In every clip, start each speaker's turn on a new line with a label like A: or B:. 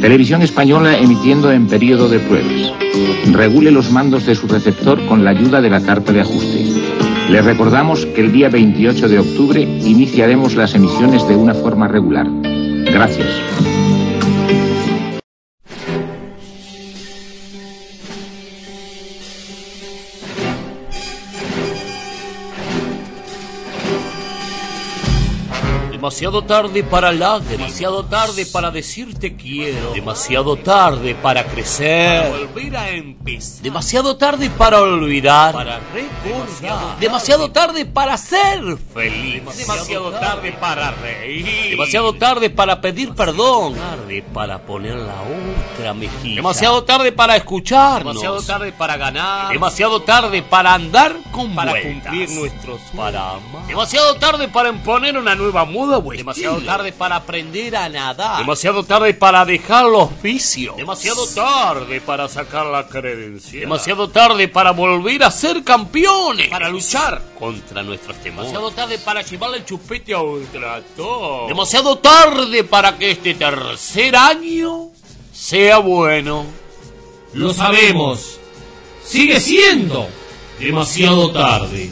A: Televisión Española emitiendo en periodo de pruebas. Regule los mandos de su receptor con la ayuda de la carta de ajuste. Les recordamos que el día 28 de octubre iniciaremos las emisiones de una forma regular. Gracias.
B: Demasiado tarde para lágrimas, demasiado tarde para decirte quiero, demasiado tarde para crecer, para volver a empezar, demasiado tarde para olvidar, para recordar, demasiado tarde para ser feliz, demasiado tarde para reír, demasiado tarde para pedir perdón, tarde para poner la otra mejilla, demasiado tarde para escucharnos, demasiado tarde para ganar, demasiado tarde para andar con para vueltas, cumplir nuestros para amar, demasiado tarde para imponer una nueva moda. Demasiado tarde para aprender a nadar. Demasiado tarde para dejar los vicios. Demasiado tarde para sacar la credencial. Demasiado tarde para volver a ser campeones. Para luchar contra nuestros temores. Demasiado tarde para llevarle el chupete a Ultrator. Demasiado tarde para que este tercer año sea bueno. Lo sabemos. Sigue siendo demasiado tarde.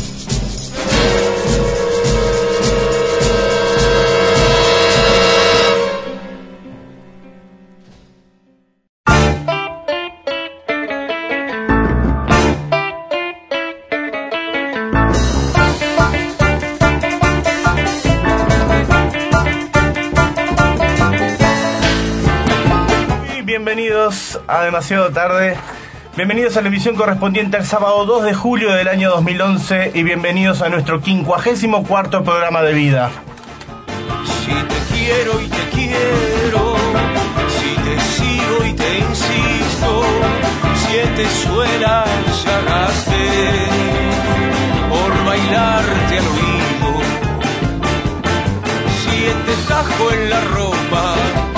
C: Bienvenidos a Demasiado Tarde, bienvenidos a la emisión correspondiente al sábado 2 de julio del año 2011 y bienvenidos a nuestro 54º programa de vida.
D: Si te quiero y te quiero, si te sigo y te insisto, 7 suelas llagaste por bailarte al oído, 7 tajos en la ropa,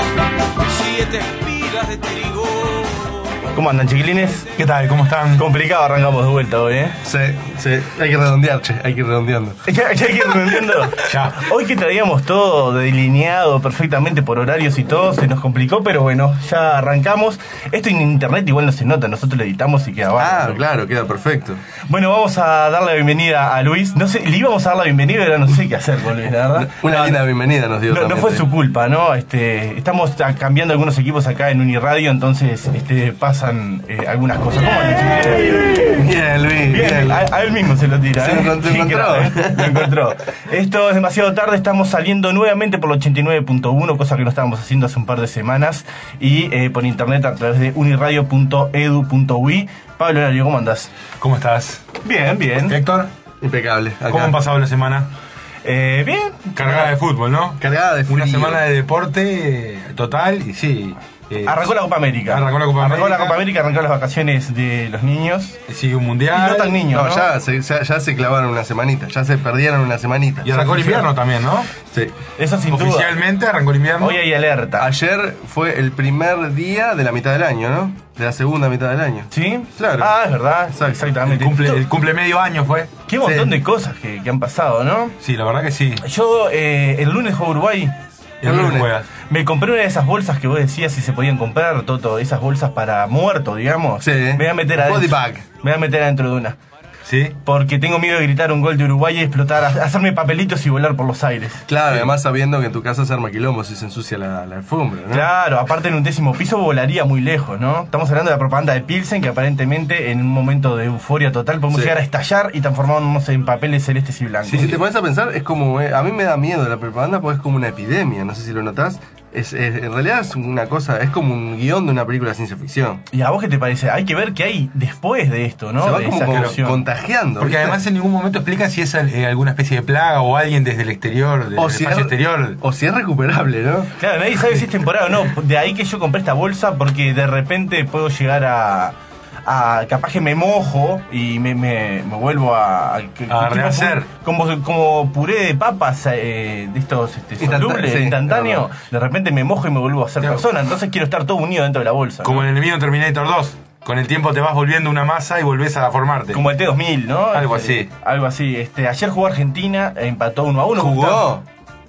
D: 7 de trigo.
C: ¿Cómo andan, chiquilines?
E: ¿Qué tal? ¿Cómo están?
C: Complicado, arrancamos de vuelta hoy, ¿eh?
E: Sí, hay que redondear, hay que ir redondeando.
C: ¿Hay que ir redondeando?
E: Ya.
C: Hoy que traíamos todo delineado perfectamente por horarios y todo, se nos complicó, pero bueno, ya arrancamos. Esto en internet igual no se nota, nosotros lo editamos y queda bárbaro.
E: Ah, claro, queda perfecto.
C: Bueno, vamos a dar la bienvenida a Luis. No sé, le íbamos a dar la bienvenida, pero no sé qué hacer con Luis, la verdad.
E: Una linda bienvenida nos dio.
C: No fue su culpa, ¿no? Estamos cambiando algunos equipos acá en Uniradio, entonces pasan algunas cosas. ¿Cómo andan, chiquilines?
E: Bien, Luis.
C: Bien. A él mismo se lo tira.
E: Se lo encontró.
C: Lo encontró. Esto es Demasiado Tarde, estamos saliendo nuevamente por el 89.1, cosa que no estábamos haciendo hace un par de semanas, y por internet a través de uniradio.edu.uy. Pablo Horario, ¿cómo andás?
E: ¿Cómo estás?
C: Bien, bien.
E: Héctor. Impecable. Acá.
F: ¿Cómo han pasado la semana?
C: Bien.
F: Cargada de fútbol, ¿no?
E: Cargada de frío.
F: Una semana de deporte total y sí.
C: Arrancó la Copa América.
F: Arrancó la Copa América,
C: arrancó las vacaciones de los niños.
F: Sigue un mundial.
C: Y no tan niños,
E: No,
C: ¿no?
E: ya se clavaron una semanita, ya se perdieron una semanita.
F: Y arrancó el invierno también, ¿no?
E: Sí.
C: Eso sin duda.
F: Oficialmente arrancó el invierno.
C: Hoy hay alerta.
E: Ayer fue el primer día de la mitad del año, ¿no? De la segunda mitad del año.
C: ¿Sí?
E: Claro.
C: Ah, es verdad. Exactamente.
F: El cumple medio año fue.
C: Qué montón de cosas que han pasado, ¿no?
F: Sí, la verdad que sí.
C: Yo el lunes juego Uruguay.
F: El lunes juegas.
C: Me compré una de esas bolsas que vos decías si se podían comprar, Toto, esas bolsas para muertos, digamos.
E: Sí.
C: Me voy a meter adentro.
E: Body bag.
C: Me voy a meter adentro de una.
F: ¿Sí?
C: Porque tengo miedo de gritar un gol de Uruguay y explotar, hacerme papelitos y volar por los aires.
E: Claro, además sabiendo que en tu casa se arma quilombo si se ensucia la alfombra, ¿no?
C: Claro, aparte en un 10º piso volaría muy lejos, ¿no? Estamos hablando de la propaganda de Pilsen, que aparentemente en un momento de euforia total podemos llegar a estallar y transformarnos en papeles celestes y blancos.
E: Sí, si te pones a pensar, es como... a mí me da miedo la propaganda porque es como una epidemia, no sé si lo notás. En realidad es una cosa, es como un guión de una película de ciencia ficción.
C: ¿Y a vos qué te parece? Hay que ver qué hay después de esto, ¿no?
E: Se va
C: de
E: como
C: esa explosión.
E: contagiando.
F: Porque
E: ¿viste?
F: además en ningún momento explican si es alguna especie de plaga o alguien desde el exterior, del espacio exterior.
E: O si es recuperable, ¿no?
C: Claro, nadie sabe si es temporada o no. De ahí que yo compré esta bolsa porque de repente puedo llegar a capaz que me mojo y me vuelvo a
F: rehacer.
C: Como puré de papas de estos solubles, instantáneos. De repente me mojo y me vuelvo a ser persona. Entonces quiero estar todo unido dentro de la bolsa.
F: Como el enemigo en Terminator 2. Con el tiempo te vas volviendo una masa y volvés a formarte.
C: Como el T-2000, ¿no?
F: Algo así.
C: Algo así. Ayer jugó Argentina, empató 1-1.
E: ¿Jugó?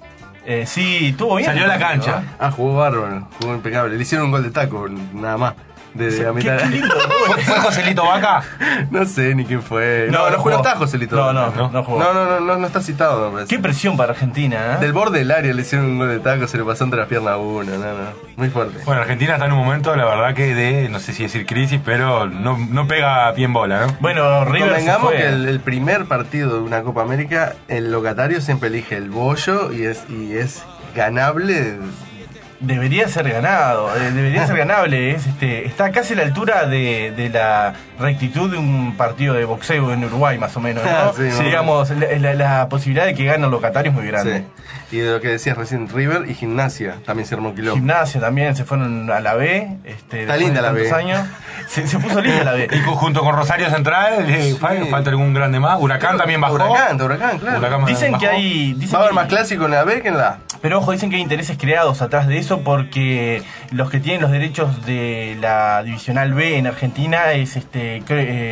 C: Sí, estuvo bien.
F: Salió a la cancha.
E: Jugó bárbaro, jugó impecable. Le hicieron un gol de taco, nada más. De la mitad.
C: Qué lindo.
F: ¿Fue Joselito Vaca?
E: No sé ni quién fue.
C: No
E: No
C: jugó.
E: está Joselito.
C: No jugó.
E: No está citado, me parece.
C: Qué presión para Argentina, ¿eh?
E: Del borde del área le hicieron un gol de taco, se le pasó entre las piernas a uno, muy fuerte.
F: Bueno, Argentina está en un momento, la verdad que no sé si decir crisis, pero no pega bien bola, ¿no?
C: Bueno, River se
E: Convengamos
C: fue.
E: que el primer partido de una Copa América, el locatario siempre elige el bollo y es ganable.
C: Debería ser ganado, debería ser ganable. Está casi a la altura de la rectitud de un partido de boxeo en Uruguay, más o menos, ¿no?
E: Sí,
C: digamos, la posibilidad de que gane el locatario es muy grande.
E: Sí. Y de lo que decías recién, River y Gimnasia también se armó quilombo.
C: Gimnasia también se fueron a la B.
E: Está linda la B.
C: Años. Se puso linda la B.
F: Y junto con Rosario Central, falta algún grande más. Huracán también bajó.
E: Huracán, claro.
F: Huracán
C: Dicen
F: bajó.
C: que hay.
E: Va a haber más clásico en la B que en la A.
C: Pero ojo, dicen que hay intereses creados atrás de eso porque los que tienen los derechos de la Divisional B en Argentina es
F: TIC.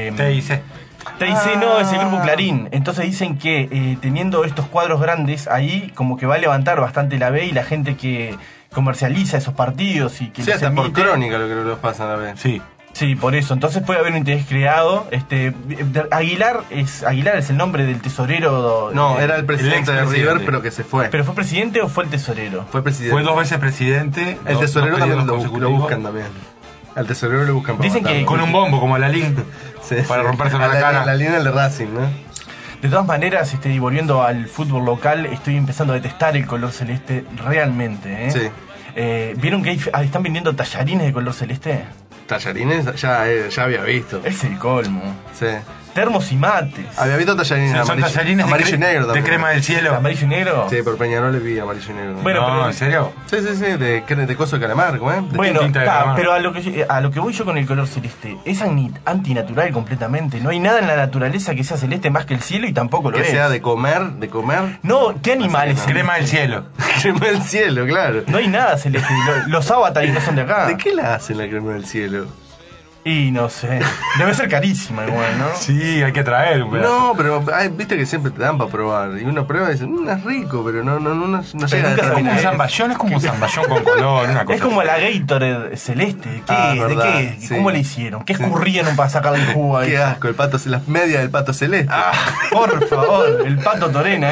C: TIC no, es el Grupo Clarín. Entonces dicen que teniendo estos cuadros grandes ahí, como que va a levantar bastante la B y la gente que comercializa esos partidos y que
E: Sí,
C: los
E: hasta por
C: emite.
E: crónica lo que los pasan a ver.
F: Sí.
C: Sí, por eso. Entonces puede haber un interés creado. Aguilar es el nombre del tesorero.
E: No, era el presidente de
F: expresidente.
E: River, pero que se fue.
C: ¿Pero fue presidente o fue el tesorero?
E: Fue presidente.
F: Fue 2 veces presidente.
E: El
F: dos
E: tesorero también
F: periodos
E: lo
F: consecutivos.
E: buscan también. Al tesorero lo buscan para
C: Dicen que
E: matarlo.
F: Con un bombo, como a la Link.
E: Sí,
F: para
E: sí.
F: rompérselo
E: A
F: en la cara.
E: La línea de Racing, ¿no?
C: De todas maneras, y volviendo al fútbol local, estoy empezando a detestar el color celeste realmente.
E: Sí.
C: ¿Vieron que están vendiendo tallarines de color celeste?
E: Tallarines ya había visto.
C: Es el colmo.
E: Sí.
C: Termos y mates.
E: Había visto tallarines
F: Son
E: amarillo,
F: tallarines
E: amarillo y negro
F: de
E: también.
F: crema del cielo.
C: ¿Amarillo y negro?
E: Sí, por Peñarol le vi amarillo y negro.
C: Bueno,
F: No,
C: pero-
F: ¿en serio?
E: Sí, de coso de calamar, ¿cómo es? De
C: Bueno,
F: tinta de
C: está,
F: calamar.
C: pero a lo que voy yo con el color celeste, es antinatural completamente. No hay nada en la naturaleza que sea celeste más que el cielo y tampoco lo
E: que
C: es.
E: sea de comer.
C: No, ¿qué animales?
E: Así que
F: Crema del cielo.
E: Crema del cielo, claro.
C: No hay nada celeste. Los avatares no son de acá.
E: ¿De qué la hacen la crema del cielo?
C: Y no sé. Debe ser carísima igual, ¿no?
F: Sí, hay que traer un pedazo.
E: No, pero viste que siempre te dan para probar. Y uno prueba y dice, es rico, pero no llega
C: nunca
E: a
C: se
F: Es como
C: termina,
F: un
C: ¿eh?
F: zamballón, es como un zamballón con color, una cosa.
C: Es como
F: así.
C: la Gatorade celeste. ¿Qué
E: Ah,
C: es? ¿De
E: verdad,
C: qué?
E: sí.
C: ¿Cómo le hicieron? ¿Qué escurrieron para sacarle el jugo ahí?
E: Qué asco, las medias del pato celeste.
C: Ah, por favor, el pato Torena,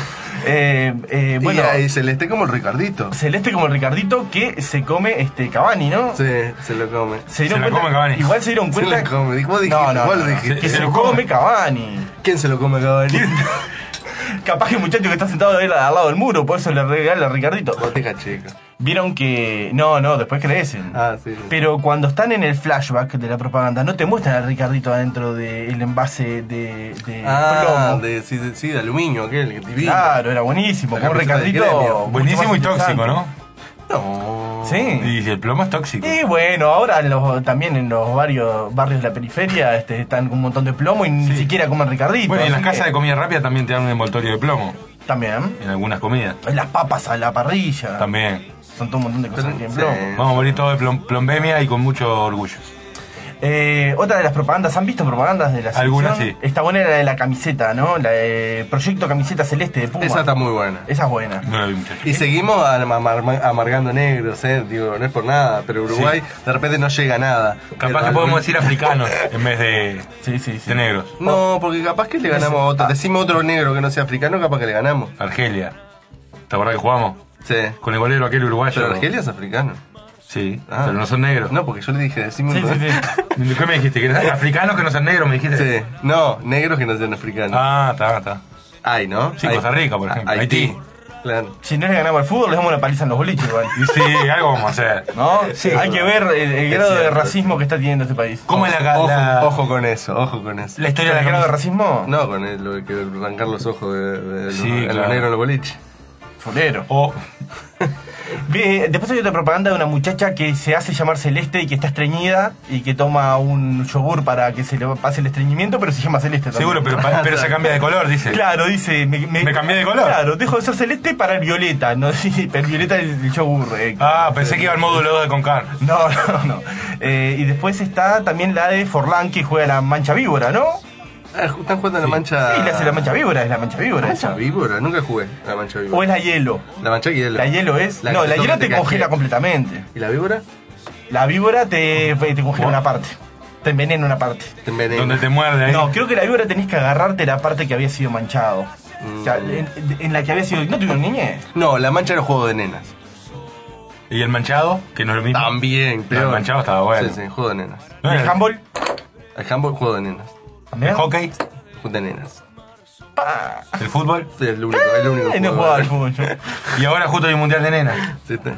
C: bueno,
E: Y celeste como el Ricardito.
C: celeste como el Ricardito que se come Cavani, ¿no?
E: Sí, se lo come.
C: Se dieron
F: Se la
C: cuenta-
F: come Cavani.
C: Igual se dieron
E: Se
C: cuenta
E: lo come. Vos dijiste,
C: No, no,
E: vos
C: no,
E: lo
C: no.
E: dijiste.
C: que se
F: Se
C: lo
F: lo
C: come
F: come.
C: Cavani.
E: ¿Quién se lo come Cavani?
C: Capaz que el muchacho que está sentado ahí al lado del muro, por eso le regala a Ricardito.
E: Boteca chica.
C: Vieron que... No, después crecen.
E: Ah, sí.
C: Pero cuando están en el flashback de la propaganda, no te muestran a Ricardito adentro del envase de plomo.
E: Sí, de aluminio, aquel, divino.
C: Claro, era buenísimo.
E: La
C: Con un
E: camiseta del
C: Ricardito...
E: gremio.
C: mucho
F: Buenísimo
C: más
F: y tóxico,
C: interesante.
F: ¿no?
E: No.
C: Sí.
F: Y si el plomo es tóxico.
C: Y bueno, ahora también en los barrios de la periferia están con un montón de plomo y ni siquiera comen Ricardito.
F: Bueno, y en las
C: así
F: casas
C: que
F: de comida rápida también te dan un envoltorio de plomo.
C: también.
F: En algunas comidas.
C: Las papas a la parrilla.
F: También.
C: Son todo un montón de cosas que tienen
E: Sí.
C: plomo.
F: Vamos a morir todos de plombemia y con mucho orgullo.
C: Otra de las propagandas, ¿han visto propagandas de la selección?
F: Algunas sí.
C: Está buena la de la camiseta, ¿no? La de Proyecto Camiseta Celeste de Puma.
E: Esa está muy buena.
C: Esa es buena.
F: No la vi, muchacho.
E: Y seguimos amargando negros, digo, no es por nada, pero Uruguay de repente no llega a nada.
F: Capaz
E: Pero
F: que podemos decir africanos en vez de
C: Sí.
F: de negros.
E: No, porque capaz que le ganamos a otro. Decime otro negro que no sea africano, capaz que le ganamos.
F: Argelia. ¿Te acordás que jugamos?
E: Sí.
F: Con el golero aquel uruguayo.
E: Pero Argelia es africano.
F: Sí,
E: Ah.
F: pero no son negros.
E: No, porque yo le dije, decime
C: Sí,
E: otro.
C: sí.
F: ¿Qué me dijiste? ¿Que africanos que no son negros? Me dijiste.
E: Sí. No, negros que no sean africanos.
F: Ah, está.
E: Hay, ¿no?
F: Sí,
E: Hay-
F: Costa Rica, por ejemplo.
E: Haití. Claro.
C: Si no le ganamos al fútbol, le damos una paliza en los boliches igual.
F: Y sí, algo vamos a hacer.
C: ¿No?
F: Sí.
C: Hay que ver el grado de
E: cierto.
C: racismo que está teniendo este país.
F: ¿Cómo es la
E: Ojo con eso, ojo con eso.
F: la historia
C: ¿El
F: de la
C: grado de
F: camiseta?
C: racismo?
E: No, con lo de que arrancar los ojos de
F: Sí,
E: los
F: claro.
E: negros en los boliches.
C: Fulero.
F: O
C: Después hay otra propaganda de una muchacha que se hace llamar Celeste y que está estreñida y que toma un yogur para que se le pase el estreñimiento, pero se llama Celeste también.
F: seguro, pero se cambia de color, dice.
C: Claro, dice.
F: ¿Me cambié de color?
C: Claro, dejo de ser celeste para el violeta. No, sí, pero el violeta es el yogur.
F: Ah, pensé que iba al módulo 2 de Concar.
C: No. Y después está también la de Forlán que juega la mancha víbora, ¿no?
E: Están jugando a la mancha.
C: Sí, le hace la mancha víbora, es la mancha víbora.
E: ¿Mancha
C: esa.
E: víbora? Nunca jugué a la mancha víbora.
C: O es la hielo.
E: La mancha hielo.
C: La hielo es.
E: La
C: No,
E: que
C: la
E: te
C: hielo
E: toca,
C: te
E: te
C: congela
E: cajea.
C: completamente.
E: ¿Y la víbora?
C: La víbora te congela una parte. Te envenena una parte.
E: Te envenena.
F: Donde te muerde ahí.
C: No, creo que la víbora tenés que agarrarte la parte que había sido manchado. O sea, en la que había sido. ¿No tuvieron niñez?
E: No, la mancha era juego de nenas.
F: ¿Y el manchado? Que no es lo mismo.
E: También,
F: No, el manchado estaba bueno.
E: Sí, juego de nenas.
F: No,
C: ¿El handball?
E: El handball, juego de nenas.
C: ¿También?
F: ¿El hockey?
E: Juego de nenas.
F: ¿El fútbol?
E: Sí, es el único.
C: Ay, no
E: juego
C: jugaba
E: de
C: al fútbol yo.
F: Y ahora justo hay un mundial de nenas.
E: Sí, está.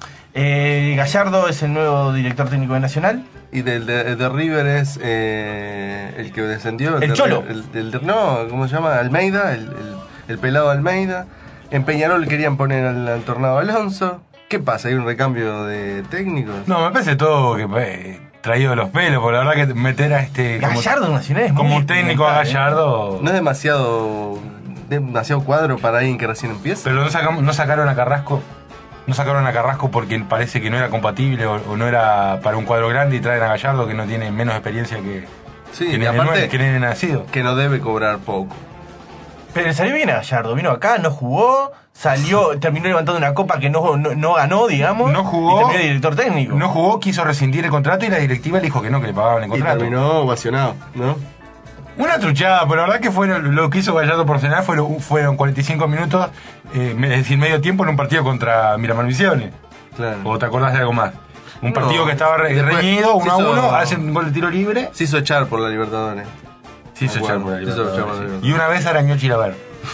C: Gallardo es el nuevo director técnico de Nacional.
E: Y de River es el que descendió.
C: El Cholo.
E: No, ¿cómo se llama? Almeida, el pelado Almeida. En Peñarol querían poner al Tornado Alonso. ¿Qué pasa? ¿Hay un recambio de técnicos?
F: No, me parece todo que traído de los pelos, porque la verdad que meter a
C: Gallardo en Nacional es muy
F: como técnico a
C: experimental,
F: Gallardo.
E: ¿No es demasiado cuadro para alguien que recién empieza?
F: Pero no sacaron a Carrasco. No sacaron a Carrasco porque parece que no era compatible o no era para un cuadro grande y traen a Gallardo que no tiene menos experiencia que
E: Sí, y
F: nene
E: aparte
F: que nene nacido.
E: que no debe cobrar poco.
C: Pero le salió bien a Gallardo. Vino acá, no jugó, terminó levantando una copa que no ganó, digamos.
F: No jugó.
C: Y terminó de director técnico.
F: No jugó, quiso rescindir el contrato y la directiva le dijo que no, que le pagaban el
E: Y
F: contrato.
E: terminó ovacionado, ¿no?
F: Una truchada, pero la verdad que lo que hizo Gallardo por cenar fueron 45 minutos, es decir, medio tiempo en un partido contra Miramar Misiones.
E: Claro.
F: ¿O te acordás de algo más? Un
E: No,
F: partido que estaba
E: después
F: reñido, 1 a
E: se hizo-
F: 1, hacen un gol de tiro libre.
E: Se hizo echar por la Libertadores.
F: Sí, se echó por la
E: Se hizo echar por la
F: Libertadores, sí.
E: Libertadores.
F: Y una vez arañó Chilaver.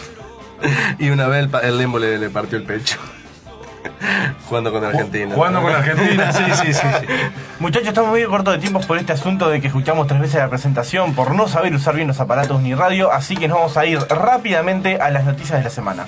E: Y una vez el Lembo le partió el pecho. Jugando con Argentina.
F: Jugando con Argentina, sí.
C: Muchachos, estamos muy cortos de tiempo por este asunto de que escuchamos 3 veces la presentación, por no saber usar bien los aparatos ni radio, así que nos vamos a ir rápidamente a las noticias de la semana.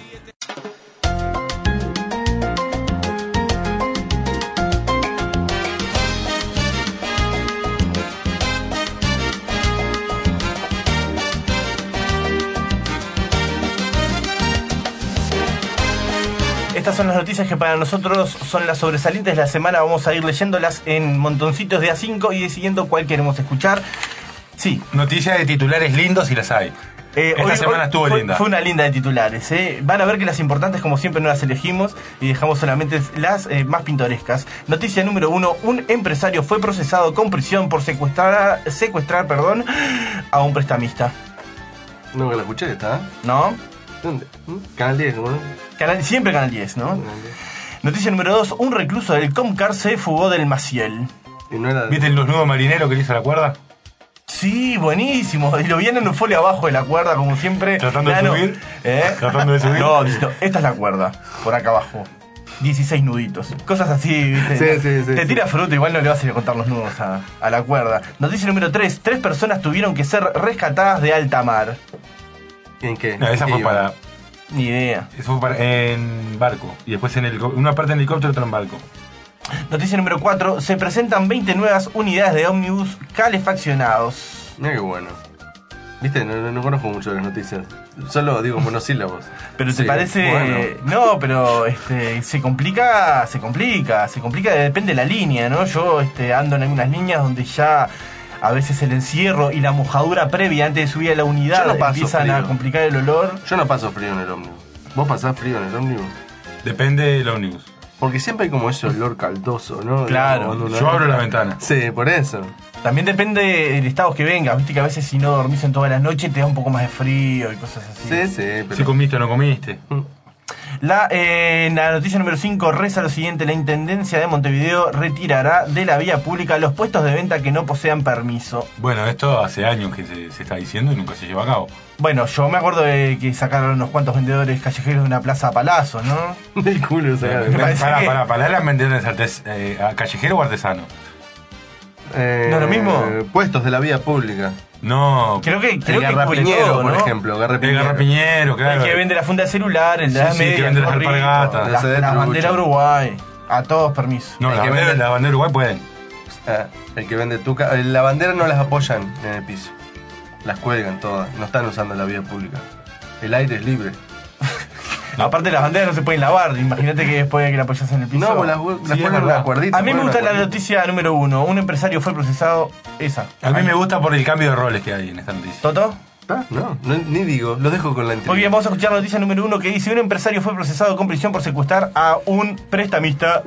C: Estas son las noticias que para nosotros son las sobresalientes de la semana. Vamos a ir leyéndolas en montoncitos de A5 y decidiendo cuál queremos escuchar. Sí.
F: Noticias de titulares lindos y las hay. Esta semana estuvo linda.
C: Fue una linda de titulares. Van a ver que las importantes, como siempre, no las elegimos y dejamos solamente las más pintorescas. Noticia número 1. Un empresario fue procesado con prisión por secuestrar a un prestamista.
E: Nunca la escuché esta, ¿eh?
C: ¿No?
E: ¿Dónde? Canal 10, ¿cómo no?
C: Siempre Canal 10, ¿no?
E: Canal 10.
C: Noticia número 2. Un recluso del Comcar se fugó del Maciel.
E: Y no era...
F: ¿Viste los nudos marineros que le hizo la cuerda?
C: Sí, buenísimo. Y lo vienen en un folio abajo de la cuerda, como siempre.
F: ¿Tratando de subir? ¿Tratando de subir?
C: No, listo. Esta es la cuerda, por acá abajo. 16 nuditos. Cosas así, ¿viste?
E: Sí.
C: Te tira fruta, igual no le vas a ir a contar los nudos a la cuerda. Noticia número 3. 3 personas tuvieron que ser rescatadas de alta mar.
E: ¿En qué?
F: No, esa
E: ¿Qué
F: fue
E: iba?
F: para...
C: Ni idea.
F: Eso fue en barco. Y después una parte en helicóptero y otra en barco.
C: Noticia número 4. Se presentan 20 nuevas unidades de ómnibus calefaccionados.
E: Mira qué bueno. Viste, no conozco mucho de las noticias. Solo digo monosílabos.
C: Pero te
E: Sí,
C: parece...
E: bueno.
C: No, pero se complica, depende de la línea, ¿no? Yo ando en algunas líneas donde ya a veces el encierro y la mojadura previa antes de subir a la unidad
E: Yo no paso
C: empiezan a
E: frío.
C: complicar el olor.
E: Yo no paso frío en el ómnibus. ¿Vos pasás frío en el ómnibus?
F: Depende del ómnibus.
E: Porque siempre hay como ese olor caldoso, ¿no?
C: Claro.
E: Cuando uno-
F: Yo abro la ventana.
E: Sí, por eso.
C: También depende del estado que vengas, viste que a veces si no dormís en toda la noche te da un poco más de frío y cosas así.
E: Sí, pero...
F: Si comiste o no comiste.
C: La noticia número 5 reza lo siguiente: la Intendencia de Montevideo retirará de la vía pública los puestos de venta que no posean permiso.
F: Bueno, esto hace años que se está diciendo y nunca se lleva a cabo.
C: Bueno, yo me acuerdo de que sacaron unos cuantos vendedores callejeros de una plaza a palazos, ¿no?
E: Del culo, o sea,
C: Me parece que-
F: Para las vendedores a callejero o artesano.
C: ¿No es lo mismo?
E: Puestos de la vía pública.
F: No,
C: Creo que
E: El
C: cubre
E: garrapiñero,
C: todo, ¿no?
E: por ejemplo.
F: el
E: Garrapiñero.
F: garrapiñero, claro.
C: El que vende la funda de celular, el de
F: Sí,
C: las
F: sí, que
C: medias,
F: vende las
C: gorrito,
F: alpargatas.
C: la
E: Ese de
C: bandera
E: trucha.
C: Uruguay. A todos permiso.
F: No,
E: El
F: la
E: que
F: bandera,
E: vende-
F: la bandera Uruguay pueden.
E: El que vende tuca. La bandera no las apoyan en el piso. Las cuelgan todas. No están usando la vía pública. El aire es libre.
C: Aparte las banderas no se pueden lavar, imagínate que después de que la apoyas en el piso.
E: No, pues las
F: Sí,
E: ponen
F: es
E: en
F: verdad.
E: la cuerdita.
C: A mí me
E: ponen
C: gusta la
E: cuerdita.
C: noticia número 1. Un empresario fue procesado. Esa.
F: A mí me gusta por el cambio de roles que hay en esta noticia.
C: ¿Toto?
E: No, ni digo, lo dejo con la intriga.
C: Muy bien, vamos a escuchar la noticia número 1 que dice: un empresario fue procesado con prisión por secuestrar a un prestamista.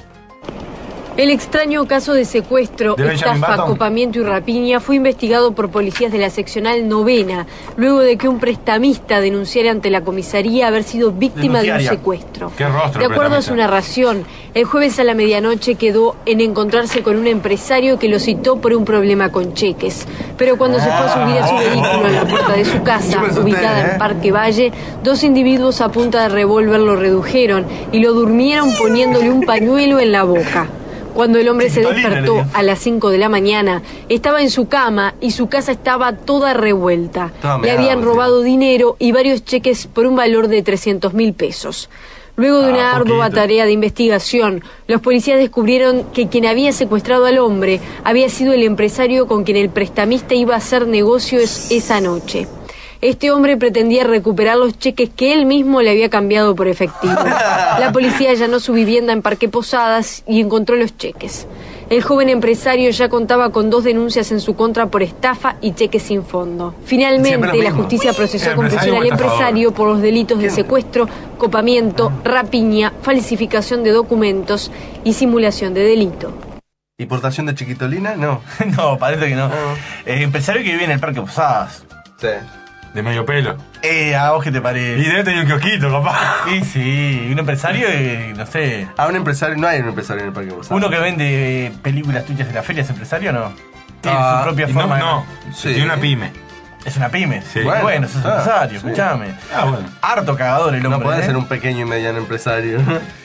G: El extraño caso de secuestro, estafa, copamiento y rapiña fue investigado por policías de la seccional 9ª, luego de que un prestamista denunciara ante la comisaría haber sido víctima de un secuestro.
F: ¿Qué rostro,
G: de acuerdo a su narración, el jueves a la medianoche quedó en encontrarse con un empresario que lo citó por un problema con cheques. Pero cuando se fue a subir a su vehículo en la puerta de su casa, ubicada en Parque Valle, dos individuos a punta de revólver lo redujeron y lo durmieron poniéndole un pañuelo en la boca. Cuando el hombre se despertó a las 5 de la mañana, estaba en su cama y su casa estaba toda revuelta. Le habían robado dinero y varios cheques por un valor de 300.000 pesos. Luego de una ardua tarea de investigación, los policías descubrieron que quien había secuestrado al hombre había sido el empresario con quien el prestamista iba a hacer negocios esa noche. Este hombre pretendía recuperar los cheques que él mismo le había cambiado por efectivo. La policía allanó su vivienda en Parque Posadas y encontró los cheques. El joven empresario ya contaba con 2 denuncias en su contra por estafa y cheques sin fondo. Finalmente, la justicia procesó con prisión al empresario por los delitos de secuestro, copamiento, rapiña, falsificación de documentos y simulación de delito.
E: ¿Y portación de chiquitolina? No.
C: No, parece que no. Empresario que vive en el Parque Posadas.
E: Sí.
F: De medio pelo.
C: ¿A vos qué te parece?
F: Y debe tener un kiosquito, capaz.
C: Sí, un empresario, no sé.
E: Un empresario, no hay un empresario en el Parque Posadas.
C: Uno que vende películas tuyas en la feria, ¿es empresario o no? Tiene su propia forma.
F: No, sí. Tiene una pyme.
C: Es una pyme.
F: Sí.
C: Bueno, sos empresario,
E: sí.
C: Escuchame.
E: Bueno.
C: Harto cagador el hombre.
E: No puede ser un pequeño y mediano empresario.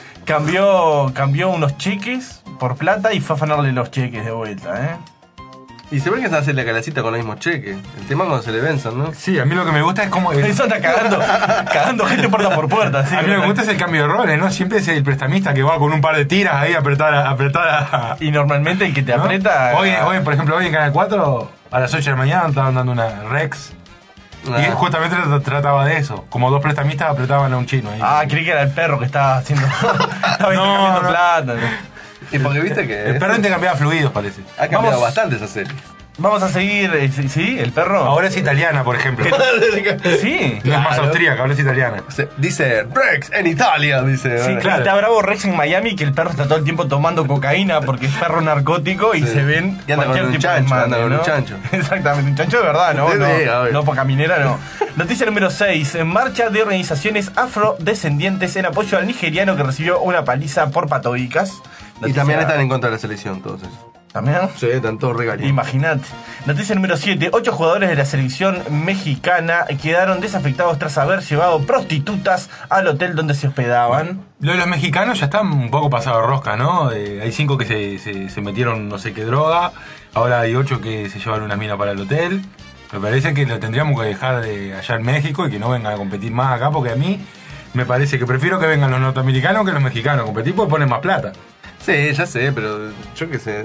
C: Cambió unos cheques por plata y fue a afanarle los cheques de vuelta,
E: Y se ve que se hace la calacita con los mismos cheques. El tema es cuando se le venzan, ¿no?
F: Sí, a mí lo que me gusta es cómo...
C: Eso anda cagando gente puerta por puerta. ¿Sí?
F: A mí lo que me gusta es el cambio de roles, ¿no? Siempre es el prestamista que va con un par de tiras ahí a apretar.
C: Y normalmente el que te aprieta...
F: Hoy, por ejemplo, hoy en Canal 4, a las 8 de la mañana estaban dando una Rex. Y justamente trataba de eso. Como 2 prestamistas apretaban a un chino ahí.
C: Creí que era el perro que estaba haciendo... estaba intercambiando plata.
E: Y porque viste que...
F: El perro intercambiaba fluidos, parece.
E: Ha cambiado bastante esa serie.
C: Vamos a seguir, ¿sí? ¿El perro?
F: Ahora es italiana, por ejemplo.
C: Sí.
F: No es más austríaca, ahora es italiana.
E: Dice Rex en Italia, dice.
C: Sí, claro. Está bravo Rex en Miami, que el perro está todo el tiempo tomando cocaína porque es perro narcótico y se ven
E: y anda con un chancho, un chancho.
C: Exactamente, un chancho de verdad, ¿no?
E: Sí,
C: no poca minera, no. Noticia número 6. En marcha de organizaciones afrodescendientes en apoyo al nigeriano que recibió una paliza por patobicas.
E: Y también están en contra de la selección, todos ellos.
C: ¿También?
E: Sí, están todos regañados.
C: Imagínate. Noticia número 7. 8 jugadores de la selección mexicana quedaron desafectados tras haber llevado prostitutas al hotel donde se hospedaban.
F: Lo de los mexicanos ya están un poco pasados de rosca, ¿no? Hay 5 que se metieron no sé qué droga. Ahora hay 8 que se llevaron una mina para el hotel. Me parece que lo tendríamos que dejar de allá en México y que no vengan a competir más acá, porque a mí me parece que prefiero que vengan los norteamericanos que los mexicanos a competir porque ponen más plata.
E: Sí, ya sé, pero yo qué sé.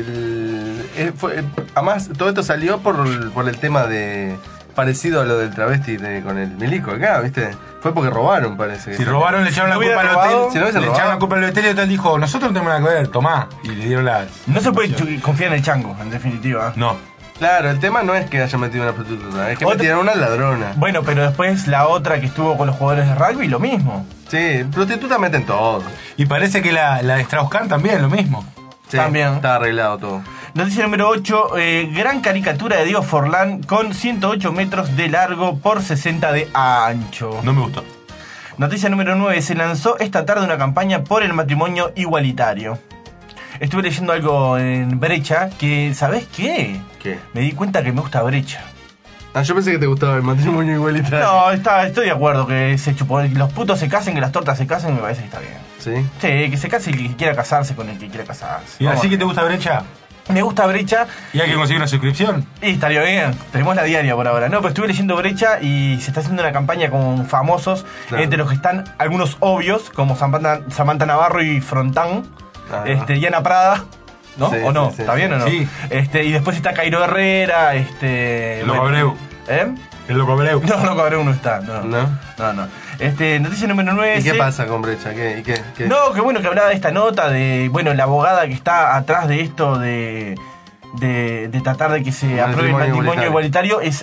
E: Además, todo esto salió por el tema de... Parecido a lo del travesti con el milico acá, ¿viste? Fue porque robaron, parece.
F: Si robaron, le echaron la culpa al hotel. Si no le echaron la culpa al hotel y el hotel dijo, nosotros no tenemos nada que ver, tomá. Y le dieron la...
C: No se puede confiar en el chango, en definitiva.
F: No.
E: Claro, el tema no es que haya metido una prostituta, es que metieron una ladrona.
C: Bueno, pero después la otra que estuvo con los jugadores de rugby, lo mismo.
E: Sí, prostituta meten todo.
F: Y parece que la de Strauss-Kahn también, lo mismo.
E: Sí,
C: también.
E: Está arreglado todo.
C: Noticia número 8. Gran caricatura de Diego Forlán con 108 metros de largo por 60 de ancho.
F: No me gustó.
C: Noticia número 9. Se lanzó esta tarde una campaña por el matrimonio igualitario. Estuve leyendo algo en Brecha que, ¿sabés qué?
E: ¿Qué?
C: Me di cuenta que me gusta Brecha.
E: Yo pensé que te gustaba el matrimonio igualitario.
C: No, estoy de acuerdo que los putos se casen, que las tortas se casen, me parece que está bien.
E: ¿Sí?
C: Sí, que se case el que quiera casarse con el que quiera casarse.
F: ¿Y así que te gusta Brecha?
C: Me gusta Brecha.
F: ¿Y hay que conseguir una suscripción?
C: Y estaría bien, tenemos la diaria por ahora. No, pero estuve leyendo Brecha y se está haciendo una campaña con famosos, claro. Entre los que están algunos obvios, como Samantha Navarro y Frontán, Diana Prada. ¿No?
E: Sí,
C: ¿O no?
E: Sí,
C: ¿Está bien o no?
F: Sí.
C: Y después está Cairo Herrera,
F: El Loco Abreu. El Loco Abreu.
C: No, Loco Abreu no está. No. Noticia número 9.
E: ¿Y qué pasa con Brecha? ¿Qué?
C: No, qué bueno que hablaba de esta nota de, la abogada que está atrás de esto de de tratar de que se apruebe el matrimonio igualitario es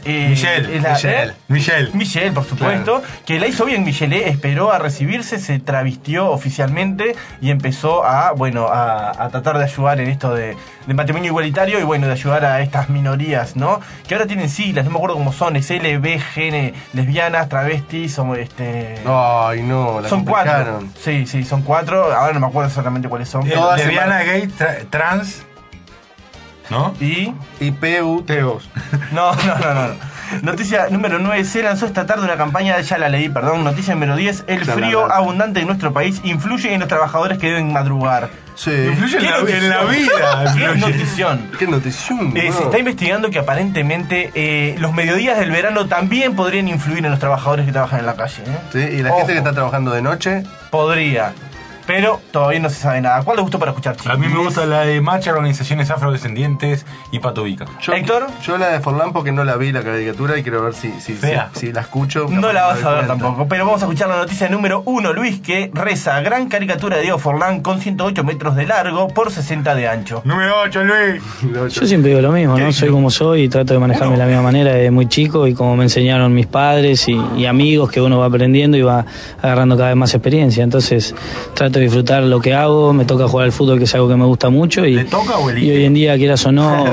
C: Michelle, por supuesto, que la hizo bien. Michelle esperó a recibirse, se travistió oficialmente y empezó a tratar de ayudar en esto de matrimonio igualitario y de ayudar a estas minorías, ¿no? Que ahora tienen siglas, no me acuerdo cómo son, es LBGN, lesbianas, travestis,
E: Ay, no,
C: son 4. Sí, son 4, ahora no me acuerdo exactamente cuáles son.
F: Lesbiana, gay, trans, ¿no?
C: Y
E: PUTOs.
C: No. Noticia número 9. Se lanzó esta tarde una campaña, ya la leí, perdón. Noticia número 10. El frío abundante en nuestro país influye en los trabajadores que deben madrugar.
E: Sí.
F: Influye en la vida.
C: ¿Qué notición? Se está investigando que aparentemente los mediodías del verano también podrían influir en los trabajadores que trabajan en la calle.
E: Sí, y la gente que está trabajando de noche.
C: Podría. Pero todavía no se sabe nada. ¿Cuál les gustó para escuchar, chicos?
F: A mí me gusta la de Marcha, Organizaciones Afrodescendientes y Pato Vica.
C: ¿Héctor?
E: Yo la de Forlán porque no la vi la caricatura y quiero ver si la escucho.
C: No la vas a ver tampoco, pero vamos a escuchar la noticia número 1, Luis, que reza: gran caricatura de Diego Forlán con 108 metros de largo por 60 de ancho.
F: Número 8, Luis.
H: Yo siempre digo lo mismo, ¿no? Soy como soy y trato de manejarme de la misma manera desde muy chico y como me enseñaron mis padres y amigos, que uno va aprendiendo y va agarrando cada vez más experiencia. Entonces trato de disfrutar lo que hago, me toca jugar al fútbol, que es algo que me gusta mucho.
F: ¿Le toca o elige?
H: Y hoy en día, quieras o no,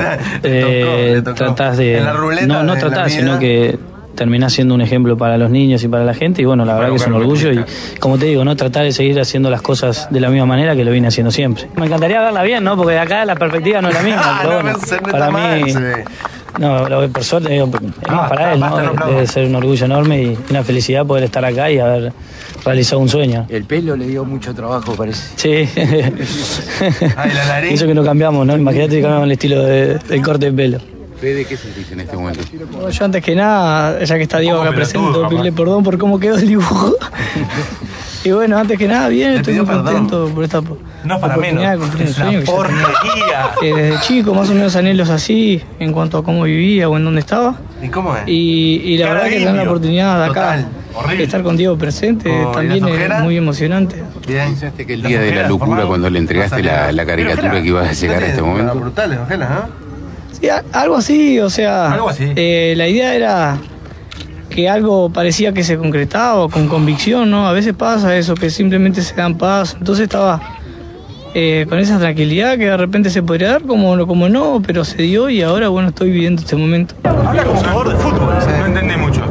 H: tratás de... No tratás, sino que terminás siendo un ejemplo para los niños y para la gente. Y la verdad que es un orgullo. Y como te digo, tratar de seguir haciendo las cosas de la misma manera que lo vine haciendo siempre. Me encantaría verla bien, ¿no? Porque de acá la perspectiva no es la misma. Pero para mí... No, por suerte, para él, ¿no? Debe ser un orgullo enorme y una felicidad poder estar acá y haber realizado un sueño.
I: El pelo le dio mucho trabajo, parece.
H: Sí.
E: La nariz.
H: Eso que no cambiamos, ¿no? Imagínate que cambiamos el estilo del corte de pelo.
I: ¿De qué sentís en este momento?
H: Yo antes que nada, ya que está Diego acá presente, pedirle perdón por cómo quedó el dibujo. Y antes que nada, bien, estoy muy contento por esta oportunidad de cumplir un sueño. Que desde chico, más o menos anhelos así, en cuanto a cómo vivía o en dónde estaba.
E: ¿Y cómo es?
H: Y la verdad que tener la oportunidad de acá, estar con Diego presente, también es muy emocionante.
I: ¿Pensaste que el día de la locura, cuando le entregaste la caricatura, que ibas a llegar a este momento?
E: Brutales, ojeras, ¿no?
H: Sí, algo así, la idea era que algo parecía que se concretaba con convicción, ¿no? A veces pasa eso, que simplemente se dan pasos. Entonces estaba con esa tranquilidad que de repente se podría dar, como no, pero se dio y ahora, estoy viviendo este momento.
C: Habla como jugador de fútbol.
F: No entendí mucho.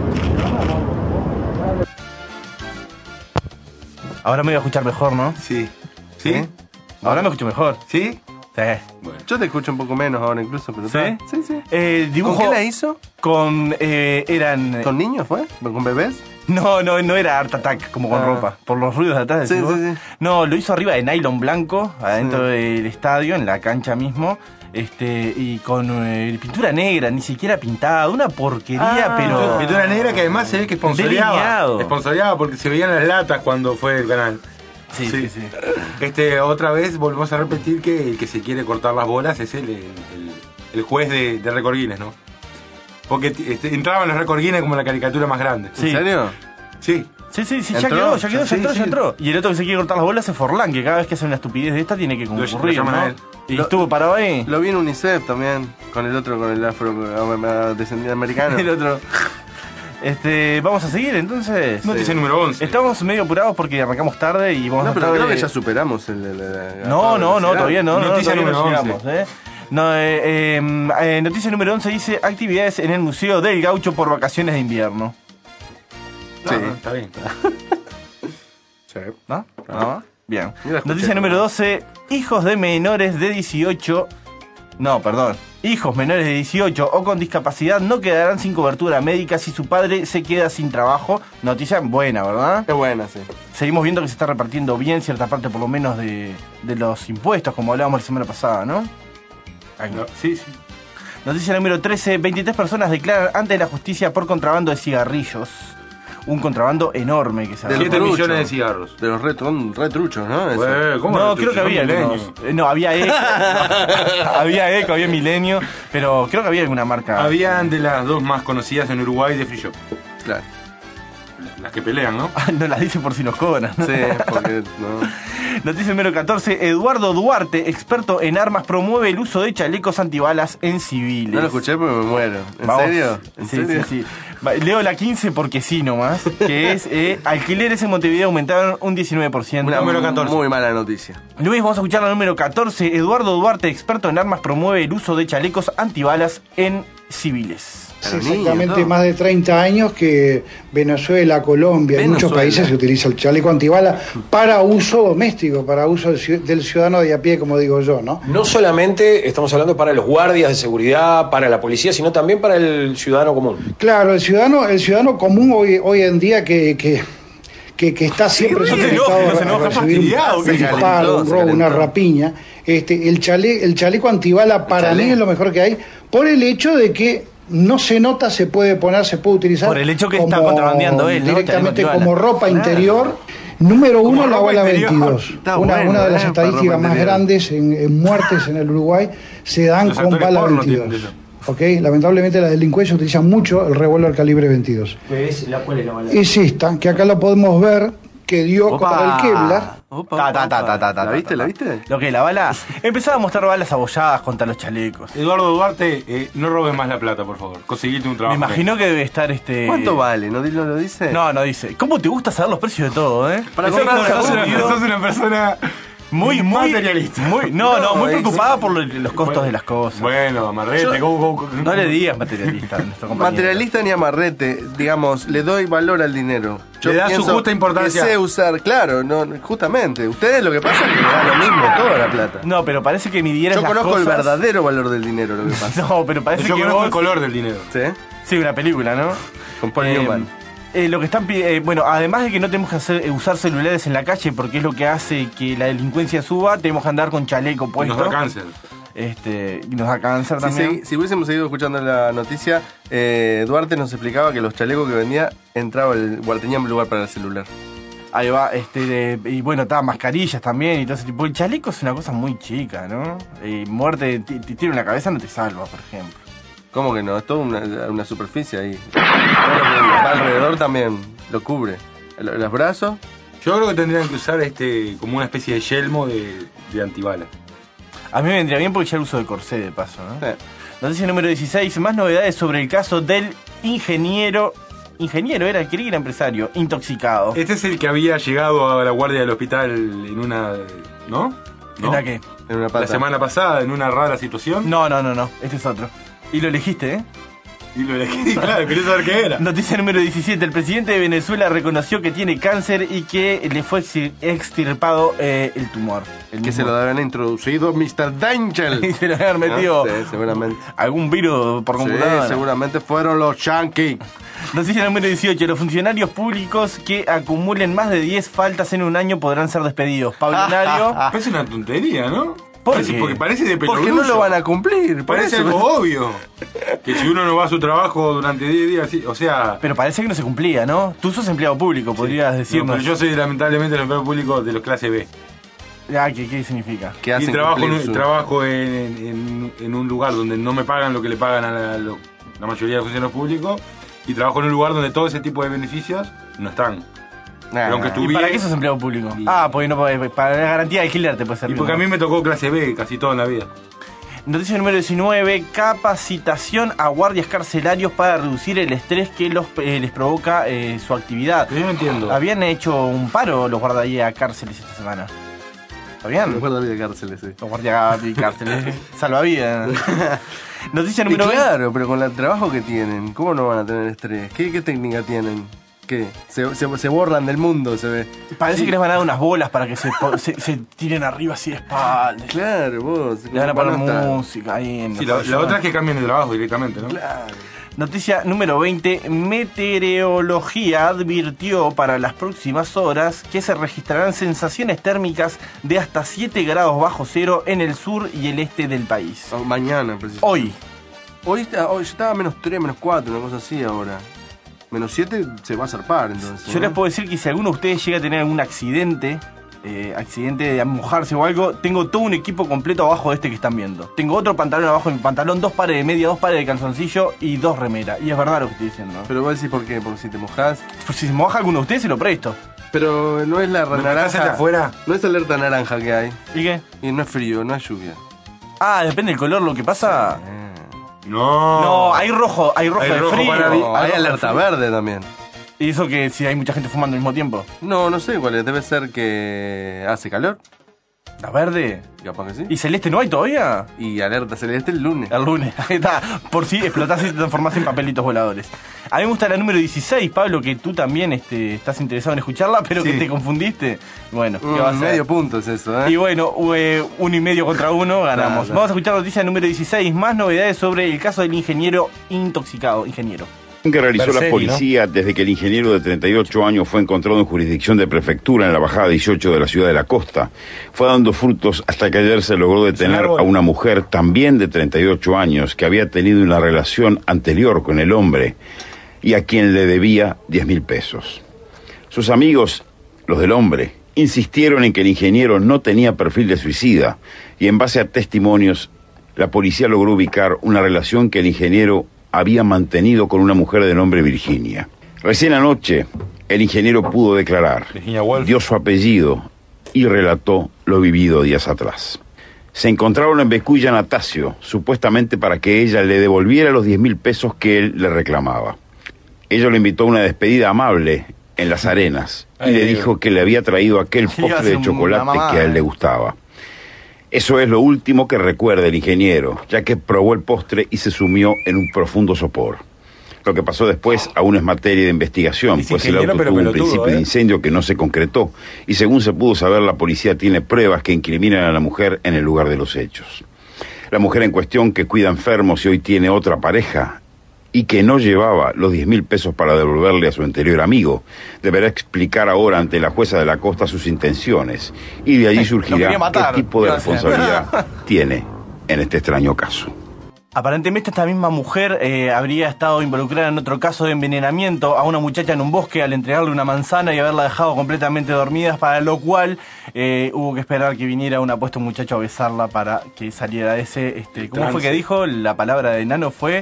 C: Ahora me voy a escuchar mejor, ¿no?
E: Sí.
F: ¿Sí?
C: Ahora me escucho mejor.
E: ¿Sí?
C: Sí.
E: Bueno, yo te escucho un poco menos ahora incluso, pero
C: ¿Sí?
E: Sí.
C: Dibujo
E: ¿Con qué la hizo?
C: Eran...
E: ¿Con niños fue? ¿Con bebés?
C: No era Art Attack, como con ropa. Por los ruidos de atrás.
E: Sí.
C: No, lo hizo arriba de nylon blanco, adentro del estadio, en la cancha mismo. Y con pintura negra, ni siquiera pintada, una porquería, pero...
F: Pintura negra que además se ve que esponsoreaba porque se veían las latas cuando fue el canal.
C: Sí.
F: Otra vez volvemos a repetir que el que se quiere cortar las bolas es el juez de Record Guinness, ¿no? Porque entraban los Record Guinness como la caricatura más grande.
E: ¿En serio?
F: Sí.
C: Sí, ya entró. Y el otro que se quiere cortar las bolas es Forlán, que cada vez que hace una estupidez de esta tiene que concurrir, ¿no? Y estuvo parado ahí.
E: Lo vi en UNICEF también, con el afro descendiente americano.
C: El otro. Vamos a seguir entonces.
F: Noticia número 11.
C: Estamos medio apurados porque arrancamos tarde y vamos a
E: pero creo que ya superamos
C: No, todavía no.
F: Noticia número
C: 11. Noticia número 11 dice: actividades en el Museo del Gaucho por vacaciones de invierno.
F: Sí, está bien.
E: Sí.
C: ¿No? Bien. Noticia número 12: hijos menores de 18 o con discapacidad no quedarán sin cobertura médica si su padre se queda sin trabajo. Noticia buena, ¿verdad?
E: Es buena, sí.
C: Seguimos viendo que se está repartiendo bien cierta parte, por lo menos, de los impuestos, como hablábamos la semana pasada, ¿no?
F: Sí.
C: Noticia número 13: 23 personas declaran ante la justicia por contrabando de cigarrillos. Un contrabando enorme que se
F: de 7 millones de cigarros.
E: De los retruchos, ¿no?
F: ¿Cómo
C: no, creo que había había Eco. Había Eco, había Milenio, pero creo que había alguna marca.
F: Habían de las dos más conocidas en Uruguay de Free Shop.
E: Claro.
F: las que pelean, ¿no?
C: No las dice por si nos cobran, ¿no?
E: Sí, porque no.
C: Noticia número 14. Eduardo Duarte, experto en armas, promueve el uso de chalecos antibalas en civiles.
E: No lo escuché porque me muero. ¿En serio? ¿En serio?
C: Sí. Leo la 15 porque sí nomás, que es alquileres en Montevideo aumentaron un 19%.
E: Una número 14. Muy mala noticia.
C: Luis, vamos a escuchar la número 14. Eduardo Duarte, experto en armas, promueve el uso de chalecos antibalas en civiles.
J: Hace exactamente más de 30 años que Venezuela, Colombia, en muchos países se utiliza el chaleco antibala para uso doméstico, para uso del ciudadano de a pie, como digo yo, ¿no?
K: No solamente estamos hablando para los guardias de seguridad, para la policía, sino también para el ciudadano común.
J: Claro, el ciudadano común hoy en día que está siempre sujetado a recibir un disparo, un robo, una rapiña. El chaleco antibala para mí es lo mejor que hay, por el hecho de que no se nota, se puede poner, se puede utilizar.
C: Por el hecho que está contrabandeando él, ¿no?
J: Directamente como ropa interior. Número 1, la bala 22. Una de las estadísticas más grandes en muertes en el Uruguay se dan con bala 22. ¿Okay? Lamentablemente la delincuencia utiliza mucho el revólver calibre 22.
K: ¿Cuál es la bala?
J: Es esta, que acá lo podemos ver, que dio contra el Kevlar.
E: ¿La viste?
C: Lo que la bala. Empezaba a mostrar balas abolladas contra los chalecos.
F: Eduardo Duarte, no robes más la plata, por favor. Conseguiste un trabajo.
C: Me imagino que debe estar
E: ¿Cuánto vale? ¿No lo dice?
C: No dice. ¿Cómo te gusta saber los precios de todo,
F: Para sos una persona muy materialista.
C: Muy preocupada por los costos de las cosas.
F: Bueno, amarrete.
C: No le digas materialista a nuestro compañero.
E: Materialista ni amarrete, digamos, le doy valor al dinero.
F: Le da su justa importancia.
E: Que sé usar, claro, justamente. Ustedes lo que pasa es que le dan lo mismo, toda la plata.
C: No, pero parece que midieras las cosas.
E: Yo conozco el verdadero valor del dinero, lo que pasa.
C: No, pero parece que
F: yo conozco el color del dinero.
E: ¿Sí?
C: Sí, una película, ¿no?
E: Con Paul Newman.
C: Lo que están bueno, además de que no tenemos que usar celulares en la calle porque es lo que hace que la delincuencia suba, tenemos que andar con chaleco puesto.
F: Nos da cáncer.
C: Y nos da cáncer también.
E: Si hubiésemos seguido escuchando la noticia, Duarte nos explicaba que los chalecos que vendía tenían un lugar para el celular.
C: Ahí va, y bueno, mascarillas también y todo ese tipo. El chaleco es una cosa muy chica, ¿no? Muerte, te tira en la cabeza no te salva, por ejemplo.
E: ¿Cómo que no? Es toda una superficie ahí. Todo lo que va alrededor también lo cubre. ¿Los brazos?
F: Yo creo que tendrían que usar como una especie de yelmo de antibala.
C: A mí me vendría bien porque ya el uso de corsé de paso, ¿no? Noticia número 16. Más novedades sobre el caso del ingeniero era el que era empresario, intoxicado.
F: Este es el que había llegado a la guardia del hospital en una... ¿No?
C: ¿En la qué?
E: En una pata.
F: La semana pasada, en una rara situación.
C: No. Este es otro. Y lo elegiste, ¿eh?
F: Y lo elegí, claro, quería saber qué era.
C: Noticia número 17. El presidente de Venezuela reconoció que tiene cáncer y que le fue extirpado el tumor.
E: Se lo habían introducido Mr. Danger.
C: Y se lo habían metido.
E: Sí, seguramente.
C: Algún virus por computadora.
E: Sí, seguramente fueron los yankees.
C: Noticia número 18. Los funcionarios públicos que acumulen más de 10 faltas en un año podrán ser despedidos. Paulinario.
F: Es una tontería, ¿no?
C: Porque
F: parece de pelotruso.
E: Porque no lo van a cumplir.
F: Parece algo obvio. Que si uno no va a su trabajo durante 10 días, o sea...
C: Pero parece que no se cumplía, ¿no? Tú sos empleado público, podrías decirnos.
F: No, pero yo soy lamentablemente el empleado público de los clase B.
C: ¿Qué significa?
E: ¿Qué hacen?
F: Trabajo en un lugar donde no me pagan lo que le pagan a la mayoría de los funcionarios públicos, y trabajo en un lugar donde todo ese tipo de beneficios no están.
C: ¿Y para qué sos empleado público? Porque para la garantía de alquiler te puede servir.
F: Y porque a mí me tocó clase B casi todo en la vida.
C: Noticia número 19. Capacitación a guardias carcelarios para reducir el estrés que les provoca su actividad.
F: Yo no entiendo.
C: Habían hecho un paro los guardias cárceles esta semana. ¿Está bien?
E: Los guardias cárceles, sí.
C: Los guardias cárceles. Salvavidas. Noticia número 20.
E: Claro, pero con el trabajo que tienen, ¿cómo no van a tener estrés? ¿Qué técnica tienen? ¿Qué? Se borran del mundo, se ve.
C: Parece que les van a dar unas bolas para que se tiren arriba así de espalda.
E: Claro, vos.
C: Le van a poner música ahí en...
F: Sí, la otra es que cambien de trabajo directamente, ¿no?
C: Claro. Noticia número 20. Meteorología advirtió para las próximas horas que se registrarán sensaciones térmicas de hasta 7 grados bajo cero en el sur y el este del país.
E: Mañana, precisamente.
C: Hoy
E: estaba menos 3, menos 4, una cosa así ahora. Menos 7 se va a zarpar, entonces.
C: Yo les puedo decir que si alguno de ustedes llega a tener algún accidente accidente de mojarse o algo, tengo todo un equipo completo abajo de este que están viendo. Tengo otro pantalón abajo de mi pantalón, 2 pares de media, 2 pares de calzoncillo y 2 remeras. Y es verdad lo que estoy diciendo.
E: Pero vos decís por qué, porque si te mojás.
C: Pues si se moja alguno de ustedes se lo presto.
E: Pero no es la naranja.
F: Afuera?
E: No es alerta naranja que hay.
C: ¿Y qué?
E: Y no es frío, no es lluvia.
C: Ah, depende del color lo que pasa.
F: No,
C: hay rojo de frío.
E: Hay alerta verde también.
C: ¿Y eso que si hay mucha gente fumando al mismo tiempo?
E: No sé cuál es. Debe ser que hace calor.
C: ¿La verde?
E: Capaz que sí.
C: ¿Y celeste no hay todavía?
E: Y alerta celeste el lunes.
C: El lunes, ahí está. Por si explotás y te transformás en papelitos voladores. A mí me gusta la número 16, Pablo, que tú también estás interesado en escucharla, pero que te confundiste. Bueno, ¿qué va a ser?
E: Medio punto es eso, ¿eh?
C: Y bueno, 1,5 contra 1, ganamos.
E: Claro.
C: Vamos a escuchar la noticia número 16, más novedades sobre el caso del ingeniero intoxicado.
I: Que realizó la policía desde que el ingeniero de 38 años fue encontrado en jurisdicción de prefectura en la bajada 18 de la ciudad de la Costa. Fue dando frutos hasta que ayer se logró detener a una mujer también de 38 años que había tenido una relación anterior con el hombre y a quien le debía 10.000 pesos. Sus amigos, los del hombre, insistieron en que el ingeniero no tenía perfil de suicida y en base a testimonios la policía logró ubicar una relación que el ingeniero había mantenido con una mujer de nombre Virginia. Recién anoche, el ingeniero pudo declarar, dio su apellido y relató lo vivido días atrás. Se encontraron en Becuya Natacio, supuestamente para que ella le devolviera los 10.000 pesos que él le reclamaba. Ella lo invitó a una despedida amable en Las Arenas y le dijo que le había traído aquel postre de chocolate que a él le gustaba. Eso es lo último que recuerda el ingeniero, ya que probó el postre y se sumió en un profundo sopor. Lo que pasó después aún es materia de investigación, pues el auto tuvo un principio de incendio que no se concretó, y según se pudo saber, la policía tiene pruebas que incriminan a la mujer en el lugar de los hechos. La mujer en cuestión, que cuida enfermos y hoy tiene otra pareja, y que no llevaba los 10.000 pesos para devolverle a su anterior amigo, deberá explicar ahora ante la jueza de la Costa sus intenciones, y de allí surgirá qué tipo de responsabilidad tiene en este extraño caso.
C: Aparentemente esta misma mujer habría estado involucrada en otro caso de envenenamiento a una muchacha en un bosque al entregarle una manzana y haberla dejado completamente dormida, para lo cual hubo que esperar que viniera un apuesto muchacho a besarla para que saliera de ese... ¿Cómo fue que dijo? La palabra de enano fue...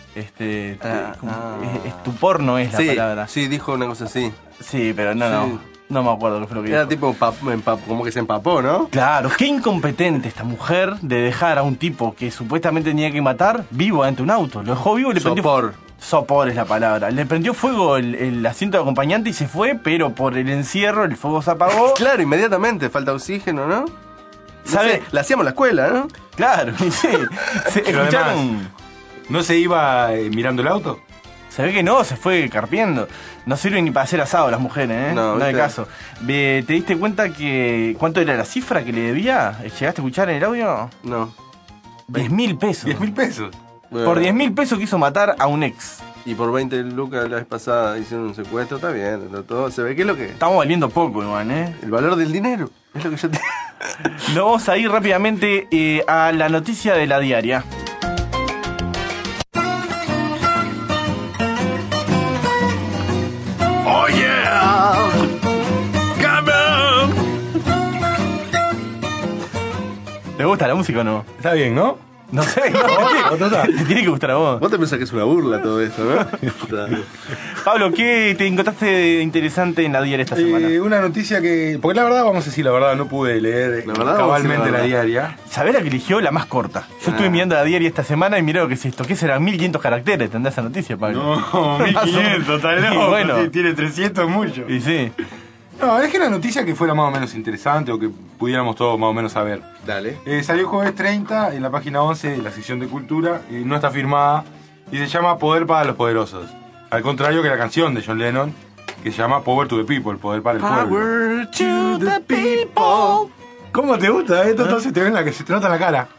C: estupor no es la palabra.
E: Sí, dijo una cosa así.
C: Sí, pero no me acuerdo qué fue lo que
E: Era
C: dijo.
E: tipo como que se empapó, ¿no?
C: Claro, qué incompetente esta mujer de dejar a un tipo que supuestamente tenía que matar vivo ante un auto. Lo dejó vivo y le prendió... Sopor es la palabra. Le prendió fuego el asiento de acompañante y se fue, pero por el encierro el fuego se apagó.
E: Claro, inmediatamente, falta oxígeno, ¿no?
C: ¿Sabe?
E: La hacíamos en la escuela, ¿no?
C: Claro, sí. ¿Escucharon?
F: ¿No se iba mirando el auto?
C: Se ve que no, se fue carpiendo. No sirven ni para hacer asado las mujeres, ¿eh? No hay caso. ¿Te diste cuenta que cuánto era la cifra que le debía? ¿Llegaste a escuchar en el audio?
E: No.
C: 10.000 pesos.
F: 10.000 pesos.
E: Bueno.
C: Por 10.000 pesos quiso matar a un ex.
E: Y por 20 lucas la vez pasada hicieron un secuestro, está bien, todo. Se ve que es lo que...
C: Estamos valiendo poco, Iván, ¿eh?
E: El valor del dinero, es lo que yo te...
C: Nos vamos a ir rápidamente a la noticia de la diaria.
D: Oh yeah, come on.
C: ¿Te gusta la música o no?
F: Está bien, ¿no?
C: No sé, te tiene que gustar a vos.
E: Vos te pensás que es una burla todo esto, ¿no?
C: Pablo, ¿qué te encontraste de interesante en la diaria esta semana?
F: Una noticia que... Porque la verdad, vamos a decir la verdad, no pude leer cabalmente la diaria.
C: ¿Sabés la que eligió? La más corta. Yo estuve mirando la diaria esta semana y mirá lo que es esto. ¿Qué será? 1.500 caracteres, ¿tendrás esa noticia, Pablo?
F: No, 1.500, tal vez.
C: Bueno.
F: Tiene 300 mucho.
C: Y sí.
F: No, es que la noticia que fuera más o menos interesante o que pudiéramos todos más o menos saber.
E: Dale.
F: Salió el jueves 30 en la página 11 de la sección de cultura, no está firmada, y se llama Poder para los Poderosos. Al contrario que la canción de John Lennon, que se llama Power to the People, Poder para el Pueblo.
D: Power to the people.
F: ¿Cómo te gusta esto? Entonces te ven se te nota la cara.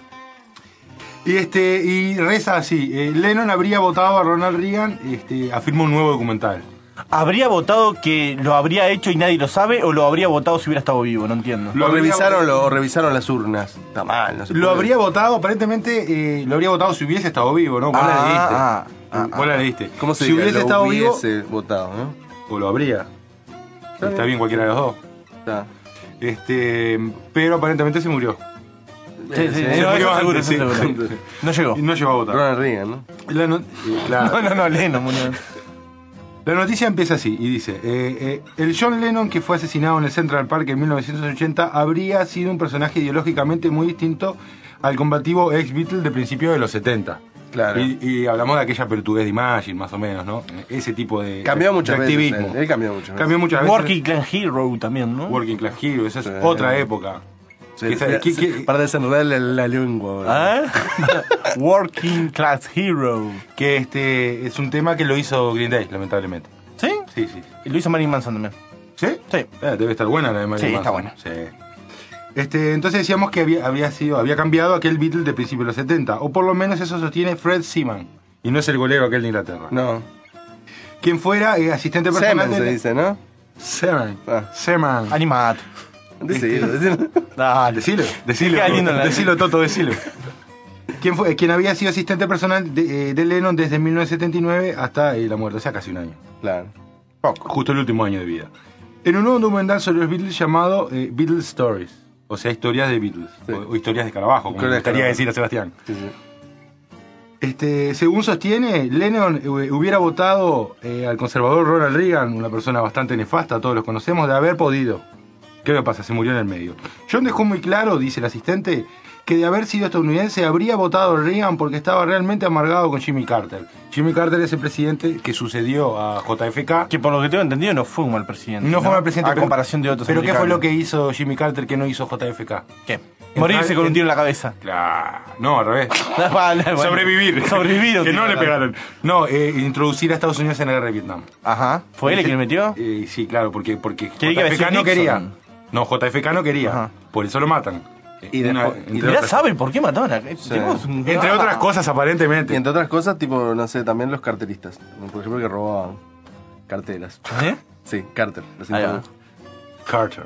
F: Y reza así, Lennon habría votado a Ronald Reagan, afirma un nuevo documental.
C: ¿Habría votado que lo habría hecho y nadie lo sabe o lo habría votado si hubiera estado vivo? No entiendo.
E: Lo revisaron las urnas. Está mal, no se puede.
F: Lo habría votado, aparentemente, lo habría votado si hubiese estado vivo, ¿no? Vos la leíste. Vos la leíste.
E: ¿Cómo se
F: si
E: dice?
F: hubiese estado vivo,
E: votado, ¿no?
F: o lo habría. Está bien cualquiera de los dos.
E: Está.
F: Pero aparentemente se murió.
C: Sí, seguro. No llegó.
F: No llegó a votar.
E: Ronald Reagan, ¿no?
F: Claro.
C: No, Lennon murió.
F: La noticia empieza así y dice: el John Lennon que fue asesinado en el Central Park en 1980 habría sido un personaje ideológicamente muy distinto al combativo ex-Beatle de principios de los 70.
E: Claro.
F: Y hablamos de aquella pelotudez de Imagine, más o menos, ¿no? Ese tipo de
E: cambió muchas
F: activismo.
E: Veces, él cambió muchas veces.
F: Cambió muchas veces.
C: Working Class Hero también, ¿no?
F: Working Class Hero, esa es otra época.
E: Sí, para desenredar la lengua.
C: ¿Ah? Working Class Hero.
F: Que es un tema que lo hizo Green Day, lamentablemente.
C: ¿Sí?
F: Sí.
C: Y lo hizo Marilyn Manson también.
F: ¿Sí?
C: Sí.
F: Debe estar buena la de Marilyn Manson.
C: Está buena.
F: Sí. Entonces decíamos que había cambiado aquel Beatle de principios de los 70, o por lo menos eso sostiene Fred Seaman, y no es el golero aquel de Inglaterra.
E: No.
F: Quien fuera asistente personal
E: Seaman se dice, ¿no?
F: Seaman.
C: Animad.
E: Decilo.
F: Dale. Decilo, Toto, decilo. Quien había sido asistente personal de Lennon desde 1979 hasta la muerte, o sea, casi un año.
E: Claro.
F: Justo el último año de vida. En un nuevo documental sobre los Beatles llamado Beatles Stories, o sea, historias de Beatles, o historias de Carabajo, como gustaría decir a Sebastián.
E: Sí.
F: Según sostiene, Lennon hubiera votado al conservador Ronald Reagan, una persona bastante nefasta, todos los conocemos, de haber podido. ¿Qué me pasa? Se murió en el medio. John dejó muy claro, dice el asistente, que de haber sido estadounidense habría votado a Reagan porque estaba realmente amargado con Jimmy Carter. Jimmy Carter es el presidente que sucedió a JFK.
C: Que por lo que tengo entendido no fue un mal presidente.
F: No fue mal presidente.
C: A comparación de otros.
F: Pero ¿qué fue lo que hizo Jimmy Carter que no hizo JFK?
C: ¿Qué? Morirse con un tiro en la cabeza.
F: Claro. No, al revés. Sobrevivir. Que no le pegaron. No, introducir a Estados Unidos en la guerra de Vietnam.
C: Ajá. ¿Fue él el que le metió?
F: Sí, claro, porque
C: JFK
F: no quería. No, JFK no quería. Ajá. Por eso lo matan.
C: Y ya saben por qué mataron a...
F: Sí. Entre otras cosas, aparentemente.
E: Y entre otras cosas, tipo, no sé, también los carteristas. Por ejemplo, que robaban carteras. Sí, Carter.
F: Carter.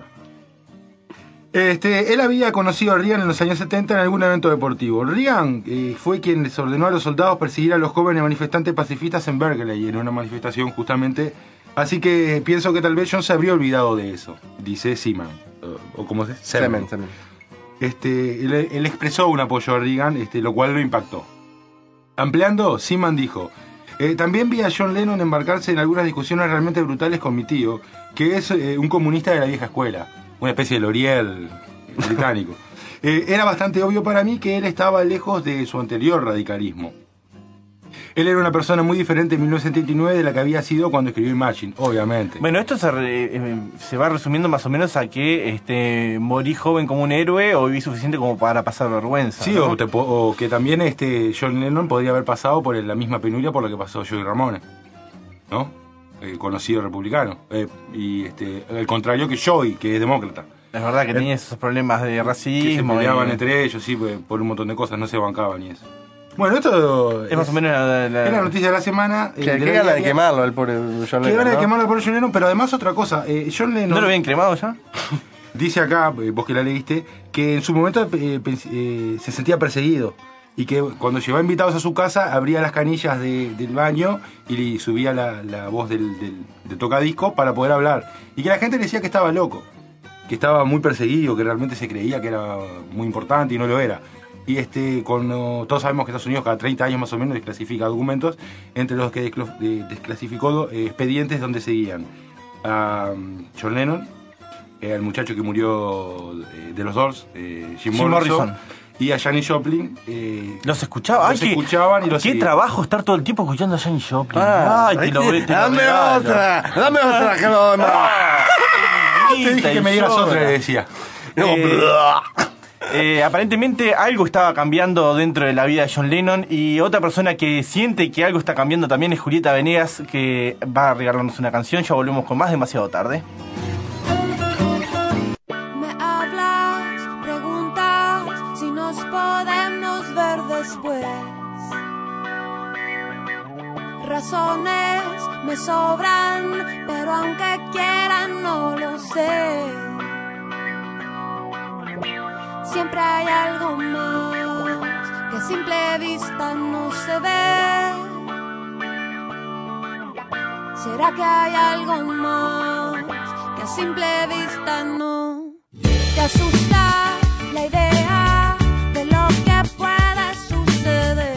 F: Él había conocido a Reagan en los años 70 en algún evento deportivo. Reagan fue quien les ordenó a los soldados perseguir a los jóvenes manifestantes pacifistas en Berkeley, en una manifestación justamente. Así que pienso que tal vez John se habría olvidado de eso, dice Seaman. ¿O cómo se dice?
E: Seaman.
F: Él expresó un apoyo a Reagan, lo cual lo impactó. Ampliando, Seaman dijo: también vi a John Lennon embarcarse en algunas discusiones realmente brutales con mi tío, que es un comunista de la vieja escuela, una especie de L'Oreal británico. Era bastante obvio para mí que él estaba lejos de su anterior radicalismo. Él era una persona muy diferente en 1979 de la que había sido cuando escribió Imagine, obviamente.
C: Bueno, esto se va resumiendo más o menos a que morí joven como un héroe o viví suficiente como para pasar vergüenza.
F: Sí, ¿no? o que también John Lennon podría haber pasado por la misma penuria por la que pasó Joey Ramone, ¿no? Conocido republicano. Y al contrario que Joey, que es demócrata.
C: Es verdad que tenía esos problemas de racismo.
F: Que se peleaban entre ellos, sí, por un montón de cosas, no se bancaban y eso. Bueno, esto
C: es más o menos
F: es la noticia de la semana.
E: Qué gana de quemarlo al pobre John Lennon.
F: Qué gana de quemarlo al pobre John Lennon, pero además otra cosa. John Lennon.
C: ¿No lo habían cremado ya?
F: Dice acá, vos que la leíste, que en su momento se sentía perseguido. Y que cuando llevaba invitados a su casa, abría las canillas del baño y subía la voz del tocadisco para poder hablar. Y que la gente le decía que estaba loco, que estaba muy perseguido, que realmente se creía que era muy importante y no lo era. Y cuando todos sabemos que Estados Unidos cada 30 años más o menos desclasifica documentos, entre los que desclasificó expedientes donde seguían a John Lennon, al muchacho que murió de los Doors, Jim Morrison, y a Janis Joplin.
C: Los escuchaba.
F: Los escuchaban y los
C: qué
F: seguían.
C: Trabajo estar todo el tiempo escuchando a Janis Joplin.
E: Dame otra, que no demás.
F: Te dije que me dieras otra, le decía.
C: Aparentemente algo estaba cambiando dentro de la vida de John Lennon, y otra persona que siente que algo está cambiando también es Julieta Venegas, que va a regalarnos una canción. Ya volvemos con más Demasiado Tarde.
L: Me hablas, preguntas si nos podemos ver después. Razones me sobran, pero aunque quieran no lo sé. Siempre hay algo más que a simple vista no se ve. ¿Será que hay algo más que a simple vista no? asusta la idea de lo que puede suceder.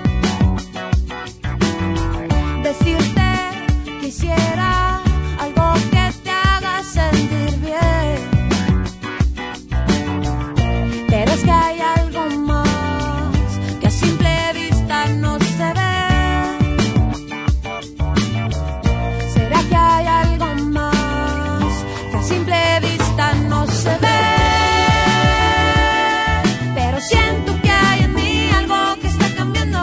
L: Decirte quisiera algo que te haga sentir bien, pero es que hay algo más que a simple vista no se ve. ¿Será que hay algo más que a simple vista no se ve? Pero siento que hay en mí algo que está cambiando.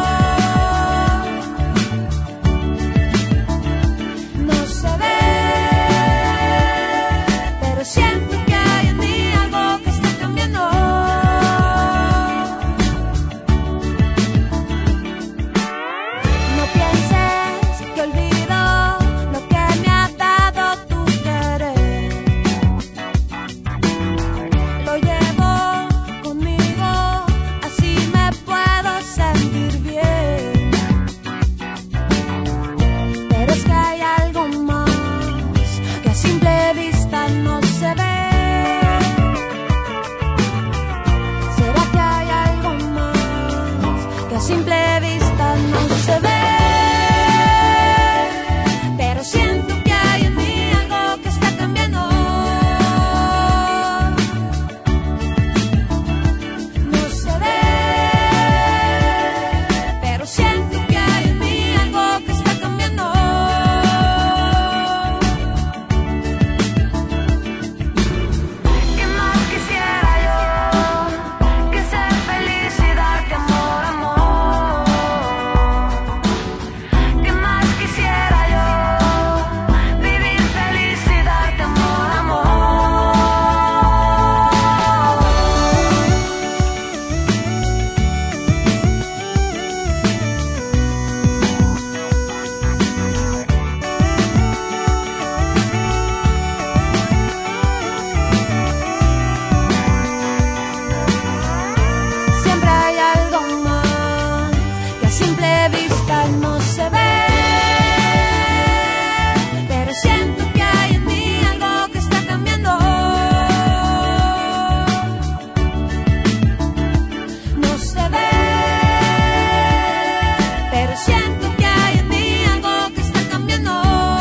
L: No se ve, pero siento que hay en mí algo que está cambiando. No pienses que olvido lo que me ha dado tu querer. Lo llevo conmigo, así me puedo sentir bien. Pero es que hay algo más que a simple vista no se ve. ¿Será que hay algo más que a simple vista no se ve? Pero siento que hay en mí algo que está cambiando. No se ve, pero siento que hay en mí algo que está cambiando. ¿Qué más quisiera yo que ser feliz y darte amor, amor? ¿Qué más quisiera yo vivir feliz y darte amor, amor? Siempre hay algo más que a simple vista no se ve. Pero siento que hay en mí algo que está cambiando. No se ve, pero siento que hay en mí algo que está cambiando.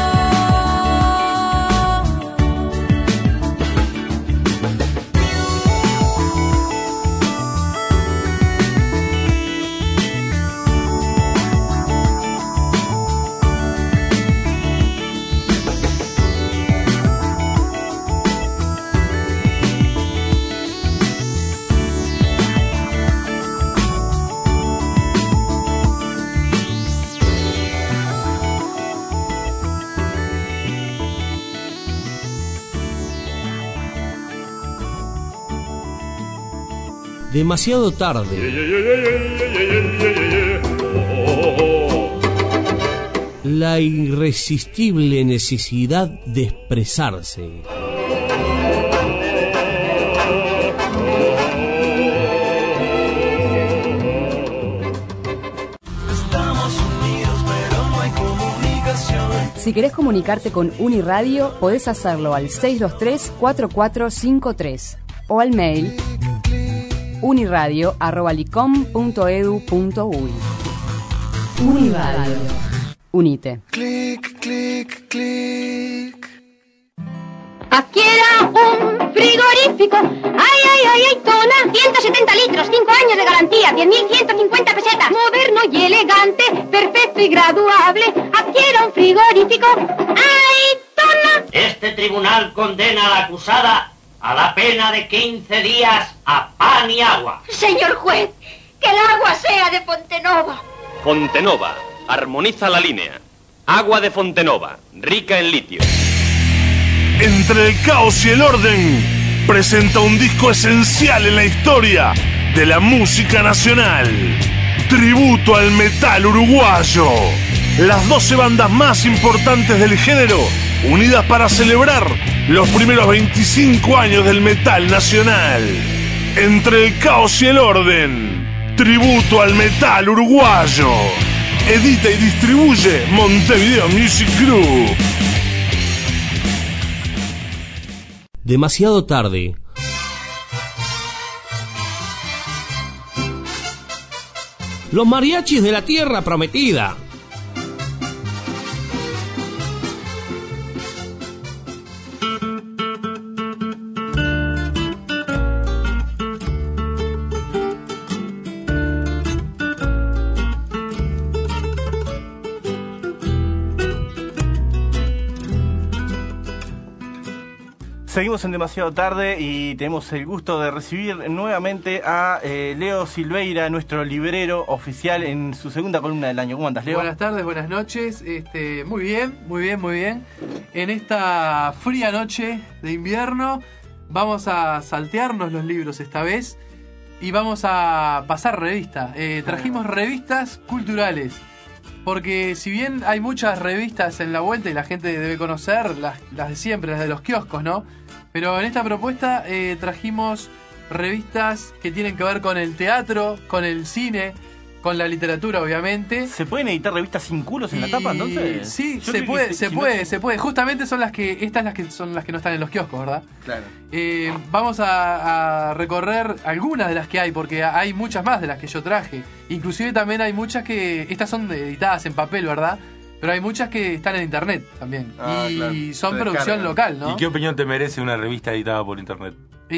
B: Demasiado tarde. La irresistible necesidad de expresarse.
M: Si querés comunicarte con Uniradio, podés hacerlo al 623-4453 o al mail uniradio@licom.edu.uy. Uniradio. Unite.
N: Clic, clic, clic.
O: Adquiera un frigorífico. ¡Ay, ay, ay, ay, tona! 170 litros, 5 años de garantía, 10.150 pesetas. Moderno y elegante, perfecto y graduable. Adquiera un frigorífico. ¡Ay, tona!
P: Este tribunal condena a la acusada a la pena de 15 días a pan y agua.
O: Señor juez, que el agua sea de Fontenova.
Q: Fontenova, armoniza la línea. Agua de Fontenova, rica en litio.
R: Entre el caos y el orden, presenta un disco esencial en la historia de la música nacional. Tributo al metal uruguayo. Las 12 bandas más importantes del género, unidas para celebrar los primeros 25 años del metal nacional. Entre el caos y el orden, tributo al metal uruguayo. Edita y distribuye Montevideo Music Group.
B: Demasiado tarde.
S: los mariachis de la tierra prometida.
C: Seguimos en Demasiado Tarde y tenemos el gusto de recibir nuevamente a Leo Silveira, nuestro librero oficial en su segunda columna del año. ¿Cómo andas, Leo?
T: Buenas tardes, buenas noches. Muy bien. En esta fría noche de invierno vamos a saltearnos los libros esta vez y vamos a pasar revista. Trajimos revistas culturales. Porque si bien hay muchas revistas en la vuelta y la gente debe conocer las de siempre, las de los kioscos, ¿no? Pero en esta propuesta trajimos revistas que tienen que ver con el teatro, con el cine, con la literatura, obviamente.
C: ¿Se pueden editar revistas sin culos en la tapa, entonces?
T: Sí, se puede. Justamente son las que son las que no están en los kioscos, ¿verdad?
E: Claro.
T: Vamos a recorrer algunas de las que hay, porque hay muchas más de las que yo traje. Inclusive también hay muchas que... Estas son editadas en papel, ¿verdad? Pero hay muchas que están en internet también. Y son producción local, ¿no?
F: ¿Y qué opinión te merece una revista editada por internet?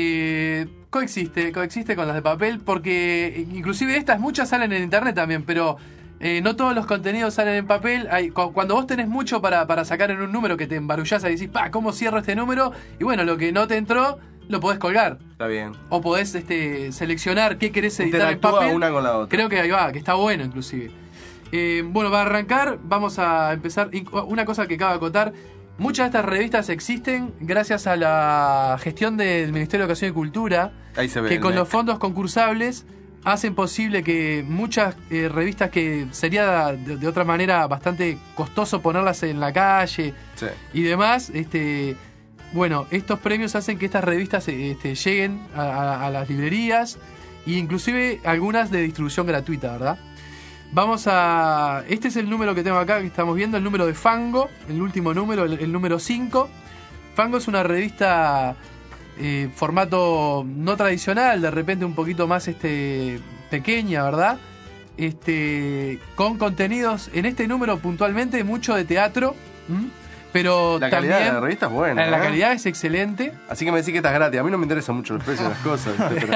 T: Coexiste con las de papel, porque inclusive muchas salen en internet también, pero no todos los contenidos salen en papel. Cuando vos tenés mucho para sacar en un número que te embarullás y decís, ¿cómo cierro este número? Y bueno, lo que no te entró, lo podés colgar.
E: Está bien.
T: O podés seleccionar qué querés editar en papel.
E: Una con la otra.
T: Creo que ahí va, que está bueno inclusive. Bueno, para arrancar, vamos a empezar. Una cosa que acabo de acotar. Muchas de estas revistas existen gracias a la gestión del Ministerio de Educación y Cultura,
E: ahí se ve,
T: que con los fondos concursables hacen posible que muchas revistas que sería de otra manera bastante costoso ponerlas en la calle y demás, bueno, estos premios hacen que estas revistas lleguen a las librerías e inclusive algunas de distribución gratuita, ¿verdad? Este es el número que tengo acá, que estamos viendo, el número de Fango, el último número, el número 5. Fango es una revista formato no tradicional, de repente un poquito más pequeña, ¿verdad? Con contenidos, en este número puntualmente, mucho de teatro. Pero
E: la calidad de la revista es buena.
T: La calidad es excelente.
E: Así que me decís que estás gratis. A mí no me interesa mucho el precio de las cosas.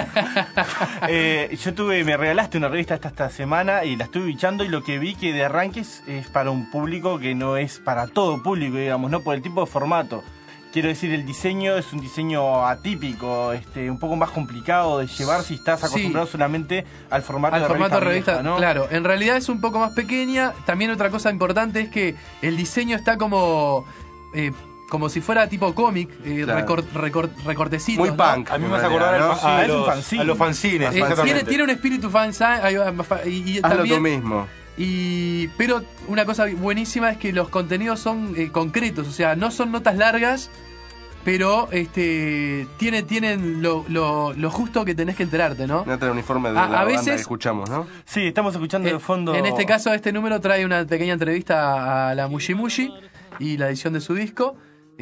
C: Me regalaste una revista esta semana y la estuve bichando, y lo que vi que de arranques es para un público que no es para todo público, digamos, no por el tipo de formato. Quiero decir, el diseño es un diseño atípico, un poco más complicado de llevar si estás acostumbrado solamente al formato de revista vieja, ¿no?
T: Claro, en realidad es un poco más pequeña. También otra cosa importante es que el diseño está como si fuera tipo cómic, recortecitos.
E: Muy punk.
F: A mí me hace acordar a los fanzines.
T: Tiene un espíritu fanzine y
E: hazlo
T: también,
E: tú mismo.
T: Pero una cosa buenísima es que los contenidos son concretos, o sea, no son notas largas, pero tienen lo justo que tenés que enterarte, ¿no?
E: No trae uniforme de la banda que escuchamos, ¿no?
C: Sí, estamos escuchando de fondo.
T: En este caso, este número trae una pequeña entrevista a la Mushi Mushi y la edición de su disco.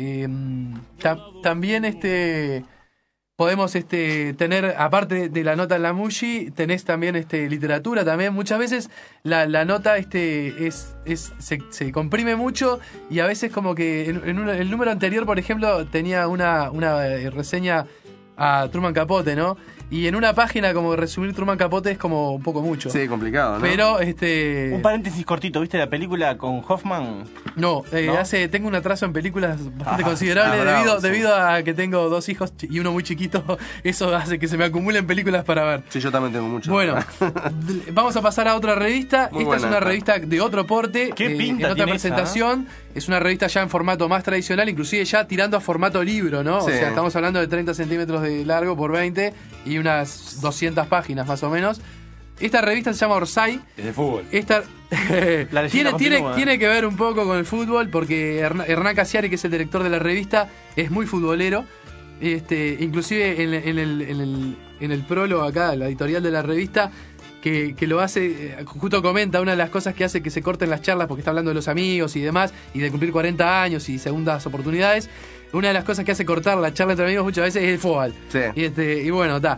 T: También podemos tener, aparte de la nota en la Mushi, tenés también literatura también. Muchas veces la nota se comprime mucho, y a veces como que el número anterior, por ejemplo, tenía una reseña a Truman Capote, ¿no? Y en una página como resumir Truman Capote es como un poco mucho.
E: Sí, complicado, ¿no?
T: Pero
C: un paréntesis cortito, ¿viste la película con Hoffman?
T: No, tengo un atraso en películas bastante considerable debido a que tengo 2 hijos y uno muy chiquito. Eso hace que se me acumulen películas para ver.
E: Sí, yo también tengo muchas.
T: Bueno, vamos a pasar a otra revista. Esta es una revista de otro porte.
C: ¿Qué pinta
T: en otra
C: tiene
T: presentación? Es una revista ya en formato más tradicional, inclusive ya tirando a formato libro, ¿no? Sí. O sea, estamos hablando de 30 centímetros de largo por 20 y unas 200 páginas más o menos. Esta revista se llama Orsay.
F: Es de fútbol.
T: Tiene que ver un poco con el fútbol, porque Hernán Casiari, que es el director de la revista, es muy futbolero. Inclusive en el prólogo acá, la editorial de la revista, que lo hace, justo comenta, una de las cosas que hace que se corten las charlas, porque está hablando de los amigos y demás, y de cumplir 40 años y segundas oportunidades. Una de las cosas que hace cortar la charla entre amigos muchas veces es el fútbol.
E: Sí.
T: Y bueno, está.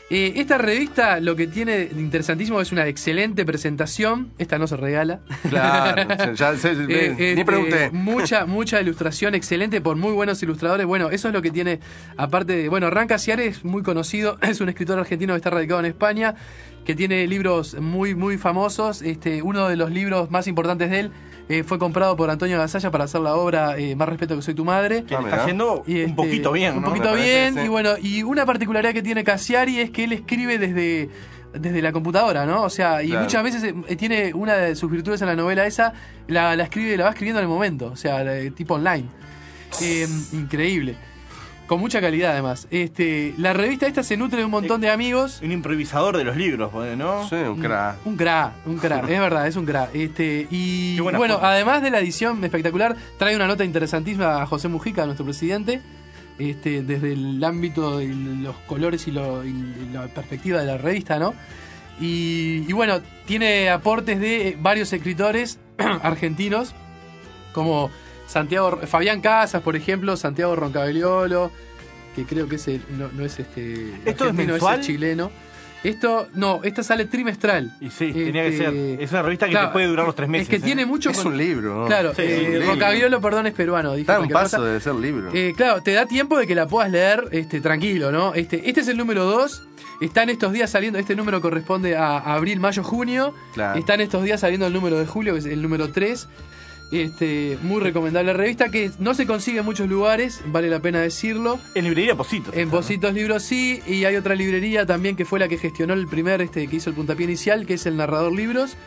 T: Esta revista lo que tiene de interesantísimo es una excelente presentación. Esta no se regala.
E: Claro, ya sé, ni pregunté.
T: Mucha ilustración, excelente por muy buenos ilustradores. Bueno, eso es lo que tiene, aparte de... Bueno, Hernán Casiari es muy conocido, es un escritor argentino que está radicado en España, que tiene libros muy famosos. Uno de los libros más importantes de él fue comprado por Antonio Gasalla para hacer la obra Más respeto que soy tu madre.
C: Que le está haciendo un poquito bien, ¿no?
T: Un poquito bien, y bueno, y una particularidad que tiene Casiari es que él escribe desde la computadora, ¿no? O sea, y muchas veces tiene una de sus virtudes en la novela esa, la va escribiendo en el momento, o sea, tipo online. Increíble. Con mucha calidad, además. La revista esta se nutre de un montón de amigos.
C: Un improvisador de los libros, ¿no?
E: Sí, un crack.
T: Un crack, es verdad, es un crack. Y bueno, además de la edición espectacular, trae una nota interesantísima a José Mujica, nuestro presidente, desde el ámbito de los colores y la perspectiva de la revista, ¿no? Y bueno, tiene aportes de varios escritores argentinos, como Fabián Casas, por ejemplo, Santiago Roncaveliolo, que creo que no es
C: ¿Esto es mensual?
T: Es chileno. Esta sale trimestral.
C: Y sí, tenía que ser. Es una revista que te puede durar los 3 meses.
T: Es que tiene mucho...
E: Es un libro, ¿no?
T: Claro,
C: sí,
T: Roncaveliolo, perdón, es peruano.
E: Está un paso de ser libro.
T: Claro, te da tiempo de que la puedas leer tranquilo, ¿no? Este es el número 2. Están estos días saliendo, este número corresponde a abril, mayo, junio.
E: Claro.
T: Están estos días saliendo el número de julio, que es el número 3. Muy recomendable revista, que no se consigue en muchos lugares, vale la pena decirlo.
C: En librería Positos.
T: En Positos Libros sí, y hay otra librería también que fue la que gestionó el primer, que hizo el puntapié inicial, que es el Narrador Libros.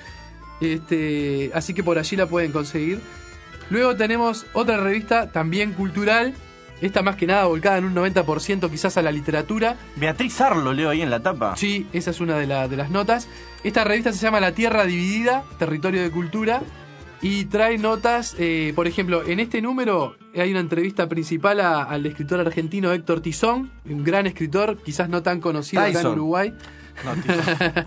T: Así que por allí la pueden conseguir. Luego tenemos otra revista también cultural, esta más que nada volcada en un 90% quizás a la literatura.
C: Beatriz Arlo leo ahí en la tapa.
T: Sí, esa es una de las notas. Esta revista se llama La Tierra Dividida, Territorio de Cultura. Y trae notas, por ejemplo, en este número hay una entrevista principal al escritor argentino Héctor Tizón, un gran escritor, quizás no tan conocido acá en Uruguay. No,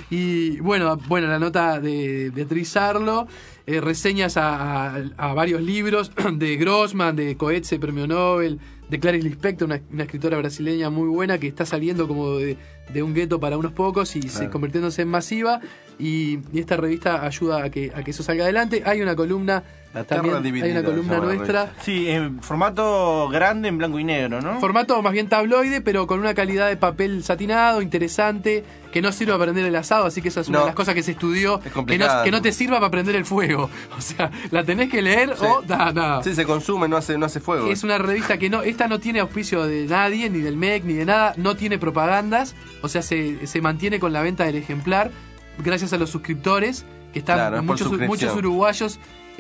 T: y bueno, la nota de Beatriz Arlo, reseñas a varios libros de Grossman, de Coetzee, premio Nobel, de Clarice Lispector, una escritora brasileña muy buena que está saliendo como de un gueto para unos pocos y convirtiéndose en masiva. Y esta revista ayuda a que eso salga adelante. Hay una columna también, hay una columna nuestra.
C: Sí, en formato grande, en blanco y negro, ¿no?
T: Formato más bien tabloide, pero con una calidad de papel satinado, interesante, que no sirve para prender el asado, así que esa es una de las cosas que se estudió, que no te sirva para prender el fuego. O sea, la tenés que leer o nada.
E: Sí, se consume, no hace fuego.
T: Es una revista que esta no tiene auspicio de nadie, ni del MEC, ni de nada, no tiene propagandas, o sea, se mantiene con la venta del ejemplar, gracias a los suscriptores, que están muchos uruguayos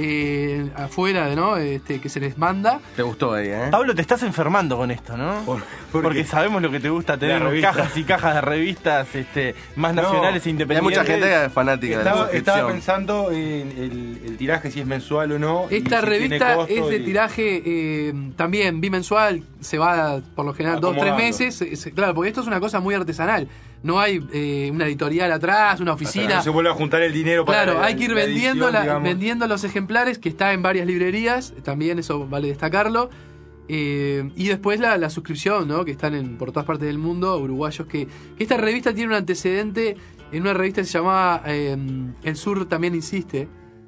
T: afuera, ¿no? Que se les manda.
E: Te gustó ahí,
C: Pablo, te estás enfermando con esto, ¿no? Porque sabemos lo que te gusta tener cajas y cajas de revistas más nacionales e independientes.
E: Hay mucha gente que es fanática de la suscripción.
F: Estaba pensando en el tiraje, si es mensual o no.
T: Esta revista es de tiraje también bimensual, se va por lo general 2-3 meses. Claro, porque esto es una cosa muy artesanal. No hay una editorial atrás, una oficina.
F: No se vuelve a juntar el dinero para
T: Claro, hay que ir vendiendo los ejemplares, que está en varias librerías, también eso vale destacarlo. Y después la suscripción, ¿no? Que están por todas partes del mundo, uruguayos, que esta revista tiene un antecedente en una revista que se llamaba El Sur también insiste,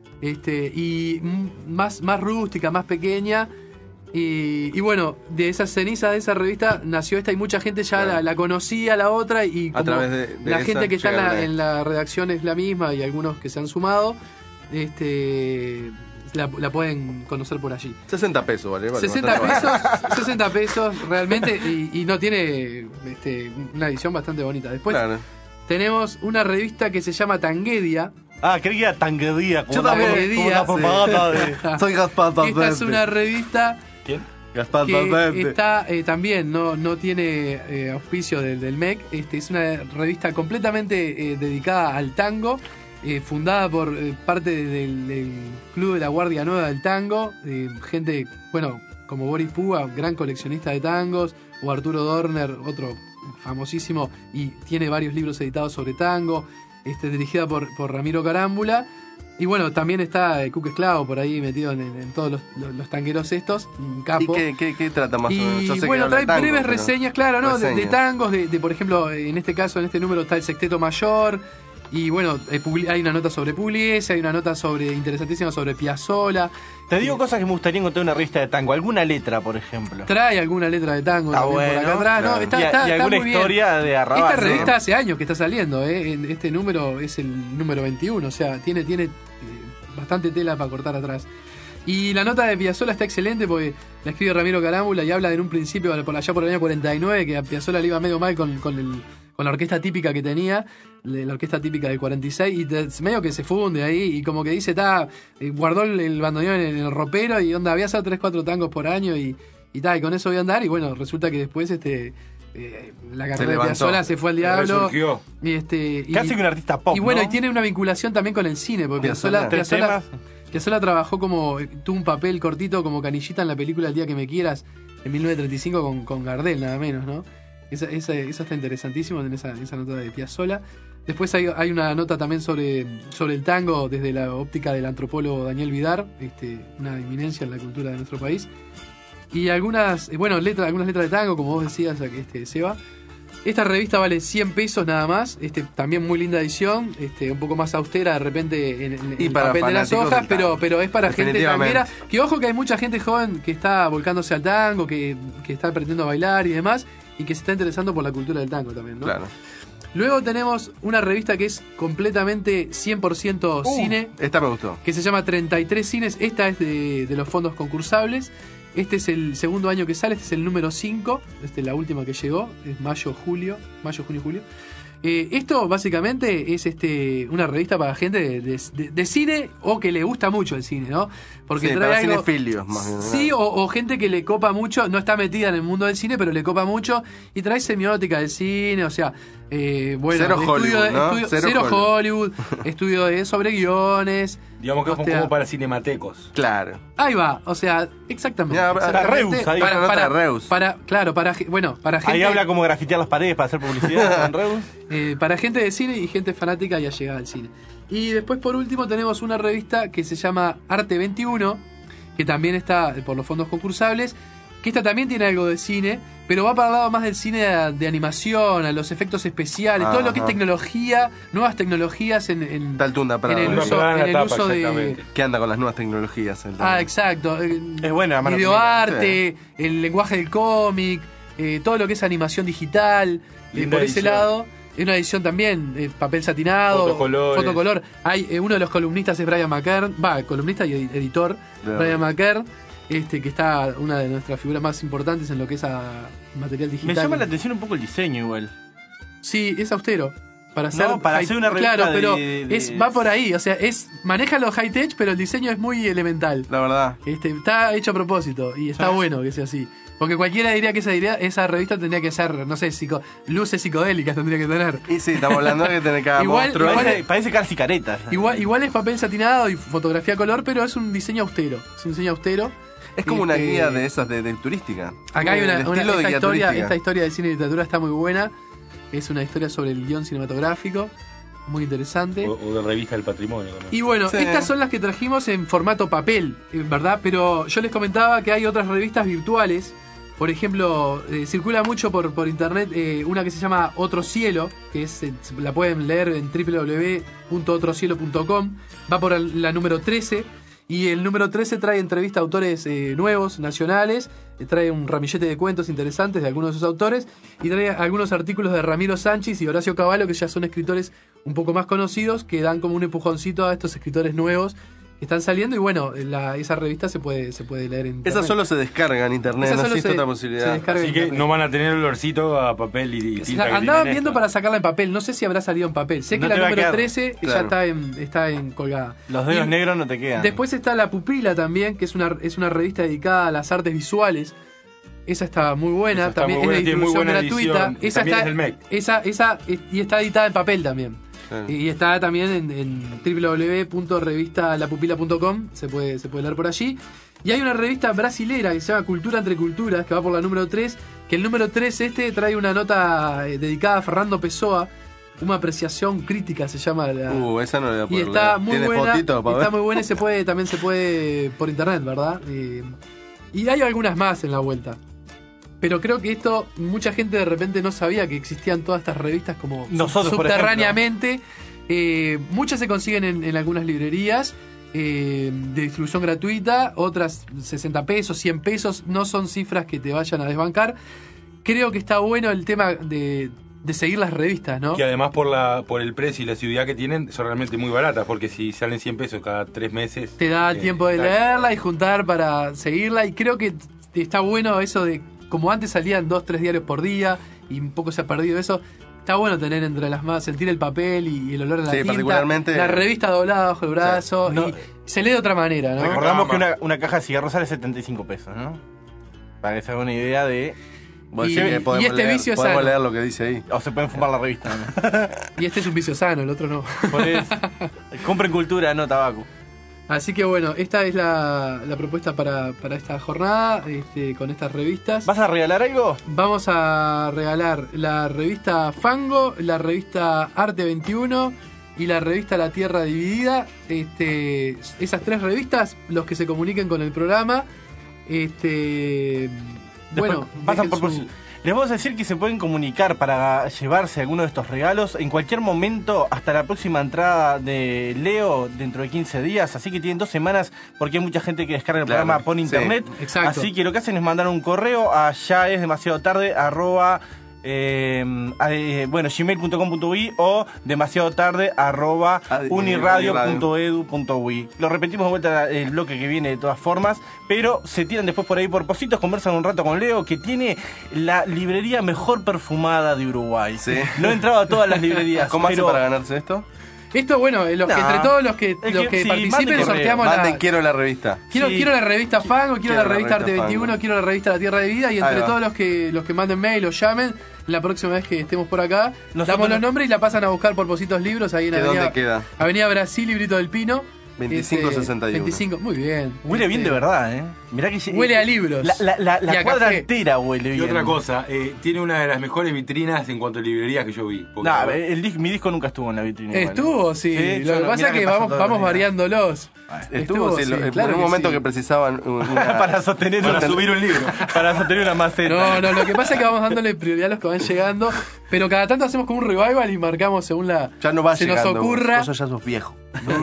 T: y más rústica, más pequeña. Y bueno, de esas cenizas de esa revista nació esta, y mucha gente ya la conocía, la otra, y como la gente que está en la redacción es la misma, y algunos que se han sumado, la pueden conocer por allí.
E: 60 pesos, ¿vale?
T: 60 pesos realmente, y no tiene una edición bastante bonita. Después tenemos una revista que se llama Tanguedia.
C: Creí que era Tanguedia.
T: Yo también.
E: Soy Gaspar Valverde.
T: Esta es una revista...
E: ¿Quién? Gaspar
T: que
E: Valverde.
T: está también, no tiene auspicio del MEC. Es una revista completamente dedicada al tango, fundada por parte del Club de la Guardia Nueva del Tango, gente, como Boris Púa, gran coleccionista de tangos, o Arturo Dorner, otro famosísimo, y tiene varios libros editados sobre tango, dirigida por Ramiro Carámbula. Y bueno, también está Cuco Esclavo por ahí metido en todos los tangueros estos, un capo.
E: ¿Y qué trata más o menos?
T: Y bueno, trae breves reseñas, claro, ¿no? De tangos, de por ejemplo, en este caso, en este número está el Sexteto Mayor. Y bueno, hay una nota sobre Pugliese, hay una nota interesantísima sobre Piazzolla.
C: Te digo cosas que me gustaría encontrar en una revista de tango. ¿Alguna letra, por ejemplo?
T: Trae alguna letra de tango
C: bueno,
T: por acá atrás.
C: Claro.
T: No, está
C: y alguna
T: muy
C: historia
T: bien.
C: de Arrabal.
T: Esta revista hace años que está saliendo, Este número es el número 21, o sea, tiene bastante tela para cortar atrás. Y la nota de Piazzolla está excelente porque la escribe Ramiro Carámbula y habla en un principio, allá por el año 49, que a Piazzolla le iba medio mal con la orquesta típica que tenía, la orquesta típica del 46, y medio que se funde ahí, y como que dice, guardó el bandoneón en el ropero, y onda, había hacer 3-4 tangos por año, y con eso voy a andar, y bueno, resulta que después la carrera de Piazzolla se fue al diablo.
C: Casi que un artista pop,
T: y bueno,
C: ¿no?
T: y tiene una vinculación también con el cine, porque Piazzolla trabajó tuvo un papel cortito como Canillita en la película El día que me quieras, en 1935 con Gardel, nada menos, ¿no? Esa está interesantísimo en esa nota de Piazzolla. Después hay una nota también sobre el tango desde la óptica del antropólogo Daniel Vidar, una eminencia en la cultura de nuestro país. Y algunas letras de tango, como vos decías, Seba. Esta revista vale 100 pesos nada más, también muy linda edición, un poco más austera de repente en el papel de las hojas, pero es para gente tanguera. Que ojo que hay mucha gente joven que está volcándose al tango, que está aprendiendo a bailar y demás, y que se está interesando por la cultura del tango también, ¿no?
E: Claro.
T: Luego tenemos una revista que es completamente 100% cine.
E: Esta me gustó.
T: Que se llama 33 Cines. Esta es de los fondos concursables. Este es el segundo año que sale. Este es el número 5. La última que llegó. Es mayo, junio, julio. Esto básicamente es una revista para gente de cine o que le gusta mucho el cine, ¿no? Porque
E: sí,
T: trae
E: para
T: algo,
E: cinefilios más bien.
T: Sí, o gente que le copa mucho, no está metida en el mundo del cine, pero le copa mucho y trae semiótica del cine, o sea,
E: cero Hollywood, ¿no?
T: Cero Hollywood, estudio sobre guiones.
F: Digamos que es como para cinematecos.
E: Claro.
T: Ahí va, o sea, exactamente.
C: Reus, ahí
E: para Reus.
T: Para gente.
C: Ahí habla como grafitear las paredes para hacer publicidad con Reus.
T: Para gente de cine y gente fanática y allegada al cine. Y después, por último, tenemos una revista que se llama Arte 21, que también está por los fondos concursables, que esta también tiene algo de cine, pero va para el lado más del cine de animación, a los efectos especiales, todo lo que es tecnología, nuevas tecnologías en
E: Taltunda para
T: en el uso de...
E: ¿Qué anda con las nuevas tecnologías?
T: Exacto.
C: Es buena la mano.
T: Videoarte, el lenguaje del cómic, todo lo que es animación digital, por ese lado. Es una edición también, papel satinado, fotocolor. Hay uno de los columnistas es Brian McKern, columnista y editor, Brian McKern. Que está una de nuestras figuras más importantes en lo que es material digital.
C: Me llama la atención un poco el diseño igual.
T: Sí, es austero. Para hacer
C: una revista.
T: Claro, pero va por ahí. O sea, maneja lo high tech, pero el diseño es muy elemental.
E: La verdad.
T: Está hecho a propósito y está bueno que sea así. Porque cualquiera diría que esa revista tendría que ser, no sé, luces psicodélicas tendría que tener.
E: Y sí, estamos hablando de que tener cada monstruo.
C: Parece casi caretas.
T: Igual es papel satinado y fotografía a color, pero es un diseño austero.
E: Es como una guía de esas de turística.
T: Acá hay esta historia de cine y literatura está muy buena. Es una historia sobre el guión cinematográfico, muy interesante.
F: O de revista del patrimonio también.
T: Y bueno, estas son las que trajimos en formato papel, ¿verdad? Pero yo les comentaba que hay otras revistas virtuales. Por ejemplo, circula mucho por internet una que se llama Otro Cielo, que la pueden leer en www.otrocielo.com. Va por la número 13. Y el número 13 trae entrevista a autores nuevos, nacionales, trae un ramillete de cuentos interesantes de algunos de sus autores, y trae algunos artículos de Ramiro Sánchez y Horacio Cavallo, que ya son escritores un poco más conocidos, que dan como un empujoncito a estos escritores nuevos que están saliendo. Y bueno, esa revista se puede leer en internet.
E: Esa solo se descarga en internet, no existe otra posibilidad.
F: Así que no van a tener olorcito a papel y tinta.
T: Andaban viendo para sacarla en papel, no sé si habrá salido en papel. Sé que la número 13 ya está en colgada.
C: Los dedos negros no te quedan.
T: Después está La Pupila también, que es una revista dedicada a las artes visuales. Esa está muy buena, también es de distribución gratuita. Esa está, y está editada en papel también. Y está también en www.revistalapupila.com, se puede leer por allí. Y hay una revista brasilera que se llama Cultura entre Culturas, que va por la número 3, que el número 3 trae una nota dedicada a Fernando Pessoa, Una apreciación crítica se llama
E: esa no la voy a poder
T: y está
E: leer.
T: muy
E: ¿Tiene
T: buena,
E: fotito para
T: está
E: ver?
T: muy buena y también se puede por internet, ¿verdad? Y hay algunas más en la vuelta. Pero creo que esto, mucha gente de repente no sabía que existían todas estas revistas como
C: Nosotros,
T: subterráneamente. Muchas se consiguen en algunas librerías de distribución gratuita, otras 60 pesos, 100 pesos, no son cifras que te vayan a desbancar. Creo que está bueno el tema de seguir las revistas, ¿no?
F: Que además por el precio y la ciudad que tienen son realmente muy baratas, porque si salen 100 pesos cada 3 meses...
T: Te da el tiempo de leerla y juntar para seguirla, y creo que está bueno eso de, como antes salían 2-3 diarios por día, y un poco se ha perdido eso, está bueno tener entre las manos, sentir el papel y el olor a la tinta,
E: particularmente...
T: la revista doblada bajo el brazo, y se lee de otra manera, ¿no?
C: Recordamos que una caja de cigarros sale 75 pesos, ¿no? Para que se haga una idea de...
T: Y este vicio es sano.
E: Podemos leer lo que dice ahí.
C: O se pueden fumar la revista, ¿no?
T: Y este es un vicio sano, el otro no.
C: Por eso. Compren cultura, no tabaco.
T: Así que bueno, esta es la propuesta para esta jornada, con estas revistas.
C: ¿Vas a regalar algo?
T: Vamos a regalar la revista Fango, la revista Arte 21 y la revista La Tierra Dividida. Esas 3 revistas, los que se comuniquen con el programa. Bueno,
C: pasan por les vamos a decir que se pueden comunicar para llevarse alguno de estos regalos en cualquier momento hasta la próxima entrada de Leo dentro de 15 días. Así que tienen 2 semanas porque hay mucha gente que descarga el programa por internet.
T: Sí, exacto.
C: Así que lo que hacen es mandar un correo a yaesdemasiadotarde gmail.com.uy o demasiadotarde@uniradio.edu.uy. Lo repetimos de vuelta el bloque que viene de todas formas, pero se tiran después por ahí por Positos, conversan un rato con Leo, que tiene la librería mejor perfumada de Uruguay.
E: Sí.
C: No he entrado a todas las librerías.
E: ¿Cómo hace para ganarse esto?
T: Esto, bueno, entre todos los que participen sorteamos
E: quiero la revista.
T: Quiero la revista Fango, quiero la revista Arte 21, quiero la revista La Tierra de Vida, y entre todos los que manden mail o llamen, la próxima vez que estemos por acá, damos los nombres y la pasan a buscar por Positos Libros ahí en Avenida Brasil y Brito del Pino.
E: 2561.
T: 25, muy bien.
C: Huele bien de verdad, Mirá que
T: huele a libros.
C: La cuadra entera huele bien.
F: Y otra cosa, tiene una de las mejores vitrinas en cuanto a librerías que yo vi.
C: Mi disco nunca estuvo en la vitrina.
T: Estuvo, sí. Lo que pasa es que vamos variándolos.
E: Estuvo, sí, en un momento que precisaban
C: para sostener
F: subir un libro.
C: Para sostener una maceta.
T: No, lo que pasa es que vamos dándole prioridad a los que van llegando, pero cada tanto hacemos como un revival y marcamos según
E: ya no va
T: se
E: llegando,
T: nos ocurra.
E: Vos ya sos viejo.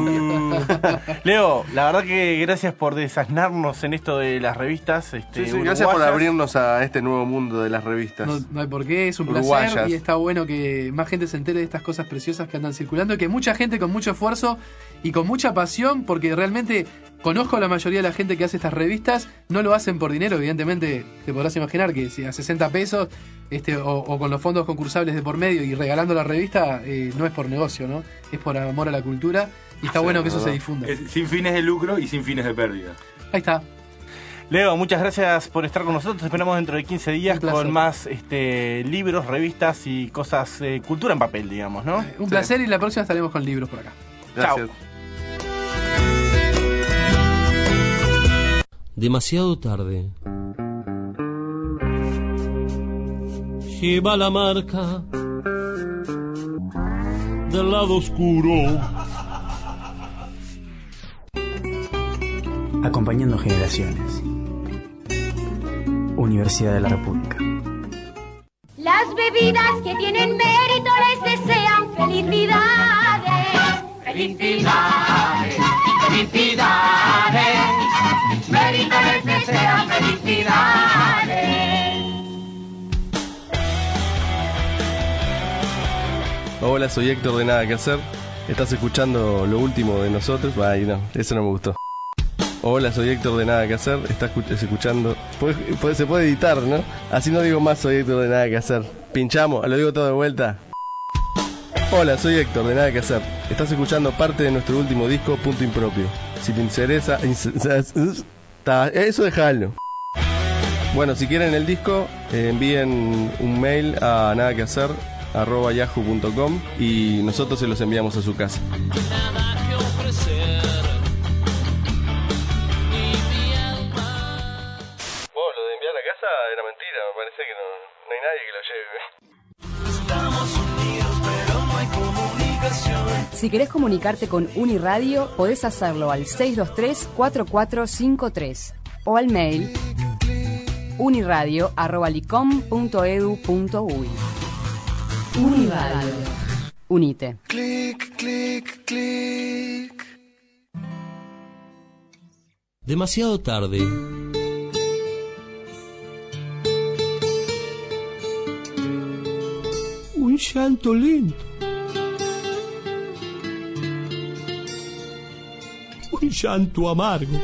C: Leo, la verdad que gracias por desasnarnos en esto de las revistas.
E: Gracias por abrirnos a este nuevo mundo de las revistas.
T: No hay por qué, es un placer, y está bueno que más gente se entere de estas cosas preciosas que andan circulando, y que mucha gente con mucho esfuerzo y con mucha pasión, porque realmente conozco a la mayoría de la gente que hace estas revistas, no lo hacen por dinero, evidentemente te podrás imaginar que si a 60 pesos o con los fondos concursables de por medio y regalando la revista, no es por negocio, ¿no? Es por amor a la cultura, y está bueno que eso se difunda.
F: Sin fines de lucro y sin fines de pérdida.
T: Ahí está.
C: Leo, muchas gracias por estar con nosotros. Te esperamos dentro de 15 días con más libros, revistas y cosas, cultura en papel, digamos, ¿no?
T: Un placer, y la próxima estaremos con libros por acá.
E: Gracias.
T: Chao.
B: Demasiado tarde. Lleva la marca del lado oscuro.
U: Acompañando generaciones. Universidad de la República.
O: Las bebidas que tienen mérito les desean felicidades. Felicidades, felicidades. Mérito les desean felicidades.
E: Hola, soy Héctor de Nada Que Hacer. Estás escuchando lo último de nosotros. Ay, no, eso no me gustó. Hola, soy Héctor de Nada Que Hacer. Estás escuchando. Se puede editar, ¿no? Así no digo más, soy Héctor de Nada Que Hacer. Pinchamos, lo digo todo de vuelta. Hola, soy Héctor de Nada Que Hacer. Estás escuchando parte de nuestro último disco, Punto Impropio. Si te interesa... Eso dejalo. Bueno, si quieren el disco, envíen un mail a nadaquehacer@yahoo.com y nosotros se los enviamos a su casa. Lo de enviar a casa era mentira, me parece que no hay nadie que lo lleve.
N: Estamos unidos, pero no hay
M: Si querés comunicarte con Uniradio, podés hacerlo al 623-4453 o al mail uniradio@licom.edu.uy. Uniradio. Unite.
N: Clic, clic, clic.
S: Demasiado tarde. Un llanto lento. Un llanto amargo.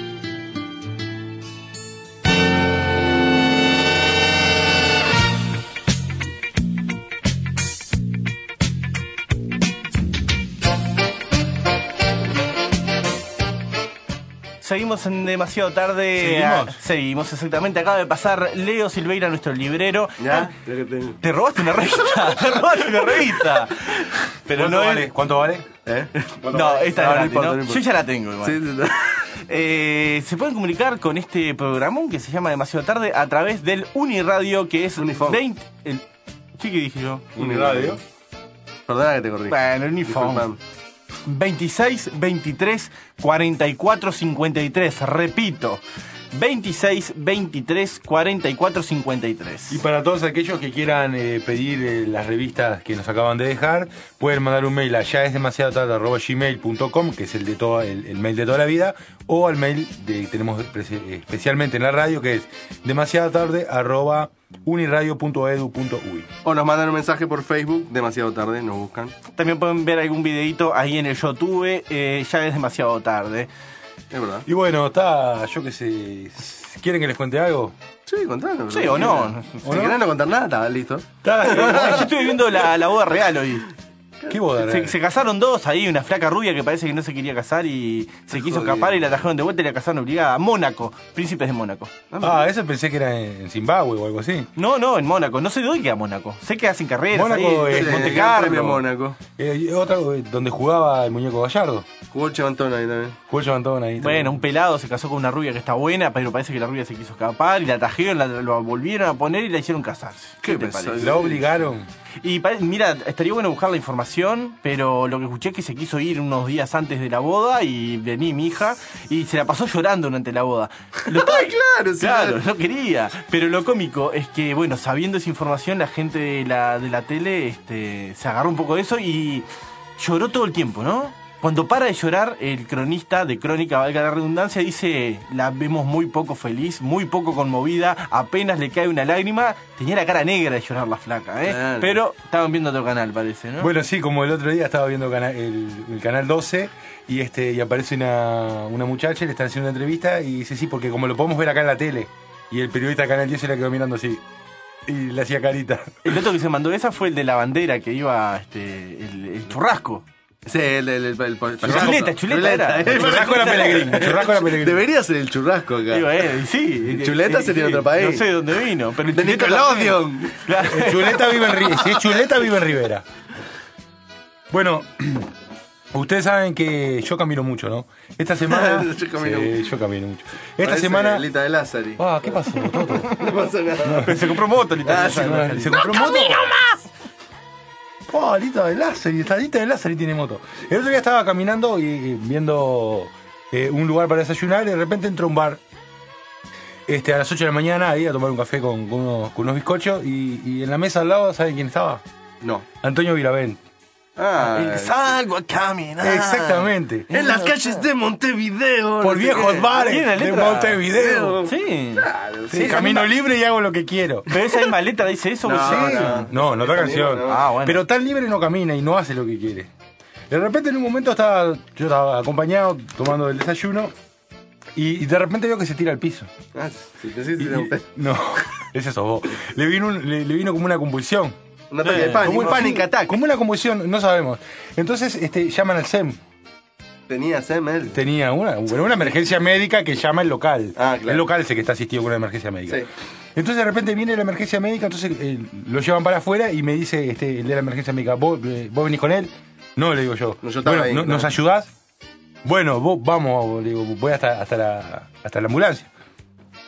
C: Seguimos en demasiado tarde. Seguimos, exactamente. Acaba de pasar Leo Silveira, nuestro librero.
E: ¿Ya?
C: Te robaste una revista. Pero
F: ¿Cuánto
C: no
F: vale? ¿Cuánto vale?
C: No, esta es grande,
E: importa,
C: ¿no?
E: no importa.
C: Yo ya la tengo igual.
E: Sí.
C: Se pueden comunicar con este programón que se llama Demasiado Tarde a través del Uniradio, que es
E: Unifón.
C: 20... ¿Qué dije yo?
F: Uniradio.
E: Perdona que te corrí.
C: Bueno, Unifón. 26 23 44 53. Repito, 26 23 44 53.
F: Y para todos aquellos que quieran pedir las revistas que nos acaban de dejar, pueden mandar un mail a yaesdemasiadotarde@gmail.com, que es el de el mail de toda la vida, o al mail que tenemos especialmente en la radio, que es demasiadotarde@uniradio.edu.uy.
E: O nos mandan un mensaje por Facebook, demasiado tarde, nos buscan.
C: También pueden ver algún videito ahí en el YouTube, ya es demasiado tarde.
E: Es verdad.
F: Y bueno, yo qué sé, ¿quieren que les cuente algo?
E: Sí, contanos.
C: Sí, o no.
E: Si querés no contar nada, está listo.
C: Yo estuve viendo la boda real hoy.
F: ¿Qué boda real?
C: Se casaron dos ahí, una flaca rubia que parece que no se quería casar y se quiso escapar y la trajeron de vuelta y la casaron obligada. Mónaco, príncipes de Mónaco.
F: Eso pensé que era en Zimbabue o algo así.
C: No, en Mónaco. No sé de dónde queda Mónaco. Sé que hacen carreras
F: Mónaco
C: ahí,
F: es
C: Monte
E: el
C: Carlo.
E: premio Mónaco.
F: Otra donde jugaba el muñeco Gallardo.
E: Jugó el Chevantón ahí también.
F: Jugó el Chevantón ahí.
C: Bueno, un pelado se casó con una rubia que está buena, pero parece que la rubia se quiso escapar y la trajeron, lo volvieron a poner y la hicieron casarse. ¿Qué te parece?
F: La obligaron.
C: Y mira, estaría bueno buscar la información, pero lo que escuché es que se quiso ir unos días antes de la boda y vení mi hija y se la pasó llorando durante la boda. Claro, no quería. Pero lo cómico es que, bueno, sabiendo esa información, la gente de la tele se agarró un poco de eso y lloró todo el tiempo, ¿no? Cuando para de llorar, el cronista de Crónica, valga la redundancia, dice: la vemos muy poco feliz, muy poco conmovida, apenas le cae una lágrima. Tenía la cara negra de llorar la flaca,
E: Claro.
C: Pero estaban viendo otro canal, parece, ¿no?
F: Bueno, sí, como el otro día estaba viendo el canal 12 y aparece una muchacha, le están haciendo una entrevista y dice sí, porque como lo podemos ver acá en la tele. Y el periodista del canal 10 se la quedó mirando así. Y le hacía carita.
C: El otro que se mandó esa fue el de la bandera, que iba el churrasco.
E: Sí, el
C: Chuleta era.
F: El churrasco era Pellegrini.
E: Debería ser el churrasco acá.
C: Sí.
E: Chuleta sería de otro país.
C: No sé de dónde vino, pero el
E: De
C: Chuleta
E: Nickelodeon.
C: Claro.
F: El Chuleta vive en Rivera. Si es Chuleta, vive en Rivera. Bueno, ustedes saben que yo camino mucho, ¿no? Esta semana...
E: Yo camino mucho.
F: Yo camino mucho. Esta
E: Parece
F: semana...
E: Lita de Lázari.
F: ¿Qué pasó, Toto?
E: No pasa nada.
C: Pero se compró moto, Lita.
F: ¿Se compró moto?
C: más!
F: Lita de Lázari. Lita de Lázari tiene moto. El otro día estaba caminando y viendo un lugar para desayunar y de repente entró a un bar a las 8 de la mañana ahí a tomar un café con unos bizcochos y en la mesa al lado, ¿saben quién estaba?
E: No.
F: Antonio Viravent.
C: Salgo a caminar.
F: Exactamente.
E: En las calles de Montevideo.
F: Por viejos bares
C: ¿Tiene
F: de
C: letra?
F: Montevideo.
C: Sí.
E: Claro,
F: Sí, camino libre y hago lo que quiero.
C: Pero esa misma letra dice eso.
F: No, otra canción.
C: Bueno.
F: Pero tan libre no camina y no hace lo que quiere. De repente en un momento yo estaba acompañado tomando el desayuno y de repente veo que se tira al piso. No, ese sos vos. Le vino como una convulsión.
E: Un ataque de pánico.
F: Como un panic attack. Como una convulsión, no sabemos. Entonces llaman al SEM.
E: ¿Tenía SEM él?
F: Tenía una emergencia médica que llama el local.
E: Claro.
F: El local es el que está asistido con una emergencia médica.
E: Sí.
F: Entonces de repente viene la emergencia médica, entonces lo llevan para afuera y me dice el de la emergencia médica: ¿Vos venís con él? No, le digo yo.
E: No, yo estaba ahí,
F: ¿nos ayudás? Bueno, vos vamos, le digo, voy hasta la ambulancia.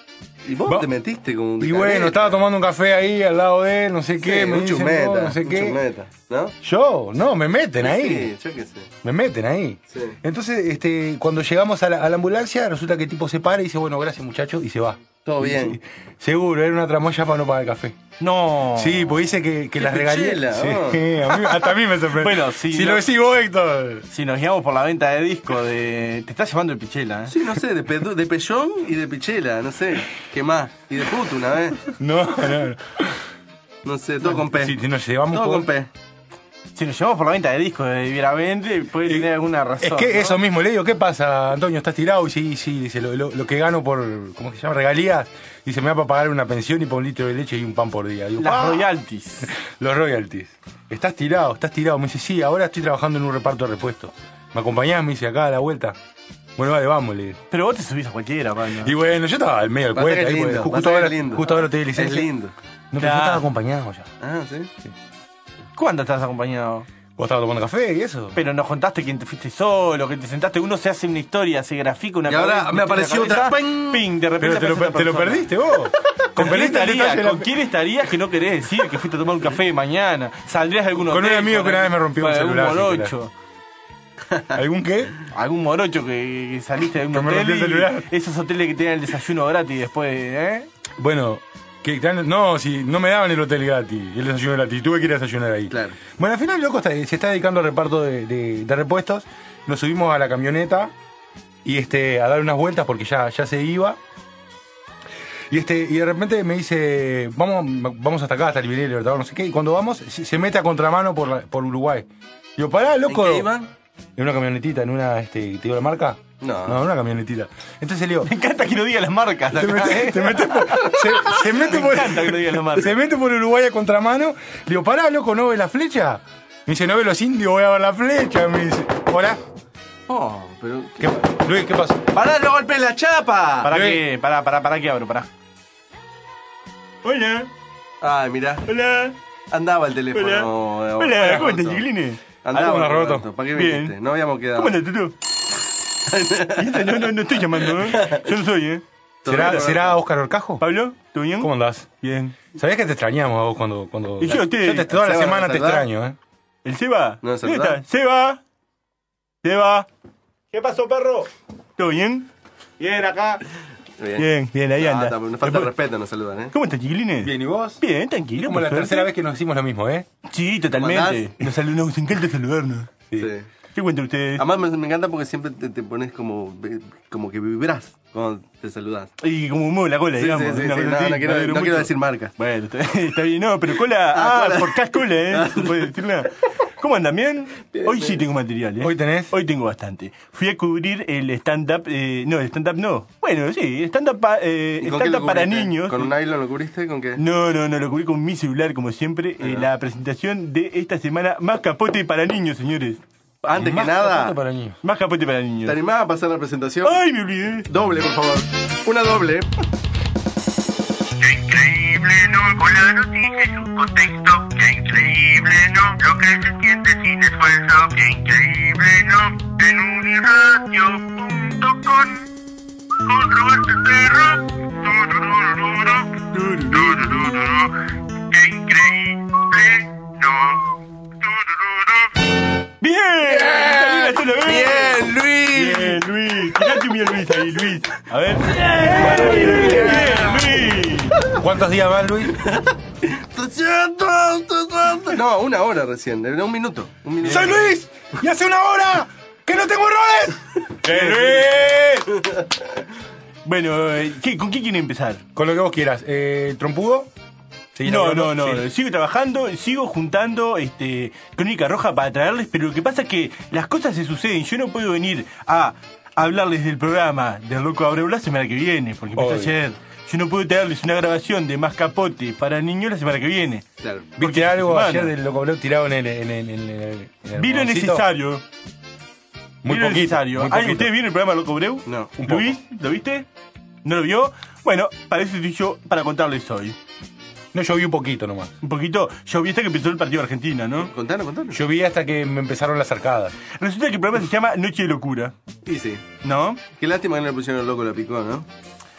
E: ¿Y vos te metiste como un
F: Y bueno, estaba tomando un café ahí al lado de él, no sé qué, me dicen, no sé qué.
E: ¿No?
F: Yo, no, me meten ahí.
E: Sí, yo qué sé.
F: Me meten ahí.
E: Sí.
F: Entonces, cuando llegamos a la ambulancia, resulta que el tipo se para y dice, bueno, gracias muchacho, y se va.
E: Todo bien.
F: Sí, seguro, era una tramoya para no pagar el café.
C: No.
F: Sí, porque dice que las regalías. Sí,
C: Oh.
F: hasta a mí me sorprendió.
C: Bueno,
F: si lo decís vos, Héctor.
C: Si nos guiamos por la venta de disco de... Te estás llevando el Pichela, ¿eh?
E: Sí, no sé, de Pellón y de Pichela, no sé. ¿Qué más? Y de puto una vez.
F: No.
E: No sé, todo con P.
F: Si nos llevamos
E: todo con P.
C: Si nos llevamos por la venta de discos de Vieravente, puede tener alguna razón.
F: Es que
C: ¿no?
F: eso mismo, le digo, ¿qué pasa, Antonio? ¿Estás tirado? Y sí, dice, lo que gano por, ¿cómo se llama? Regalías. Dice, me va para pagar una pensión y por un litro de leche y un pan por día. Digo,
C: Las royalties.
F: Los royalties. ¿Estás tirado? Me dice, sí, ahora estoy trabajando en un reparto de repuestos. ¿Me acompañás? Me dice, acá a la vuelta. Bueno, vale, vamos, le digo.
C: Pero vos te subís a cualquiera, Pablo.
F: Y bueno, yo estaba al medio del cuento.
E: Lindo,
F: justo ahora te di licencia.
E: Es lindo.
F: No, pero yo estaba acompañado ya.
E: Ah, ¿sí?
C: ¿Cuándo estás acompañado?
F: Vos estabas tomando café y eso.
C: Pero nos contaste que te fuiste solo, que te sentaste. Uno se hace una historia, se grafica una
E: y ahora me apareció otra.
C: ¡Ping! De repente
F: pero te lo perdiste vos.
C: ¿Con quién estarías que no querés decir que fuiste a tomar un café mañana? ¿Saldrías de algún hotel?
F: Con un amigo que una vez me rompió un celular.
C: ¿Algún morocho?
F: ¿Algún qué?
C: Algún morocho que saliste de un hotel y esos hoteles que te dan el desayuno gratis después, ¿eh?
F: Bueno... No, si no me daban el hotel gratis, el desayuno gratis, tuve que ir a desayunar ahí.
E: Claro.
F: Bueno, al final, loco, se está dedicando al reparto de repuestos. Nos subimos a la camioneta y a dar unas vueltas porque ya se iba. Y de repente me dice, vamos hasta acá, hasta Libertad, Libertador, no sé qué. Y cuando vamos, se mete a contramano por Uruguay. Digo, pará, loco.
E: ¿En qué iban?
F: En una camionetita, en una, ¿te digo la marca?
E: No,
F: en una camionetita. Entonces le digo...
C: Me encanta que no diga las marcas.
F: Se mete por Uruguay a contramano. Le digo, pará, loco, ¿no ves la flecha? Me dice, no ves los indios, voy a ver la flecha. Me dice, hola.
E: Oh, pero...
F: Luis, ¿qué pasa?
E: ¡Pará, no golpes la chapa!
C: ¿Para qué? Para que abro, pará. Hola.
E: Ay, mirá.
C: Hola.
E: Andaba el teléfono.
C: Hola, ¿cómo estás, chiquilines?
E: Andaba, Roberto. ¿Para qué viniste? No habíamos quedado.
C: ¿Cómo andas, Tutu? No estoy llamando, ¿eh? Yo no soy, ¿eh?
F: ¿Será Óscar Orcajo?
C: ¿Pablo? ¿Todo bien?
F: ¿Cómo andás?
C: Bien.
F: ¿Sabés que te extrañamos a vos cuando...
C: Y yo
F: toda la semana te extraño, ¿eh?
C: ¿El Seba?
E: ¿No
C: ¿Dónde está? ¡Seba! ¿Qué pasó, perro? ¿Todo bien? Bien, acá. Bien, ahí anda.
E: Nos falta respeto, nos saludan, ¿eh?
C: ¿Cómo estás, chiquilines?
F: Bien, ¿y vos?
C: Bien, tranquilo.
F: Como la tercera vez que nos hicimos lo mismo, ¿eh?
C: Sí, totalmente. Nos encanta saludarnos.
E: Sí.
C: ¿Qué cuentan ustedes?
E: Además me encanta porque siempre te pones como que vibrás cuando te saludás.
C: Y como mueve la cola, digamos.
E: Sí. No quiero decir marca.
C: Bueno, está bien, no, pero cola...
E: cola.
C: Por cas cola, ¿eh? No puede decir nada. ¿Cómo andan? ¿Bien? Hoy sí tengo material, ¿eh?
F: ¿Hoy tenés?
C: Hoy tengo bastante. Fui a cubrir el stand-up... no, el stand-up no. Bueno, sí, stand-up para niños.
E: ¿Con un nylon lo cubriste? ¿Con qué?
C: No, lo cubrí con mi celular, como siempre. La presentación de esta semana, Más Capote para Niños, señores.
E: Antes que nada,
C: Más Capote para Niños.
E: ¿Te animás a pasar la presentación?
C: ¡Ay, me olvidé!
E: Doble, por favor. Una doble.
A: Qué increíble, ¿no? Con la noticia y su contexto. Qué increíble, ¿no? Lo que se siente sin esfuerzo. Qué increíble, ¿no? En uniradio.com con Roberto Cerro. Qué increíble, ¿no?
C: ¡Bien!
E: ¡Bien, Luis!
C: ¡Bien, Luis! Tirate un bien, Luis, ahí, Luis. A ver. ¡Bien, Luis!
F: ¿Cuántos días más, Luis?
E: No, una hora recién, en un minuto.
F: ¡Soy Luis! ¡Y hace una hora que no tengo errores!
C: ¡Luis! Bueno, ¿con qué quieren empezar?
F: Con lo que vos quieras. ¿Trompudo?
C: No. Sigo trabajando, sigo juntando Crónica Roja para traerles, pero lo que pasa es que las cosas se suceden. Yo no puedo venir a hablarles del programa del Loco Abreu la semana que viene, porque empezó ayer. Yo no puedo traerles una grabación de Más Capote para niños la semana que viene.
E: Claro.
F: ¿Viste algo ayer del Loco Abreu tirado en el
C: Vi lo necesario.
F: Muy poquito.
C: ¿Ustedes vieron el programa Loco Abreu?
E: No.
C: ¿Luis? ¿Lo viste? ¿No lo vio? Bueno, para eso estoy yo para contarles hoy.
F: No, yo vi un poquito nomás.
C: Un poquito. Yo vi hasta que empezó el partido de Argentina, ¿no?
E: Contanos.
F: Yo vi hasta que me empezaron las arcadas.
C: Resulta que el programa se llama Noche de Locura.
E: Sí.
C: ¿No?
E: Qué lástima que no le pusieron el loco la picó, ¿no?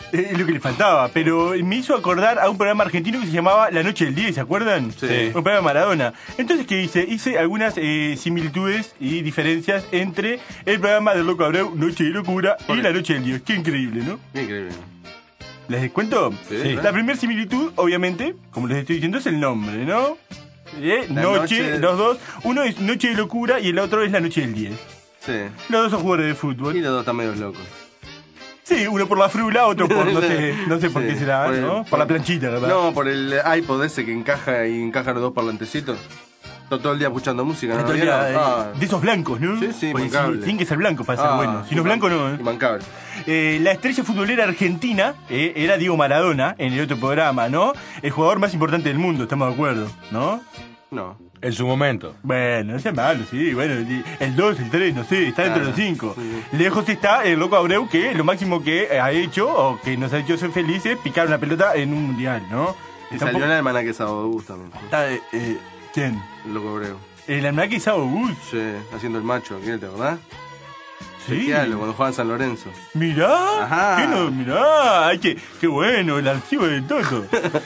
C: Es lo que le faltaba, pero me hizo acordar a un programa argentino que se llamaba La Noche del 10, ¿se acuerdan?
E: Sí.
C: Un programa de Maradona. Entonces, ¿qué hice? Hice algunas similitudes y diferencias entre el programa del Loco Abreu, Noche de Locura, y La Noche del 10. Qué increíble, ¿no?
E: Qué increíble.
C: ¿Les cuento?
E: Sí.
C: La primera similitud, obviamente, como les estoy diciendo, es el nombre, ¿no? Noche, los dos. Uno es Noche de Locura y el otro es La Noche del 10.
E: Sí.
C: Los dos son jugadores de fútbol.
E: Y los dos están medio locos.
C: Sí, uno por la frula, otro por no sé por qué será,
E: por
C: ¿no? Por la planchita, ¿verdad?
E: No, por el iPod ese que encaja los dos parlantecitos. Todo el día escuchando música, ¿no?
C: Todo el día, de esos blancos, ¿no?
E: Sí, sí,
C: pues
E: immancable.
C: tienen que ser blancos para ser buenos. Si no es blanco, no.
E: Immancable.
C: La estrella futbolera argentina era Diego Maradona en el otro programa, ¿no? El jugador más importante del mundo, estamos de acuerdo, ¿no?
E: No.
F: En su momento.
C: Bueno, no sea malo, sí, bueno, el 2, el 3, no sé, está dentro de los 5.
E: Sí.
C: Lejos está el Loco Abreu, que lo máximo que ha hecho, o que nos ha hecho ser felices, picar una pelota en un mundial, ¿no?
E: Y salió en el almanaque Sábado Bus también.
C: ¿Quién?
E: El Loco Abreu.
C: El almanaque Sábado Bus.
E: Sí, haciendo el macho, ¿te acordás?
C: Sí.
E: Cuando juega en San Lorenzo.
C: Mirá,
E: Ajá.
C: Mirá, qué bueno, el archivo de todo.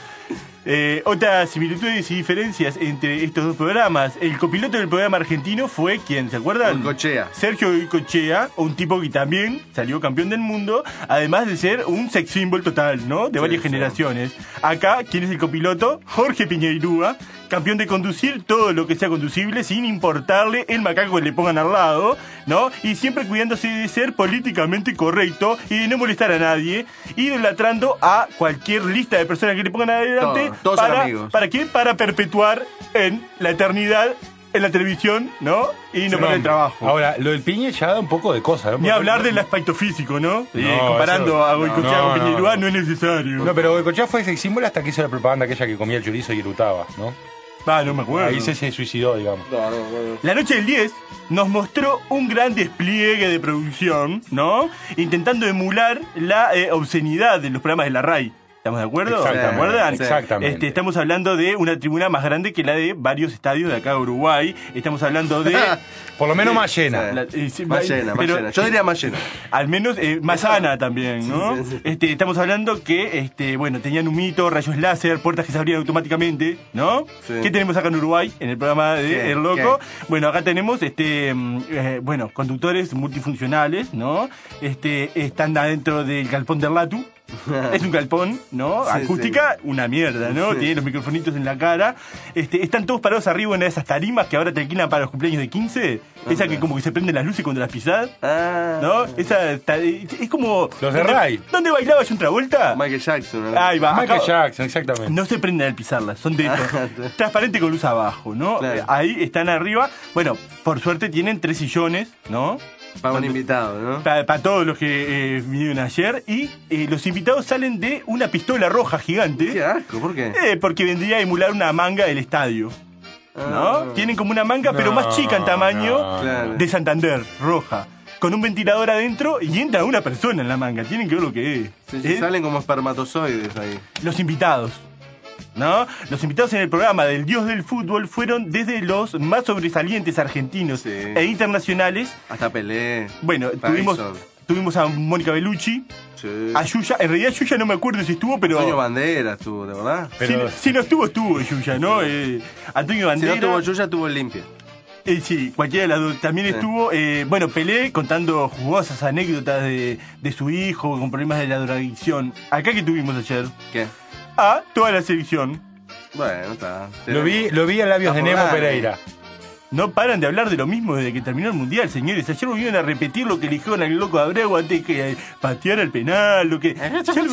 C: Otras similitudes y diferencias entre estos dos programas. El copiloto del programa argentino fue, ¿quién? ¿Se acuerdan?
E: Goicoechea.
C: Sergio Goicoechea, un tipo que también salió campeón del mundo, además de ser un sex symbol total, ¿no? De varias generaciones. Acá, ¿quién es el copiloto? Jorge Piñeirúa, campeón de conducir todo lo que sea conducible sin importarle el macaco que le pongan al lado, ¿no? Y siempre cuidándose de ser políticamente correcto y de no molestar a nadie, idolatrando a cualquier lista de personas que le pongan adelante.
E: Todos son amigos.
C: ¿Para qué? Para perpetuar en la eternidad en la televisión, ¿no? Y no para el trabajo.
F: Ahora, lo del Piñe ya da un poco de cosa, ¿no?
C: Ni hablar del aspecto físico, ¿no? Comparando a Goicoechea con Piñeirúa no es necesario.
F: No, pero Goicoechea fue sex símbolo hasta que hizo la propaganda aquella que comía el chorizo y erutaba, ¿no?
C: No me acuerdo.
F: Ahí se suicidó, digamos.
C: La Noche del 10 nos mostró un gran despliegue de producción, ¿no? Intentando emular la obscenidad de los programas de la RAI. ¿Estamos de acuerdo? ¿Se acuerdan?
F: Exactamente.
C: Estamos hablando de una tribuna más grande que la de varios estadios de acá de Uruguay. Estamos hablando de...
F: Por lo menos más llena.
E: Más llena. Yo diría más llena.
C: Al menos más sana también, ¿no? Sí. Estamos hablando que, bueno, tenían un mito, rayos láser, puertas que se abrían automáticamente, ¿no? Sí. ¿Qué tenemos acá en Uruguay? En el programa de El Loco. Bueno, acá tenemos, bueno, conductores multifuncionales, ¿no? Están adentro del galpón del Latu. Es un galpón, ¿no? Sí, acústica, una mierda, ¿no? Sí. Tiene los microfonitos en la cara. Están todos parados arriba en una de esas tarimas que ahora te alquilan para los cumpleaños de 15. Esa que como que se prenden las luces cuando las pisás. ¿No? Esa es como...
F: Los de Ray.
C: ¿Dónde bailaba John Travolta?
E: Michael Jackson.
C: ¿No? Ahí va.
F: Michael Jackson, exactamente.
C: No se prenden al pisarlas, son de transparente con luz abajo, ¿no? Claro. Ahí están arriba. Bueno, por suerte tienen 3 sillones, ¿no?
E: Para un invitado, ¿no?
C: Para todos los que vinieron ayer. Y los invitados salen de una pistola roja gigante.
E: ¡Qué asco! ¿Por qué?
C: Porque vendría a emular una manga del estadio. ¿No? Tienen como una manga, pero más chica en tamaño, de Santander, roja. Con un ventilador adentro y entra una persona en la manga. Tienen que ver lo que es.
E: Sí, salen como espermatozoides ahí.
C: Los invitados, ¿no? Los invitados en el programa del Dios del Fútbol fueron desde los más sobresalientes argentinos e internacionales.
E: Hasta Pelé.
C: Bueno, tuvimos a Mónica Bellucci, a Yuya. En realidad Yuya no me acuerdo si estuvo, pero...
E: Antonio Banderas estuvo, ¿de verdad?
C: Pero... Si no estuvo Yuya, ¿no? Antonio Banderas.
E: Si no estuvo Yuya, estuvo Limpia.
C: Sí, cualquiera de las dos. También estuvo, bueno, Pelé contando jugosas anécdotas de su hijo con problemas de la drogadicción. Acá que tuvimos ayer.
E: ¿Qué?
C: Toda la selección.
E: Bueno, está.
F: Lo vi en labios de Nemo Pereira.
C: No paran de hablar de lo mismo desde que terminó el Mundial, señores. Ayer volvieron a repetir lo que le dijeron al Loco Abreu antes que pateara el penal, lo que...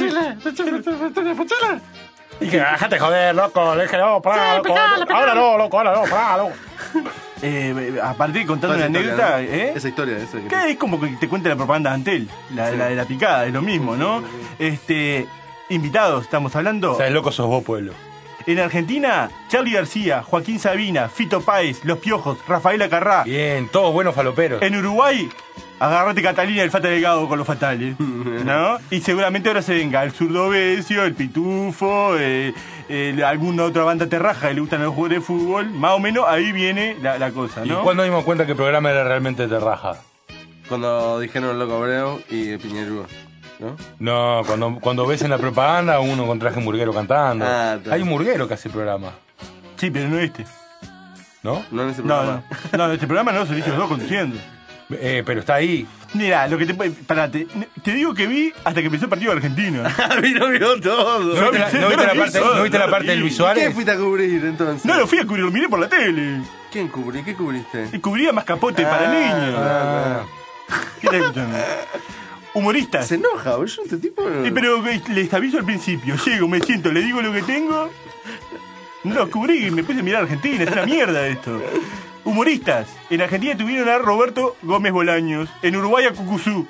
F: Y que déjate joder, loco. Le dije, no, pará, loco. Ahora no, loco, pará, loco.
C: Aparte contando una anécdota,
E: ¿no? Esa historia.
C: Que es como que te cuenta la propaganda de Antel, la de la picada, es lo mismo, ¿no? Invitados, estamos hablando.
F: O sea, el loco sos vos, pueblo.
C: En Argentina, Charly García, Joaquín Sabina, Fito Páez, Los Piojos, Rafael Acarrá.
F: Bien, todos buenos faloperos.
C: En Uruguay, agarrate Catalina y el Fata Delgado con los fatales, ¿no? Y seguramente ahora se venga el Zurdo Besio, el Pitufo, alguna otra banda terraja que le gustan los jugadores de fútbol. Más o menos ahí viene la cosa, ¿no?
F: ¿Y cuándo dimos cuenta que el programa era realmente terraja?
E: Cuando dijeron el Loco Abreu y el Piñeirúa. ¿no?
F: No, cuando ves en la propaganda uno con traje murguero cantando.
E: Está.
F: Hay un murguero que hace programa.
C: Sí, pero no este.
F: ¿No?
E: No en ese programa.
C: No, en este programa no, se dice los dos conduciendo.
F: Pero está ahí.
C: Mira, lo que te digo que vi hasta que empezó el partido de Argentina.
E: No vio todo.
F: ¿No viste la parte de Luis Suárez?
E: ¿Qué fuiste a cubrir entonces?
C: No lo fui a cubrir, lo miré por la tele.
E: ¿Quién cubrí? ¿Qué cubriste?
C: Y cubría más capote para niños. ¿Qué estás escuchando? Humoristas.
E: Se enoja, oye, este tipo.
C: Pero les aviso al principio. Llego, me siento, le digo lo que tengo. No lo cubrí y me puse a mirar a Argentina. Es una mierda esto. Humoristas. En Argentina tuvieron a Roberto Gómez Bolaños. En Uruguay a Cucuzú.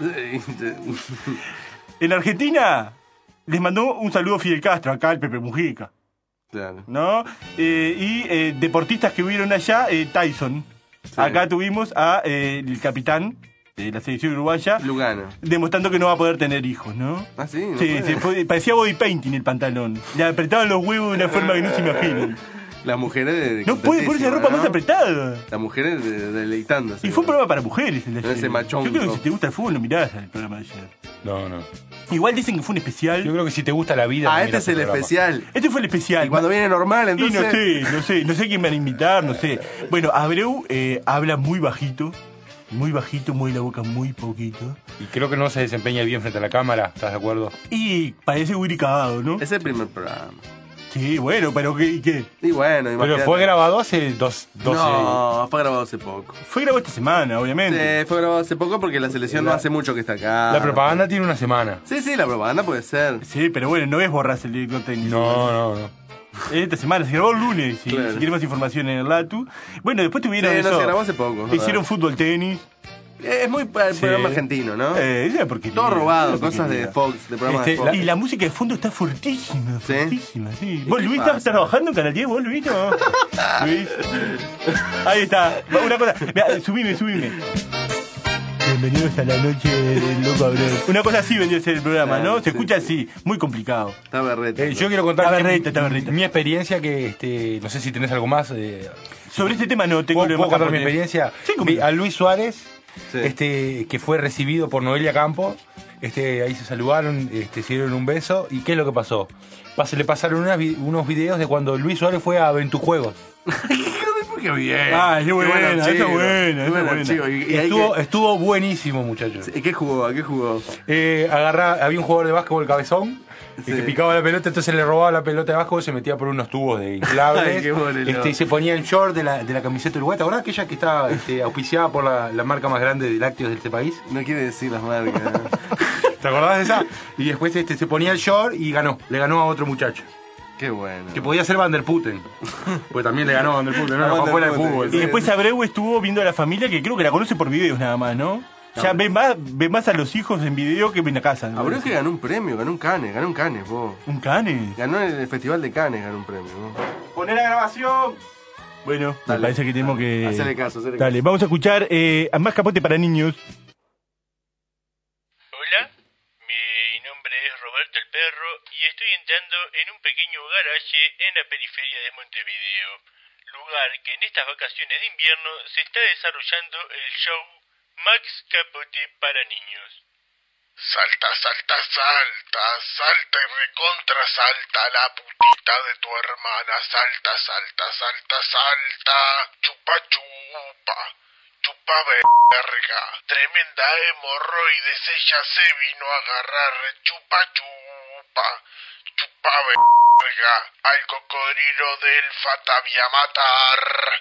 C: En Argentina les mandó un saludo a Fidel Castro, acá el Pepe Mujica.
E: Claro.
C: ¿No? Y deportistas que hubieron allá, Tyson. Sí. Acá tuvimos a el capitán de la selección uruguaya.
E: Lugano.
C: Demostrando que no va a poder tener hijos, ¿no?
E: Ah, sí. No
C: sí, parecía body painting el pantalón. Le apretaban los huevos de una forma que no se imaginan.
E: Las mujeres
C: no puede ponerse ropa más apretada.
E: Las mujeres deleitándose.
C: Y fue un programa para mujeres.
E: Ese machón.
C: Yo creo que si te gusta el fútbol no mirás el programa de ayer.
F: No.
C: Igual dicen que fue un especial.
F: Yo creo que si te gusta la vida.
E: Este es el especial.
C: Este fue el especial.
E: Y cuando viene normal, entonces.
C: Y no sé quién van a invitar, no sé. Bueno, Abreu habla muy bajito. Muy bajito, mueve la boca muy poquito.
F: Y creo que no se desempeña bien frente a la cámara, ¿estás de acuerdo?
C: Y parece Willy Cagado, ¿no?
E: Es el primer programa.
C: Sí, bueno, pero ¿qué?
E: Y bueno,
F: imagínate. Pero fue grabado hace 12...
E: No, fue grabado hace poco.
C: Fue grabado esta semana, obviamente.
E: Sí, fue grabado hace poco porque la selección no hace mucho que está acá.
F: La propaganda tiene una semana.
E: Sí, la propaganda puede ser.
C: Sí, pero bueno, no es borrarse el director técnico.
F: No.
C: Esta semana se grabó el lunes, si quieren más información en el Latu. Bueno, después tuvieron eso.
E: Se grabó hace poco.
C: Hicieron fútbol, tenis.
E: Es muy programa argentino, ¿no?
C: Porque
E: todo robado, cosas de Fox, de programas de Fox.
C: Y la música de fondo está fortísima, fortísima, sí. ¿Vos, Luis, estás trabajando en Canal 10? ¿Vos, Luis? ¿No? Luis. Ahí está. Una cosa. Mirá, subime. Bienvenidos a la noche del loco Abreu. Una cosa así vendría a ser el programa, ¿no? Se escucha así, muy complicado.
E: Está berreta.
F: Yo quiero contar
C: está berreta.
F: Mi experiencia que no sé si tenés algo más.
C: Sobre este tema no tengo.
F: ¿Puedo contar mi experiencia?
C: Sí,
F: a Luis Suárez. Que fue recibido por Noelia Campos, ahí se saludaron, se dieron un beso. ¿Y qué es lo que pasó? Le pasaron unos videos de cuando Luis Suárez fue a Ventujuegos.
E: ¡Qué bien!
C: ¡Qué buena! ¡Qué buena!
F: Estuvo buenísimo, muchachos.
E: ¿Y qué jugó?
F: Había un jugador de básquetbol cabezón que picaba la pelota, entonces le robaba la pelota de básquetbol, se metía por unos tubos de inflables. Y se ponía el short de la camiseta uruguaya. ¿Verdad? Aquella que está auspiciada por la marca más grande de lácteos de este país.
E: No quiere decir las marcas.
F: ¿Te acordás de esa? Y después se ponía el short y le ganó a otro muchacho.
E: Qué bueno.
F: Que podía ser Van der Putten. Pues también le ganó a Van der Putten, no fuera de fútbol.
C: Y después Abreu estuvo viendo a la familia, que creo que la conoce por videos nada más, ¿no? Ya ve más a los hijos en video que en la casa, ¿no?
E: Abreu que ganó un premio, ganó un Cannes, vos.
C: ¿Un Cannes?
E: Ganó en el Festival de Cannes, ganó un premio, vos.
C: ¡Poné la grabación! Bueno, dale, me parece que tenemos que...
E: Hacerle caso.
C: Dale, vamos a escuchar a Más Capote para Niños.
G: Hola, mi nombre es Roberto el Perro y estoy entrando en un pequeño garaje en la periferia de Montevideo, lugar que en estas vacaciones de invierno se está desarrollando el show Max Capote para niños.
R: Salta y recontra salta la putita de tu hermana, salta, chupa, chupa verga, tremenda hemorroides ella se vino a agarrar, chupa, verga, al cocodrilo del Fatavia matar.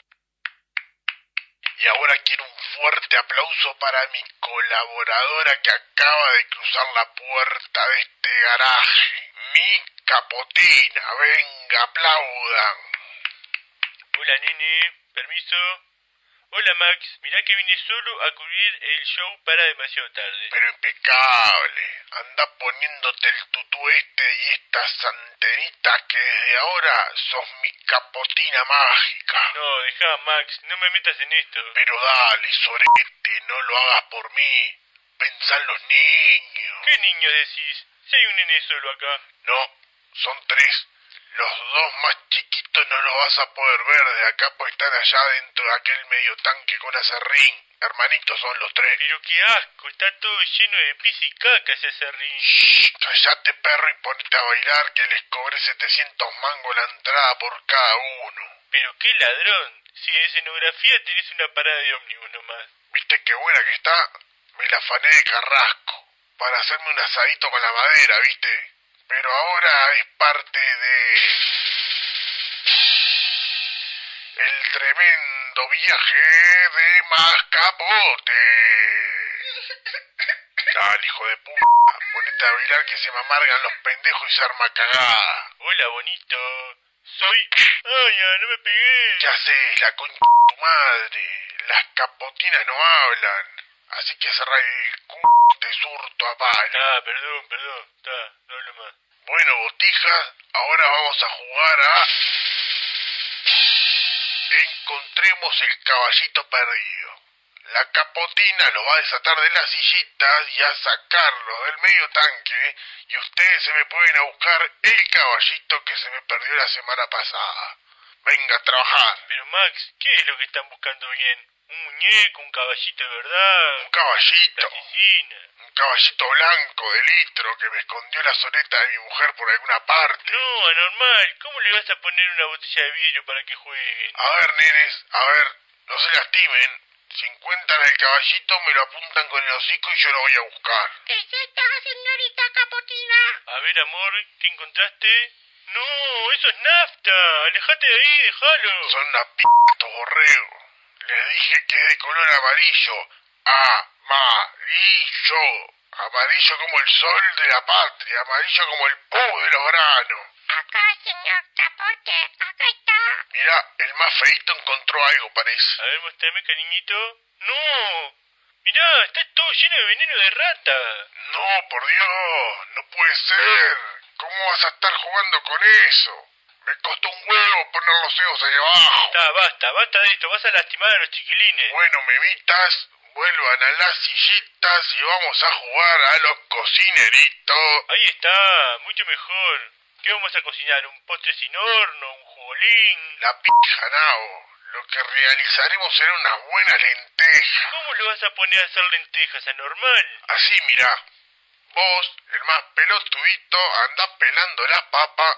R: Y ahora quiero un fuerte aplauso para mi colaboradora que acaba de cruzar la puerta de este garaje. Mi Capotina, venga, aplaudan.
G: Hola, nene, permiso. Hola, Max, mirá que vine solo a cubrir el show para demasiado tarde.
R: Pero impecable, anda poniéndote el tutú y estas antenitas que desde ahora sos mi Capotina mágica.
G: No, dejá, Max, no me metas en esto.
R: Pero dale, sorete, no lo hagas por mí. Pensá en los niños.
G: ¿Qué niños decís? Si hay un nene solo acá.
R: No, son 3. Los 2 más chiquitos no los vas a poder ver de acá, pues están allá dentro de aquel medio tanque con acerrín.
A: Hermanitos son los tres.
G: Pero qué asco, está todo lleno de pis y caca ese serrín.
A: Shh, callate, perro, y ponete a bailar que les cobré 700 mangos la entrada por cada uno.
G: Pero qué ladrón, si en escenografía tenés una parada de ómnibus nomás.
A: ¿Viste qué buena que está? Me la afané de Carrasco para hacerme un asadito con la madera, ¿viste? Pero ahora es parte de... el tremendo viaje de Mascapote. Dale, hijo de puta, ponete a bailar que se me amargan los pendejos y se arma cagada.
G: Hola, bonito. Soy... ¡Ay, no me pegué!
A: ¿Qué haces, la concha de tu madre? Las capotinas no hablan. Así que cerrá el c***, te surto a palo.
G: Ah, perdón. No hablo más.
A: Bueno, botijas, ahora vamos a jugar a... encontremos el caballito perdido. La capotina lo va a desatar de las sillitas y a sacarlo del medio tanque, y ustedes se me pueden ir a buscar el caballito que se me perdió la semana pasada. Venga a trabajar.
G: Pero Max, ¿qué es lo que están buscando bien? ¿Un muñeco, un caballito de verdad?
A: Un caballito. Un caballito blanco de litro que me escondió la soleta de mi mujer por alguna parte.
G: No, anormal. ¿Cómo le vas a poner una botella de vidrio para que jueguen?
A: A ver, nenes, no se lastimen. Si encuentran el caballito, me lo apuntan con el hocico y yo lo voy a buscar.
O: ¿Qué es esta, señorita Capotina?
G: A ver, amor, ¿qué encontraste? No, eso es nafta. Alejate de ahí, déjalo.
A: Son una p*** estos borregos. Les dije que es de color amarillo. Amarillo. Amarillo como el sol de la patria. Amarillo como el pu de los granos.
O: Acá, señor Capote, acá está.
A: Mira, el más feito encontró algo, parece.
G: A ver, mostrame, cariñito. ¡No! Mirá, está todo lleno de veneno de rata.
A: No, por Dios, no puede ser. ¿Cómo vas a estar jugando con eso? Me costó un huevo poner los dedos ahí abajo.
G: Basta de esto, vas a lastimar a los chiquilines.
A: Bueno, memitas, vuelvan a las sillitas y vamos a jugar a los cocineritos.
G: Ahí está, mucho mejor. ¿Qué vamos a cocinar? ¿Un postre sin horno? ¿Un jugolín?
A: La pija, Nao. Lo que realizaremos será unas buenas lentejas.
G: ¿Cómo lo vas a poner a hacer lentejas, anormal?
A: Así, mirá. Vos, el más pelotudito, andás pelando las papas,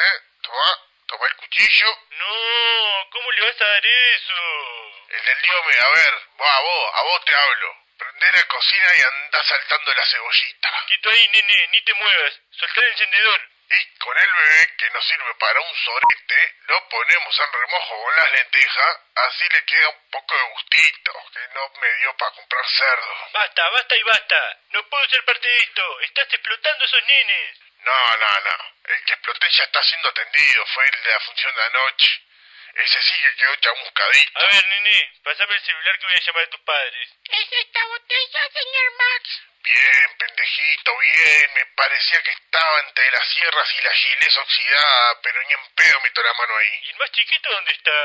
A: Toma el cuchillo.
G: No, ¿cómo le vas a dar eso?
A: El del diome, a ver, a vos te hablo. Prendé la cocina y andá saltando la cebollita.
G: Quieto ahí, nene, ni te muevas. Soltá el encendedor.
A: Y con el bebé, que no sirve para un sorete, lo ponemos en remojo con las lentejas, así le queda un poco de gustito, que no me dio para comprar cerdo.
G: Basta y basta. No puedo ser parte de esto. Estás explotando a esos nenes.
A: No. El que exploté ya está siendo atendido. Fue el de la función de anoche. Ese sí que quedó chamuscadito.
G: A ver, nene, pasame el celular que voy a llamar a tus padres.
O: ¿Es esta botella, señor Max?
A: Bien, pendejito, bien. Me parecía que estaba entre las sierras y la giles oxidada, pero ni en pedo meto la mano ahí.
G: ¿Y el más chiquito dónde está?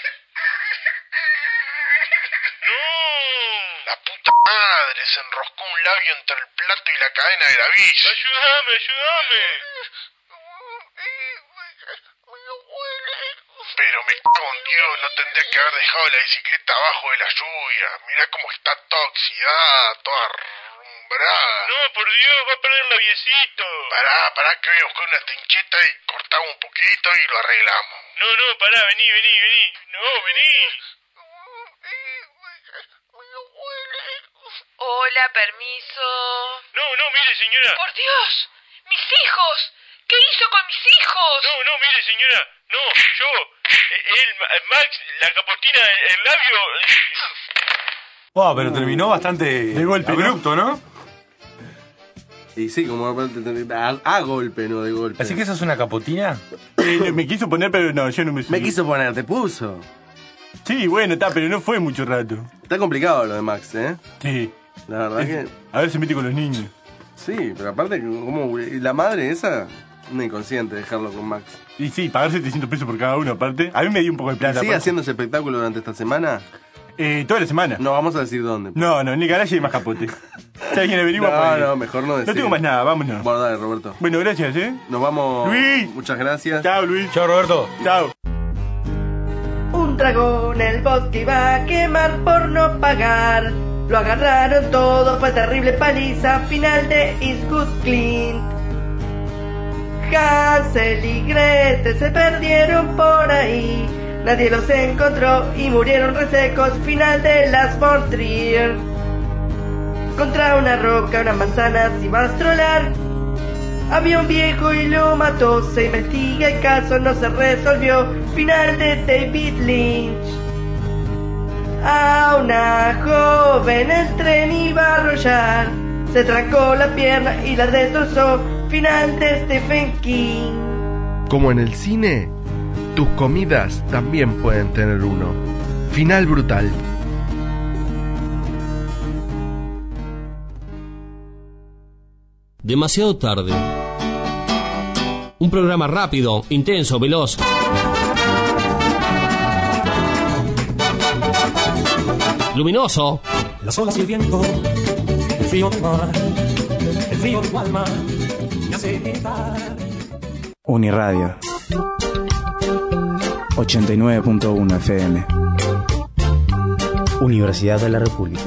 G: ¡No!
A: La puta madre, se enroscó un labio entre el plato y la cadena de la bici.
G: ¡Ayúdame!
A: Pero me cago en Dios, no tendría que haber dejado la bicicleta abajo de la lluvia. Mirá cómo está toda oxidada, toda arrumbrada.
G: No, por Dios, va a perder el labiecito.
A: Pará, que voy a buscar una trincheta y cortamos un poquito y lo arreglamos.
G: No, pará, vení. No, vení.
H: Hola, permiso.
G: No, mire, señora.
H: ¡Por Dios! ¡Mis hijos! ¿Qué hizo con mis hijos?
G: No, mire, señora. No, yo. Max, la capotina, el labio.
F: Wow, pero terminó bastante
E: de golpe,
F: abrupto, ¿no?
E: Y sí, como a golpe, no de golpe.
F: ¿Así que esa es una capotina?
E: Me quiso poner, pero no, yo no me... Me quiso poner, te puso. Sí, bueno, pero no fue mucho rato. Está complicado lo de Max, ¿eh? Sí. La verdad que... A ver, se mete con los niños. Sí, pero aparte, como la madre esa, una inconsciente dejarlo con Max. Y sí, pagar 700 pesos por cada uno, aparte. A mí me dio un poco de plata. ¿Sigue haciendo ese espectáculo durante esta semana? Toda la semana. No vamos a decir dónde. No, en el garaje hay más capote. Si alguien averigua, no, mejor no decir. No tengo más nada, vámonos. Bueno, dale, Roberto. Bueno, gracias, Nos vamos. Luis. Muchas gracias. Chao, Luis.
F: Chao, Roberto.
E: Chao.
V: Un
K: Un dragón el bosque iba a quemar por no pagar. Lo agarraron todo, fue terrible paliza. Final de Eastwood Clint. Hansel y Gretel se perdieron por ahí. Nadie los encontró y murieron resecos. Final de Last von Trier. Contra una roca, una manzana se iba a astrolar. Había un viejo y lo mató. Se investiga el caso, no se resolvió. Final de David Lynch. A una joven el tren iba a arrollar. Se trancó la pierna y la destrozó. Final de Stephen King.
V: Como en el cine, tus comidas también pueden tener uno. Final brutal.
S: Demasiado tarde. Un programa rápido, intenso, veloz. Luminoso.
W: Las olas y el viento, el frío del mar, el frío de tu alma, me hace gritar.
U: Uniradio 89.1 FM. Universidad de la República.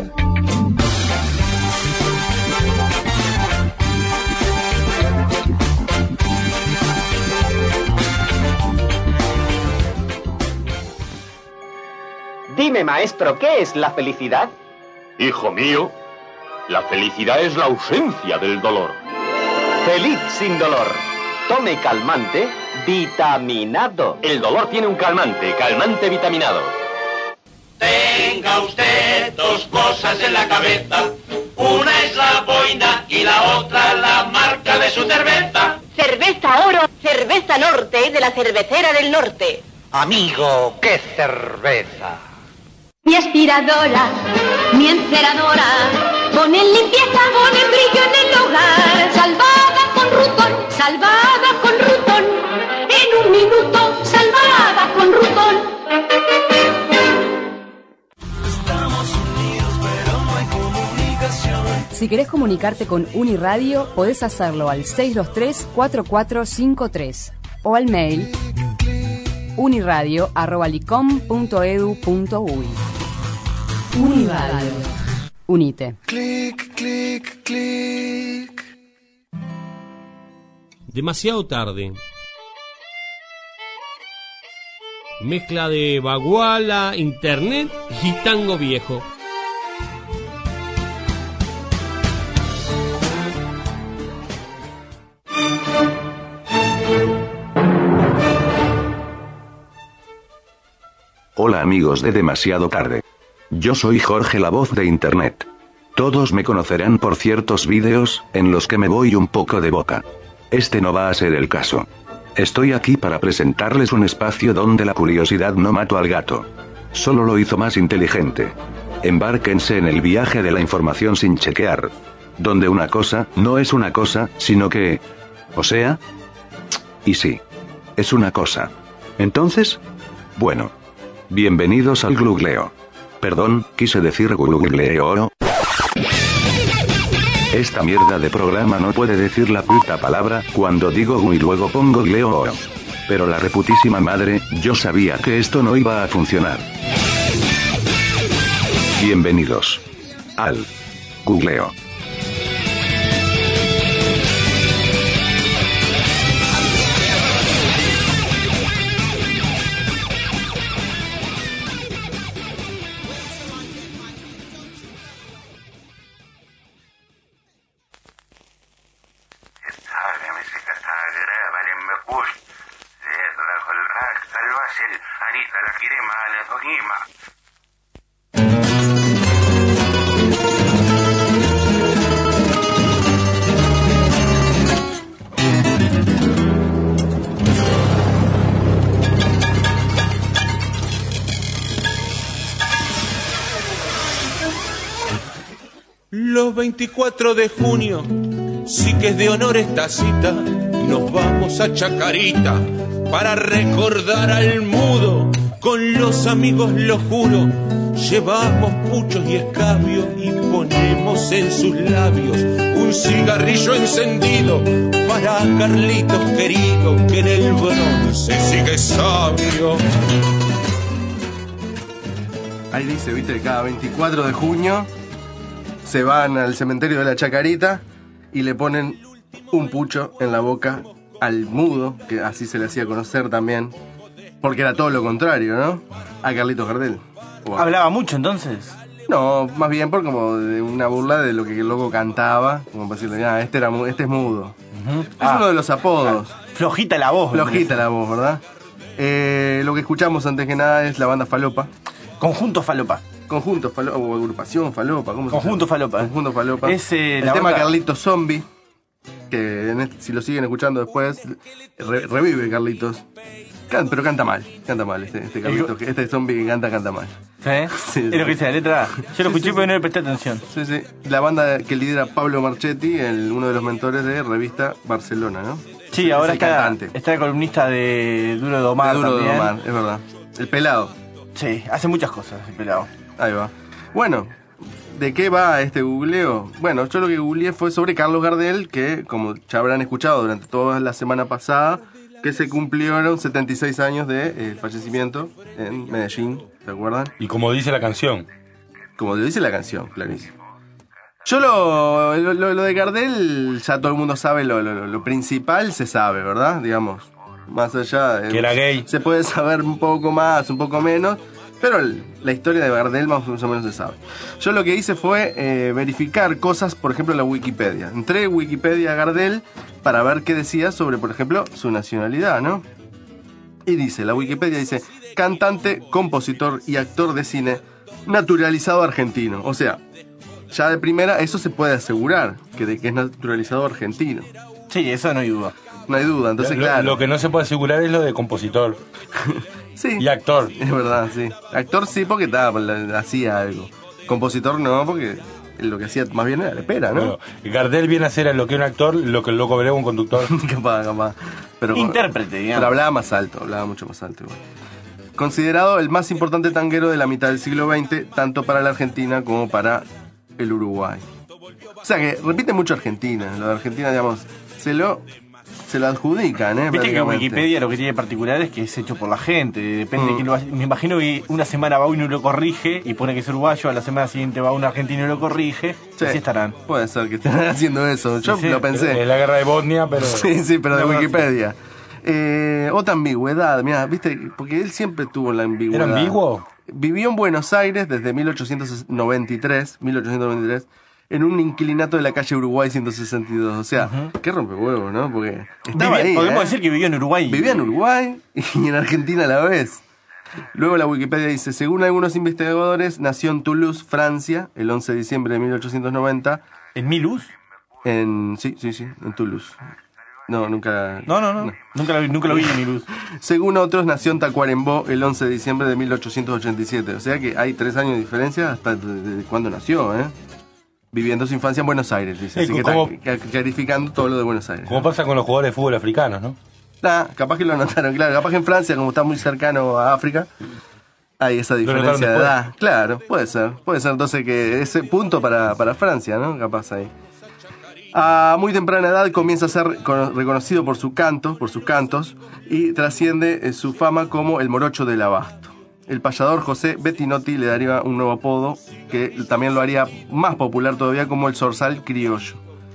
X: Dime, maestro, ¿qué es la felicidad?
Q: Hijo mío, la felicidad es la ausencia del dolor.
X: Feliz sin dolor. Tome calmante vitaminado.
Q: El dolor tiene un calmante, calmante vitaminado.
P: Tenga usted dos cosas en la cabeza. Una es la boina y la otra la marca de su cerveza.
O: Cerveza Oro, cerveza Norte de la Cervecera del Norte.
P: Amigo, qué cerveza.
O: Mi aspiradora, mi enceradora, ponen limpieza, ponen brillo en el hogar. Salvada con Rutón, salvada con Rutón. En un minuto, salvada con Rutón.
N: Estamos unidos, pero no hay comunicación.
M: Si querés comunicarte con Uniradio, podés hacerlo al 623-4453 o al mail uniradio@licom.edu.uy. Uniradio. Unite.
N: Clic, clic, clic.
S: Demasiado tarde. Mezcla de baguala, internet y tango viejo.
Y: Hola amigos de Demasiado Tarde. Yo soy Jorge, la voz de Internet. Todos me conocerán por ciertos vídeos, en los que me voy un poco de boca. Este no va a ser el caso. Estoy aquí para presentarles un espacio donde la curiosidad no mató al gato. Solo lo hizo más inteligente. Embárquense en el viaje de la información sin chequear. Donde una cosa no es una cosa, sino que... O sea... Y sí. Es una cosa. Entonces... Bueno. Bienvenidos al Glugleo. Perdón, quise decir Glugleo. Esta mierda de programa no puede decir la puta palabra cuando digo gu y luego pongo gleo. Pero la reputísima madre, yo sabía que esto no iba a funcionar. Bienvenidos al Googleo.
D: Los 24 de junio, sí que es de honor esta cita, nos vamos a Chacarita para recordar al mudo. Con los amigos lo juro, llevamos puchos y escabios y ponemos en sus labios un cigarrillo encendido para Carlitos querido, que en el bronce sigue sabio.
V: Ahí dice, viste, que cada 24 de junio se van al cementerio de la Chacarita y le ponen un pucho en la boca al mudo, que así se le hacía conocer también, porque era todo lo contrario, ¿no? A Carlitos Gardel. Wow.
C: ¿Hablaba mucho entonces?
V: No, más bien por como de una burla de lo que el loco cantaba, como para decirle, este es mudo. Es uno de los apodos.
C: Flojita la voz.
V: Flojita la voz, ¿verdad? Lo que escuchamos antes que nada es la banda Falopa.
C: Conjunto Falopa.
V: Conjunto Falopa, o agrupación Falopa, ¿cómo se llama?
C: Conjunto Falopa.
V: Conjunto Falopa.
C: Es,
V: el
C: la
V: tema
C: banda...
V: Carlitos Zombie, que si lo siguen escuchando después, revive Carlitos. Pero canta mal este Carlitos, este zombie que canta mal.
C: ¿Sí? Sí, ¿es lo que dice la letra? Yo lo escuché pero no le presté atención.
V: Sí. La banda que lidera Pablo Marchetti, uno de los mentores de Revista Barcelona, ¿no?
C: Sí, ahora está el columnista de Duro de Domar.
V: De Duro de Domar, es verdad. El Pelado.
C: Sí, hace muchas cosas el Pelado.
V: Ahí va. Bueno, ¿de qué va este googleo? Bueno, yo lo que googleé fue sobre Carlos Gardel, que como ya habrán escuchado durante toda la semana pasada, que se cumplieron 76 años de fallecimiento en Medellín, ¿se acuerdan?
F: Y como dice la canción.
V: Como dice la canción, clarísimo. Yo lo de Gardel, ya todo el mundo sabe, lo principal se sabe, ¿verdad? Digamos, más allá...
F: que era gay.
V: Se puede saber un poco más, un poco menos, pero la historia de Gardel más o menos se sabe. Yo lo que hice fue verificar cosas, por ejemplo, en la Wikipedia. Entré en Wikipedia a Gardel para ver qué decía sobre, por ejemplo, su nacionalidad, ¿no? Y dice, la Wikipedia dice, cantante, compositor y actor de cine naturalizado argentino. O sea, ya de primera eso se puede asegurar, que es naturalizado argentino.
C: Sí, eso no hay duda.
V: No hay duda, entonces claro.
F: Lo que no se puede asegurar es lo de compositor.
V: Sí.
F: Y actor.
V: Es verdad, sí. Actor sí porque hacía algo. Compositor no, porque lo que hacía más bien era la pera, ¿no?
F: Bueno, Gardel viene a ser a lo que un actor, lo que el loco veré un conductor.
V: capaz. Pero,
C: intérprete, digamos.
V: Pero hablaba más alto, hablaba mucho más alto igual. Considerado el más importante tanguero de la mitad del siglo XX, tanto para la Argentina como para el Uruguay. O sea que repite mucho Argentina. Lo de Argentina, digamos, se lo adjudican, ¿eh?
C: Viste que Wikipedia lo que tiene particular es que es hecho por la gente. Depende de quién lo hace. Me imagino que una semana va uno y lo corrige y pone que es uruguayo, a la semana siguiente va un argentino y lo corrige. Sí. Así estarán.
V: Puede ser que estén haciendo eso. Yo lo pensé.
F: La guerra de Bosnia, pero...
V: Sí, pero de Wikipedia. Otra ambigüedad, mirá, viste, porque él siempre tuvo la ambigüedad.
F: ¿Era ambiguo?
V: Vivió en Buenos Aires desde 1893, en un inquilinato de la calle Uruguay 162. O sea, qué rompehuevos, ¿no? Porque estaba ahí.
C: Podemos decir que vivió en Uruguay.
V: Vivía en Uruguay y en Argentina a la vez. Luego la Wikipedia dice, según algunos investigadores, nació en Toulouse, Francia, el 11 de diciembre de 1890.
C: ¿En Milus?
V: Sí, en Toulouse. No, nunca...
C: No. Nunca lo vi en Milus.
V: Según otros, nació en Tacuarembó el 11 de diciembre de 1887. O sea que hay 3 años de diferencia hasta de cuándo nació, ¿eh? Viviendo su infancia en Buenos Aires, dice. Así que está clarificando todo lo de Buenos Aires.
F: Como pasa con los jugadores de fútbol africanos, ¿no?
V: Capaz que lo anotaron, claro. Capaz que en Francia, como está muy cercano a África, hay esa diferencia de edad. Claro, puede ser. Entonces que ese punto para Francia, ¿no? Capaz ahí. A muy temprana edad comienza a ser reconocido por sus cantos, y trasciende su fama como el morocho del abasto. El payador José Bettinotti le daría un nuevo apodo que también lo haría más popular todavía como el zorzal criollo.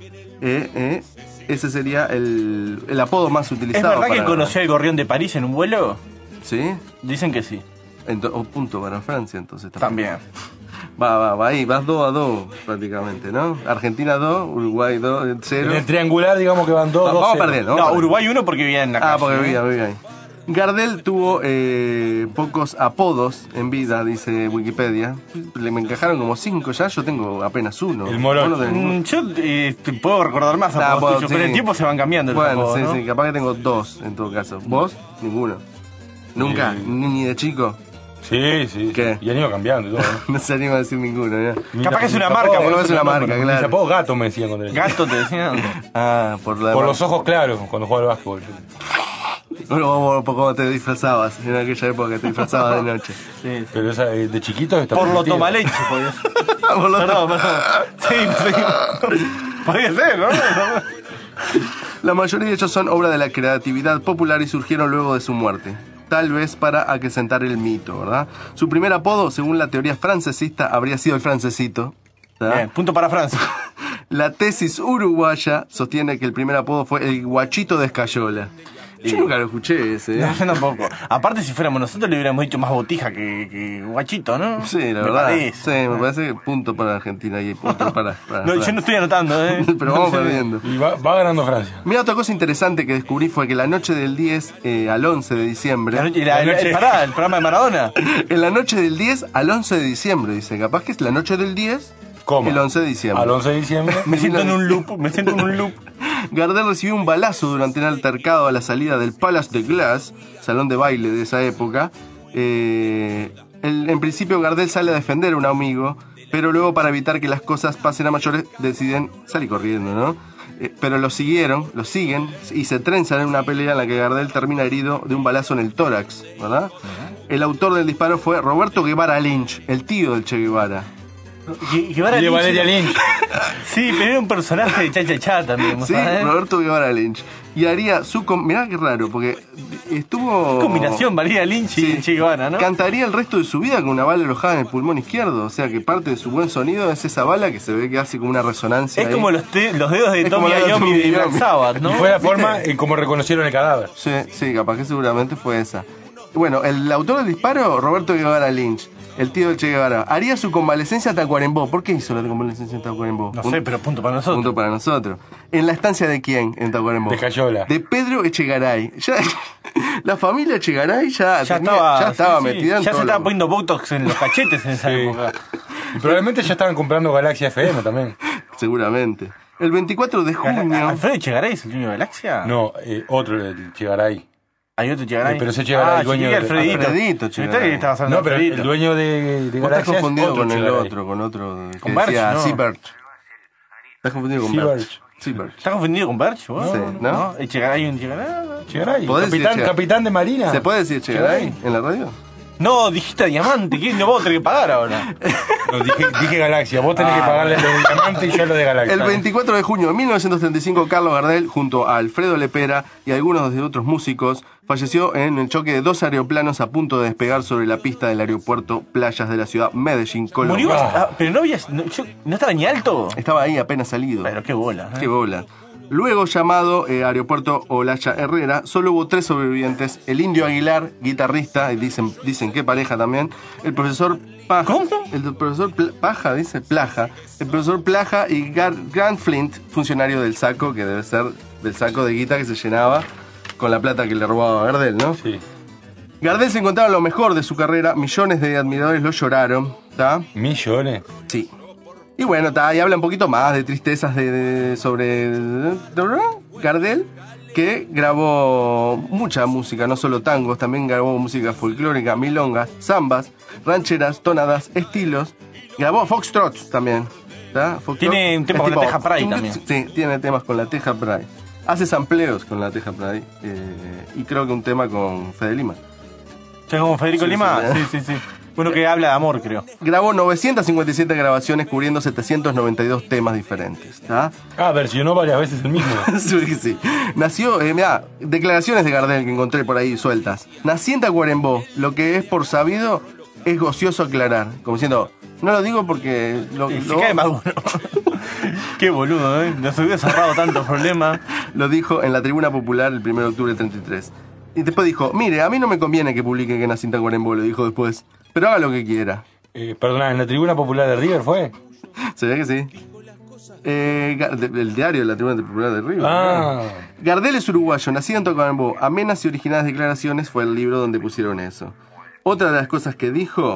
V: Ese sería el apodo más utilizado.
C: ¿Es verdad que conoció al gorrión de París en un vuelo?
V: ¿Sí?
C: Dicen que sí.
V: Punto para Francia entonces
C: también.
V: Va ahí, vas 2-2 prácticamente, ¿no? Argentina 2, Uruguay 2, 0.
F: En el triangular digamos que van 2-2.
V: Vamos perdiendo.
C: No, Uruguay 1 porque vivía en la calle.
V: Porque vivía ahí. Gardel tuvo pocos apodos en vida, dice Wikipedia. Me encajaron como 5 ya, yo tengo apenas uno.
F: El morocho.
C: Yo puedo recordar más apodos tuyos, pero en el tiempo se van cambiando los apodos, ¿no?
V: Sí, capaz que tengo 2 en todo caso. ¿Vos? Ninguno. ¿Nunca? ¿Ni de chico?
F: Sí.
V: ¿Qué?
F: Y han ido cambiando y todo.
V: No se anima a decir ninguno, ¿no?
C: Capaz que es una marca.
V: Es una marca, claro.
F: Mis apodos gato me decían cuando era
C: Gato te decían.
V: Por
F: los ojos claros cuando jugaba al básquetbol.
V: Bueno, ¿cómo te disfrazabas? En aquella época que te disfrazabas de noche.
C: Sí.
F: Pero esa de chiquito está
C: por lo tomaleche, podía ser. Perdón. Sí. Podría ser, ¿no?
V: La mayoría de ellos son obra de la creatividad popular y surgieron luego de su muerte. tal vez para acrecentar el mito, ¿verdad? Su primer apodo, según la teoría francesista, habría sido el francesito. ¿verdad?
C: Bien, punto para Francia.
V: La tesis uruguaya sostiene que el primer apodo fue el guachito de Escayola. Yo nunca lo escuché ese.
C: No, yo tampoco. Aparte, si fuéramos nosotros, le hubiéramos dicho más botija que guachito, ¿no?
V: Sí, la
C: Me
V: verdad.
C: parece.
V: Sí, me parece que punto para Argentina y punto para
C: No, yo no estoy anotando,
V: Pero vamos perdiendo.
F: Y va ganando Francia.
V: Mira, otra cosa interesante que descubrí fue que la noche del 10 al 11 de diciembre...
C: el programa de Maradona.
V: En la noche del 10 al 11 de diciembre, dice. Capaz que es la noche del 10...
F: ¿Cómo?
V: El 11 de diciembre.
F: Al 11 de diciembre.
C: Me siento en un loop.
V: Gardel recibió un balazo durante un altercado a la salida del Palace de Glass, salón de baile de esa época. En principio Gardel sale a defender a un amigo, pero luego para evitar que las cosas pasen a mayores deciden salir corriendo, ¿no? Pero lo siguen y se trenzan en una pelea en la que Gardel termina herido de un balazo en el tórax, ¿verdad? El autor del disparo fue Roberto Guevara Lynch, el tío del Che Guevara.
C: Guevara
F: Lynch. Valeria Lynch.
C: Sí, pero era un personaje de Cha-Cha-Cha también.
V: Sí, Roberto Guevara Lynch. Y haría su... Mirá qué raro, porque estuvo...
C: ¿Qué combinación, Valeria Lynch y Che Guevara, ¿no?
V: Cantaría el resto de su vida con una bala alojada en el pulmón izquierdo. O sea que parte de su buen sonido es esa bala que se ve que hace como una resonancia.
C: Es
V: ahí.
C: como los dedos de Tommy Iommi de Black Sabbath, ¿no?
F: Y fue la forma en cómo reconocieron el cadáver.
V: Sí, capaz que seguramente fue esa. Bueno, el autor del disparo, Roberto Guevara Lynch, el tío del Che Guevara, haría su convalecencia en Tacuarembó. ¿Por qué hizo la convalecencia en Tacuarembó?
C: No sé, pero punto para nosotros.
V: Punto para nosotros. ¿En la estancia de quién en Tacuarembó?
F: De Cayola.
V: De Pedro Echegaray. Ya, la familia Echegaray ya estaba metida en
C: ya
V: todo.
C: Se estaba poniendo botox en los cachetes en esa época.
F: Y probablemente ya estaban comprando Galaxia FM también.
V: Seguramente. El 24 de junio...
C: ¿Alfredo Echegaray es el dueño de Galaxia?
F: No, otro, el Chegaray.
C: Hay otro Chegaray.
F: Pero ese Chegaray, el dueño de...
V: Alfredito Chegaray.
F: No, pero el dueño de
V: Vos
F: Galaxia
V: estás confundido con el
F: Chegaray.
V: otro, con otro...
C: Con Birch, no.
V: Seabirch. Estás confundido con Birch.
C: ¿Estás confundido con Birch?
V: Sí, ¿no?
C: ¿El Chegaray un Chegaray?
F: Chegaray, capitán de Marina.
V: ¿Se puede decir Chegaray en la radio?
C: No, dijiste Diamante, ¿qué? No vos tenés que pagar ahora.
F: No, dije Galaxia, vos tenés que pagarle lo de Diamante y yo lo de Galaxia.
V: El 24 de junio de 1935, Carlos Gardel, junto a Alfredo Lepera y algunos de otros músicos, falleció en el choque de dos aeroplanos a punto de despegar sobre la pista del aeropuerto Playas de la ciudad Medellín, Colombia.
C: ¿Murió? Pero no había... ¿No estaba ni alto?
V: Estaba ahí apenas salido.
C: Pero qué bola.
V: Qué bola. Luego llamado Aeropuerto Olaya Herrera, solo hubo 3 sobrevivientes: el Indio Aguilar, guitarrista, y dicen que pareja también, el profesor Paja,
C: ¿Cómo?
V: el profesor Paja, dice Plaja, el profesor Plaja y Grant Flint, funcionario del saco, que debe ser del saco de guita que se llenaba con la plata que le robaba a Gardel, ¿no?
F: Sí.
V: Gardel se encontraba en lo mejor de su carrera, millones de admiradores lo lloraron, ¿está?
F: ¿Millones?
V: Sí. Y bueno, y habla un poquito más de tristezas sobre Gardel, que grabó mucha música, no solo tangos, también grabó música folclórica, milongas, zambas, rancheras, tonadas, estilos. Grabó foxtrots también.
C: Tiene un tema con la Teja Pride también.
V: Sí, tiene temas con la Teja Pride. Hace sampleos con la Teja Pride y creo que un tema con Fede Lima.
C: ¿Ya con Federico Lima? Sí. Uno que habla de amor, creo.
V: Grabó 957 grabaciones cubriendo 792 temas diferentes.
F: Versionó varias veces el mismo.
V: Sí. Nació, mirá, declaraciones de Gardel que encontré por ahí sueltas. Nací en Tacuarembó, lo que es por sabido es ocioso aclarar. Como diciendo, no lo digo porque...
C: Se cae más uno. Qué boludo, ¿eh? Nos hubiera cerrado tantos problemas.
V: Lo dijo en la Tribuna Popular el 1 de octubre del 33. Y después dijo, mire, a mí no me conviene que publique que nací en Tacuarembó, lo dijo después. Pero haga lo que quiera.
F: Perdona, ¿en la Tribuna Popular de River fue?
V: Se ve que sí. El diario de la Tribuna Popular de River. Gardel es uruguayo, nacido en Tacuarembó. Amenas y originales declaraciones fue el libro donde pusieron eso. Otra de las cosas que dijo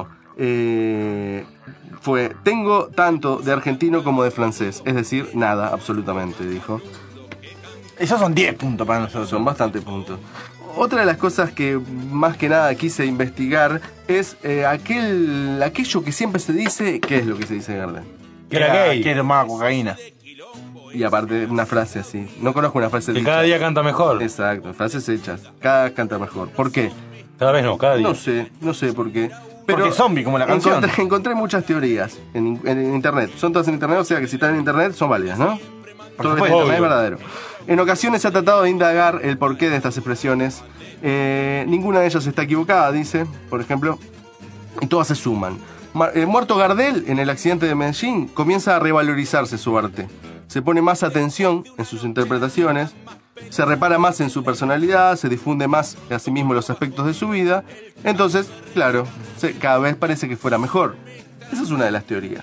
V: fue, tengo tanto de argentino como de francés. Es decir, nada, absolutamente, dijo.
C: Esos son 10 puntos para nosotros.
V: Son bastantes puntos. Otra de las cosas que más que nada quise investigar es aquello que siempre se dice. ¿Qué es lo que se dice de Gardel?
C: Que era gay. Que era más cocaína.
V: Y aparte, una frase así. No conozco una frase
F: que cada día canta mejor.
V: Exacto, frases hechas. Cada vez canta mejor. ¿Por qué?
F: Cada vez no, cada día.
V: No sé por qué.
C: Pero porque zombie, como la canción.
V: Encontré muchas teorías en internet. Son todas en internet, o sea que si están en internet son válidas, ¿no? Todo en internet es verdadero. En ocasiones se ha tratado de indagar el porqué de estas expresiones. Ninguna de ellas está equivocada, dice, por ejemplo, y todas se suman. Muerto Gardel, en el accidente de Medellín, comienza a revalorizarse su arte. Se pone más atención en sus interpretaciones, se repara más en su personalidad, se difunde más a sí mismo los aspectos de su vida. Entonces, claro, cada vez parece que fuera mejor. Esa es una de las teorías.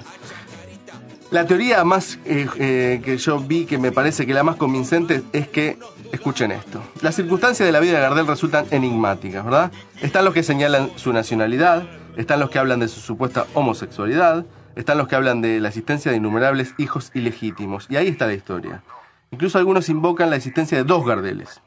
V: La teoría más que yo vi, que me parece que la más convincente, es que, escuchen esto, las circunstancias de la vida de Gardel resultan enigmáticas, ¿verdad? Están los que señalan su nacionalidad, están los que hablan de su supuesta homosexualidad, están los que hablan de la existencia de innumerables hijos ilegítimos, y ahí está la historia. Incluso algunos invocan la existencia de dos Gardeles.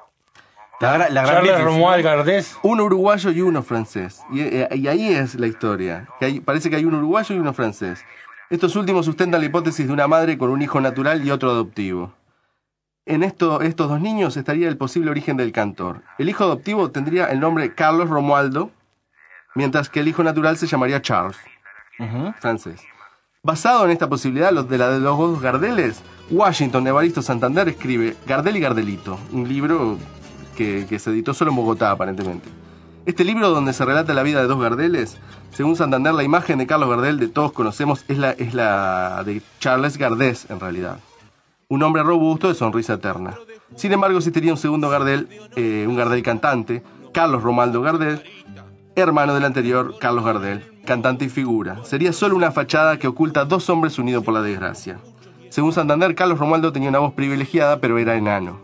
F: Charles Romuald Gardés.
V: Uno uruguayo y uno francés. Y ahí es la historia. Parece que hay uno uruguayo y uno francés. Estos últimos sustentan la hipótesis de una madre con un hijo natural y otro adoptivo. En estos dos niños estaría el posible origen del cantor. El hijo adoptivo tendría el nombre Carlos Romualdo, mientras que el hijo natural se llamaría Charles, francés. Basado en esta posibilidad, de los dos Gardeles, Washington Evaristo Santander escribe Gardel y Gardelito, un libro que se editó solo en Bogotá, aparentemente. Este libro, donde se relata la vida de dos Gardeles, según Santander, la imagen de Carlos Gardel de todos conocemos es la de Charles Gardés, en realidad. Un hombre robusto de sonrisa eterna. Sin embargo, existiría un segundo Gardel, un Gardel cantante, Carlos Romualdo Gardel, hermano del anterior, Carlos Gardel, cantante y figura. Sería solo una fachada que oculta dos hombres unidos por la desgracia. Según Santander, Carlos Romualdo tenía una voz privilegiada, pero era enano.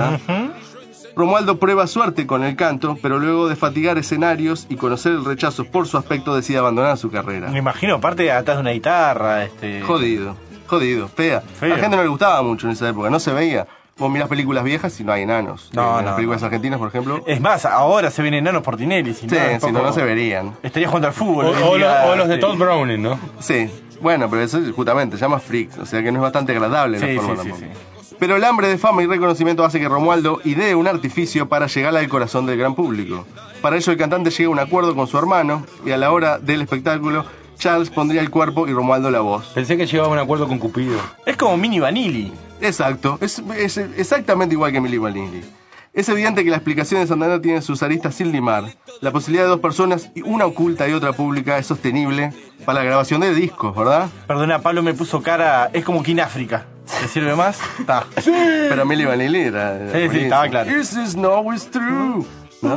V: Romualdo prueba suerte con el canto, pero luego de fatigar escenarios y conocer el rechazo por su aspecto, decide abandonar su carrera.
C: Me imagino, aparte atrás de una guitarra,
V: Jodido, fea. A la gente no le gustaba mucho en esa época, no se veía. Vos mirás películas viejas y no hay enanos. Las películas argentinas, por ejemplo.
C: Es más, ahora se ven enanos por Tinelli. Si
V: no se verían.
C: Estaría jugando al fútbol.
F: O los de Todd Browning, ¿no?
V: Sí. Bueno, pero eso justamente se llama freak, o sea que no es bastante agradable la forma tampoco. Pero el hambre de fama y reconocimiento hace que Romualdo idee un artificio para llegar al corazón del gran público. Para ello el cantante llega a un acuerdo con su hermano y a la hora del espectáculo Charles pondría el cuerpo y Romualdo la voz.
F: Pensé que llegaba a un acuerdo con Cupido.
C: Es como Mini Vanilli.
V: Exacto, es exactamente igual que Milli Vanilli. Es evidente que la explicación de Santander tiene sus aristas sin limar. La posibilidad de dos personas, una oculta y otra pública, es sostenible para la grabación de discos, ¿verdad?
C: Perdona, Pablo me puso cara, es como King África. ¿Te sirve más? Está.
V: Sí. Pero Milli Vanilli era
C: sí, estaba claro.
V: This is no is true.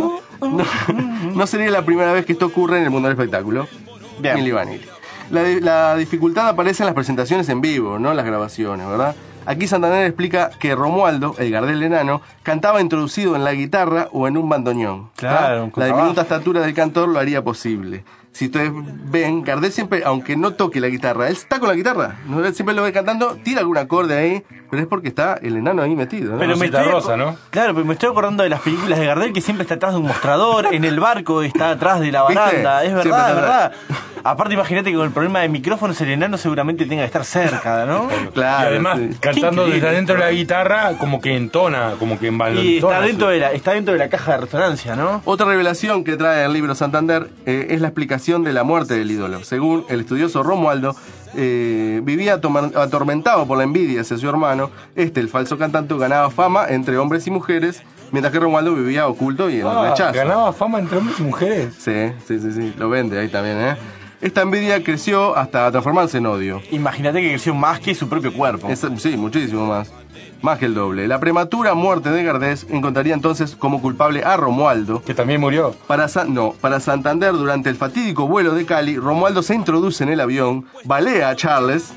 V: No sería la primera vez que esto ocurre en el mundo del espectáculo. Bien. Milli Vanilli. La dificultad aparece en las presentaciones en vivo, no en las grabaciones, ¿verdad? Aquí Santander explica que Romualdo, el Gardel enano, cantaba introducido en la guitarra o en un bandoneón.
C: Claro,
V: la diminuta estatura del cantor lo haría posible. Si ustedes ven, Gardel siempre, aunque no toque la guitarra, él está con la guitarra. Siempre lo ve cantando, tira algún acorde ahí, pero es porque está el enano ahí metido, ¿no?
C: Pero
V: ¿no?
C: Claro, pero me estoy acordando de las películas de Gardel, que siempre está atrás de un mostrador, en el barco está atrás de la baranda. ¿Viste? Es verdad, es verdad. Aparte, imagínate que con el problema de micrófonos el enano seguramente tenga que estar cerca, ¿no?
V: Claro.
F: Y además, cantando desde adentro de la guitarra, como que entona, como que envalentona.
C: Y está dentro de la caja de resonancia, ¿no?
V: Otra revelación que trae el libro Santander es la explicación de la muerte del ídolo. Según el estudioso Romualdo, vivía atormentado por la envidia hacia su hermano. El falso cantante, ganaba fama entre hombres y mujeres, mientras que Romualdo vivía oculto y en el rechazo.
F: ¿Ganaba fama entre hombres y mujeres?
V: Sí, lo vende ahí también, ¿eh? Esta envidia creció hasta transformarse en odio.
C: Imagínate que creció más que su propio cuerpo.
V: Sí, muchísimo más. Más que el doble. La prematura muerte de Gardés encontraría entonces como culpable a Romualdo.
F: Que también murió.
V: Para Santander, durante el fatídico vuelo de Cali, Romualdo se introduce en el avión, balea a Charles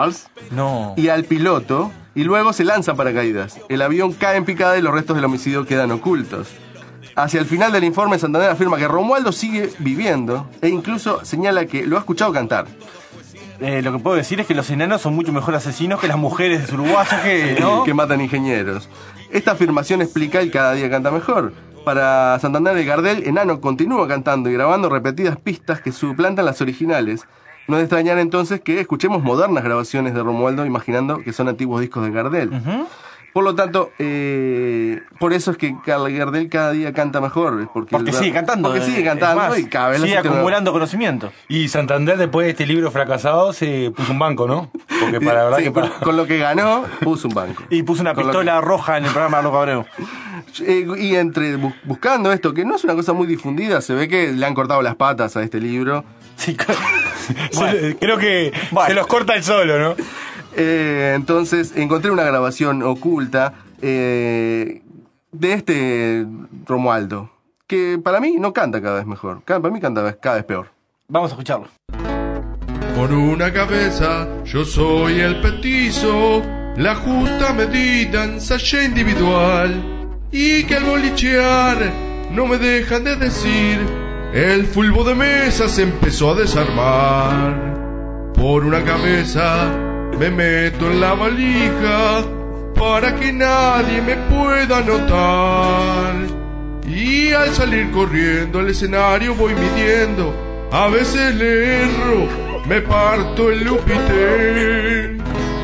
V: y al piloto, y luego se lanza paracaídas. El avión cae en picada y los restos del homicidio quedan ocultos. Hacia el final del informe, Santander afirma que Romualdo sigue viviendo e incluso señala que lo ha escuchado cantar.
C: Lo que puedo decir es que los enanos son mucho mejor asesinos que las mujeres uruguayas que
V: matan ingenieros. Esta afirmación explica el cada día canta mejor. Para Santander, el Gardel enano continúa cantando y grabando repetidas pistas que suplantan las originales. No es de extrañar entonces que escuchemos modernas grabaciones de Romualdo imaginando que son antiguos discos de Gardel. Por lo tanto, por eso es que Gardel cada día canta mejor. Porque
C: sigue cantando.
V: Porque sigue cantando
C: más,
V: y cada vez
C: sigue acumulando conocimiento.
F: Y Santander, después de este libro fracasado, se puso un banco, ¿no? Porque para la verdad
V: sí,
F: que
V: con lo que ganó, puso un banco.
C: Y puso una pistola roja en el programa de Loco Abreu.
V: Y entre buscando esto, que no es una cosa muy difundida, se ve que le han cortado las patas a este libro.
C: Sí,
F: bueno, creo que se los corta el solo, ¿no?
V: Entonces encontré una grabación oculta de este Romualdo, que para mí no canta cada vez mejor, para mí canta cada vez peor.
C: Vamos a escucharlo.
B: Por una cabeza yo soy el petizo, la justa medida ensayé individual, y que al bolichear no me dejan de decir, el fulbo de mesa se empezó a desarmar. Por una cabeza me meto en la valija para que nadie me pueda notar. Y al salir corriendo al escenario voy midiendo, a veces le erro, me parto el lupite.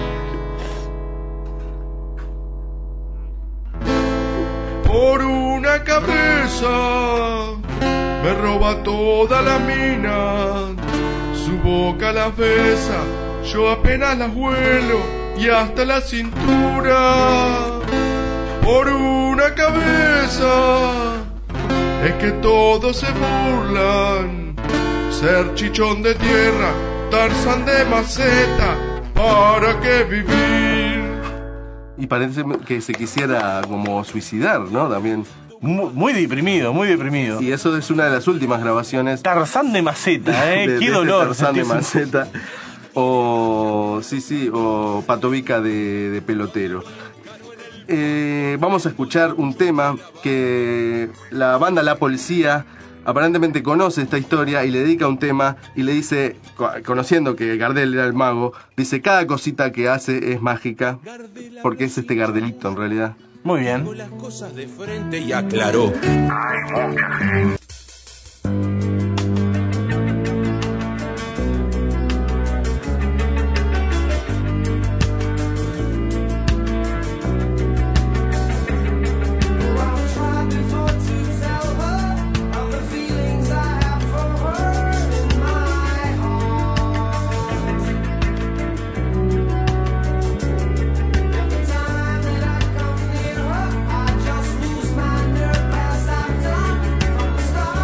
B: Por una cabeza me roba toda la mina, su boca la besa, yo apenas la huelo y hasta la cintura. Por una cabeza es que todos se burlan, ser chichón de tierra, Tarzán de maceta, ¿para qué vivir?
V: Y parece que se quisiera como suicidar, ¿no? También.
C: Muy deprimido, muy deprimido.
V: Y eso es una de las últimas grabaciones.
C: Tarzán de maceta, qué dolor.
V: Tarzán de maceta. O o Patovica de pelotero. Vamos a escuchar un tema que la banda La Policía aparentemente conoce esta historia y le dedica un tema y le dice, conociendo que Gardel era el mago, dice: cada cosita que hace es mágica, porque es este Gardelito en realidad.
C: Muy bien.
D: Las cosas de frente y aclaró.
N: I just lose my nerve as I've done from the start.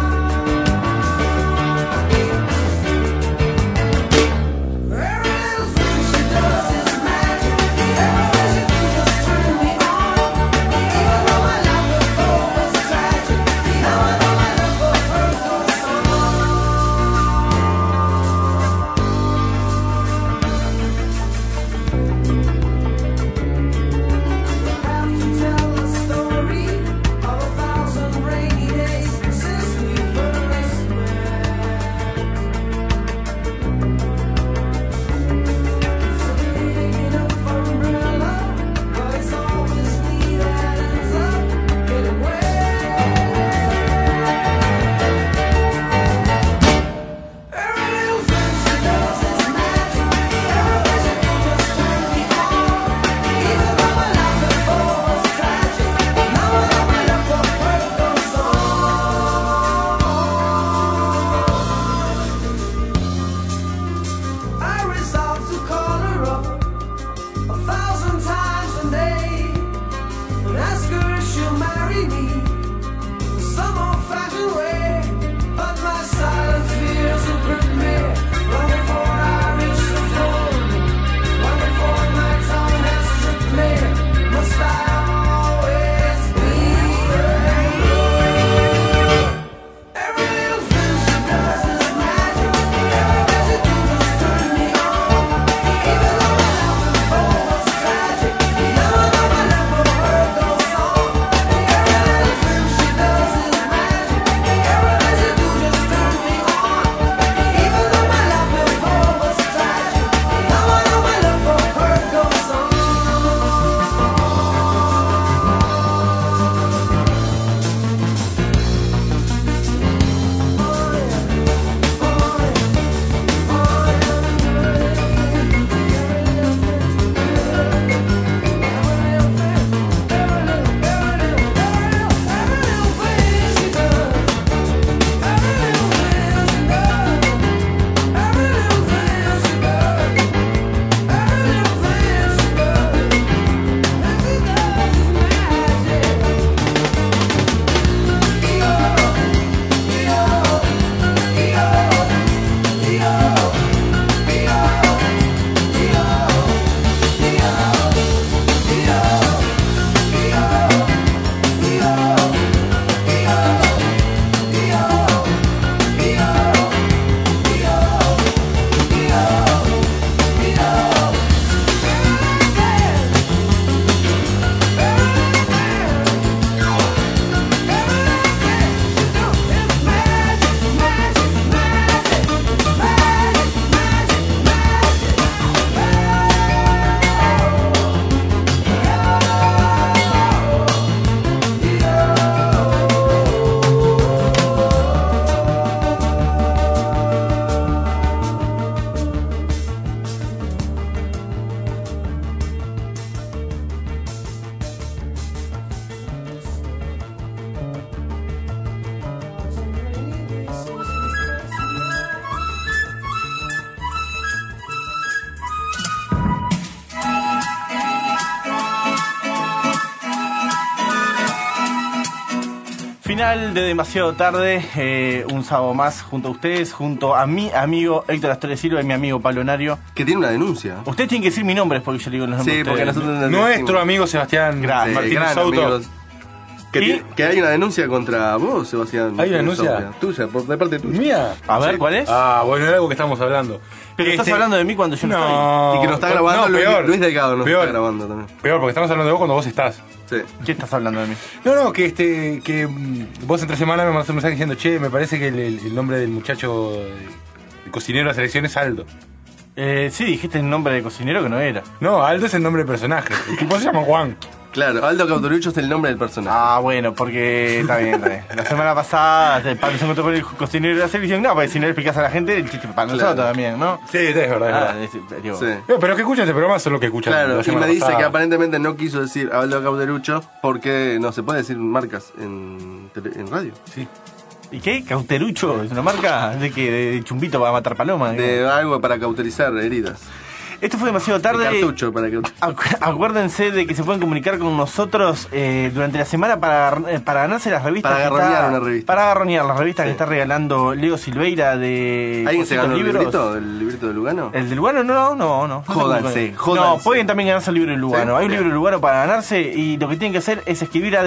C: Final de Demasiado Tarde, un sábado más junto a ustedes, junto a mi amigo Héctor Astore Silva y mi amigo Pablo Nario.
V: Que tiene una denuncia.
C: Ustedes tienen que decir mi nombre porque yo le digo los nombres.
V: Sí, porque nosotros
F: Nuestro amigo Sebastián Martínez Souto.
V: Que hay una denuncia contra vos, Sebastián.
F: ¿Hay una denuncia?
V: Tuya, de parte tuya.
F: ¿Mía?
C: A ver, ¿cuál es?
F: Ah, bueno, era algo que estamos hablando.
C: Pero estás hablando de mí cuando yo no estoy.
V: Y que nos está grabando Luis Delgado, nos está grabando también.
F: Peor, porque estamos hablando de vos cuando vos estás.
V: Sí.
C: ¿Qué estás hablando de mí?
F: No, que vos entre semana me mandaste un mensaje diciendo, che, me parece que el nombre del muchacho el cocinero de la selección es Aldo.
C: Sí, dijiste el nombre de cocinero que no era.
F: No, Aldo es el nombre del personaje. El tipo se llama Juan.
V: Claro, Aldo Cauterucho es el nombre del personaje.
C: Ah, bueno, porque está bien. La semana pasada Pablo se encontró con el cocinero de la selección. No, porque si no le explicás a la gente, el chiste para nosotros también, ¿no?
F: Sí, es verdad.
V: Sí.
F: No, pero que escuchan este programa son lo que escuchan.
V: Claro,
F: la
V: y
F: semana
V: me dice
F: pasada.
V: que aparentemente no quiso decir Aldo Cauterucho porque no se puede decir marcas en radio.
F: Sí.
C: ¿Y qué? ¿Cauterucho? ¿Es una marca de que de chumbito para matar paloma?
V: De algo para cauterizar heridas.
C: Esto fue demasiado tarde.
V: De cartucho para que...
C: Acuérdense de que se pueden comunicar con nosotros durante la semana para ganarse las revistas.
V: Para agarronear una revista.
C: Para agarronear las revistas que está regalando Leo Silveira de...
V: ¿Alguien se ganó el
C: libros.
V: librito de Lugano?
C: ¿El de Lugano? No.
V: Jódanse.
C: No, pueden también ganarse el libro de Lugano.
V: Sí,
C: hay un libro de Lugano para ganarse y lo que tienen que hacer es escribir a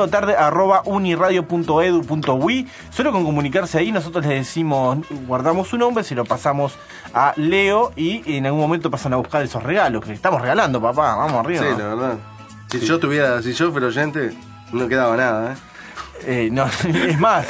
C: demasiadotarde@uniradio.edu.uy. Solo con comunicarse ahí nosotros les decimos, guardamos su nombre, se lo pasamos a Leo y en algún momento pasan a buscar esos regalos que estamos regalando, papá. Vamos arriba.
V: Sí, la verdad. Si yo fuera oyente, no quedaba nada,
C: no, es más,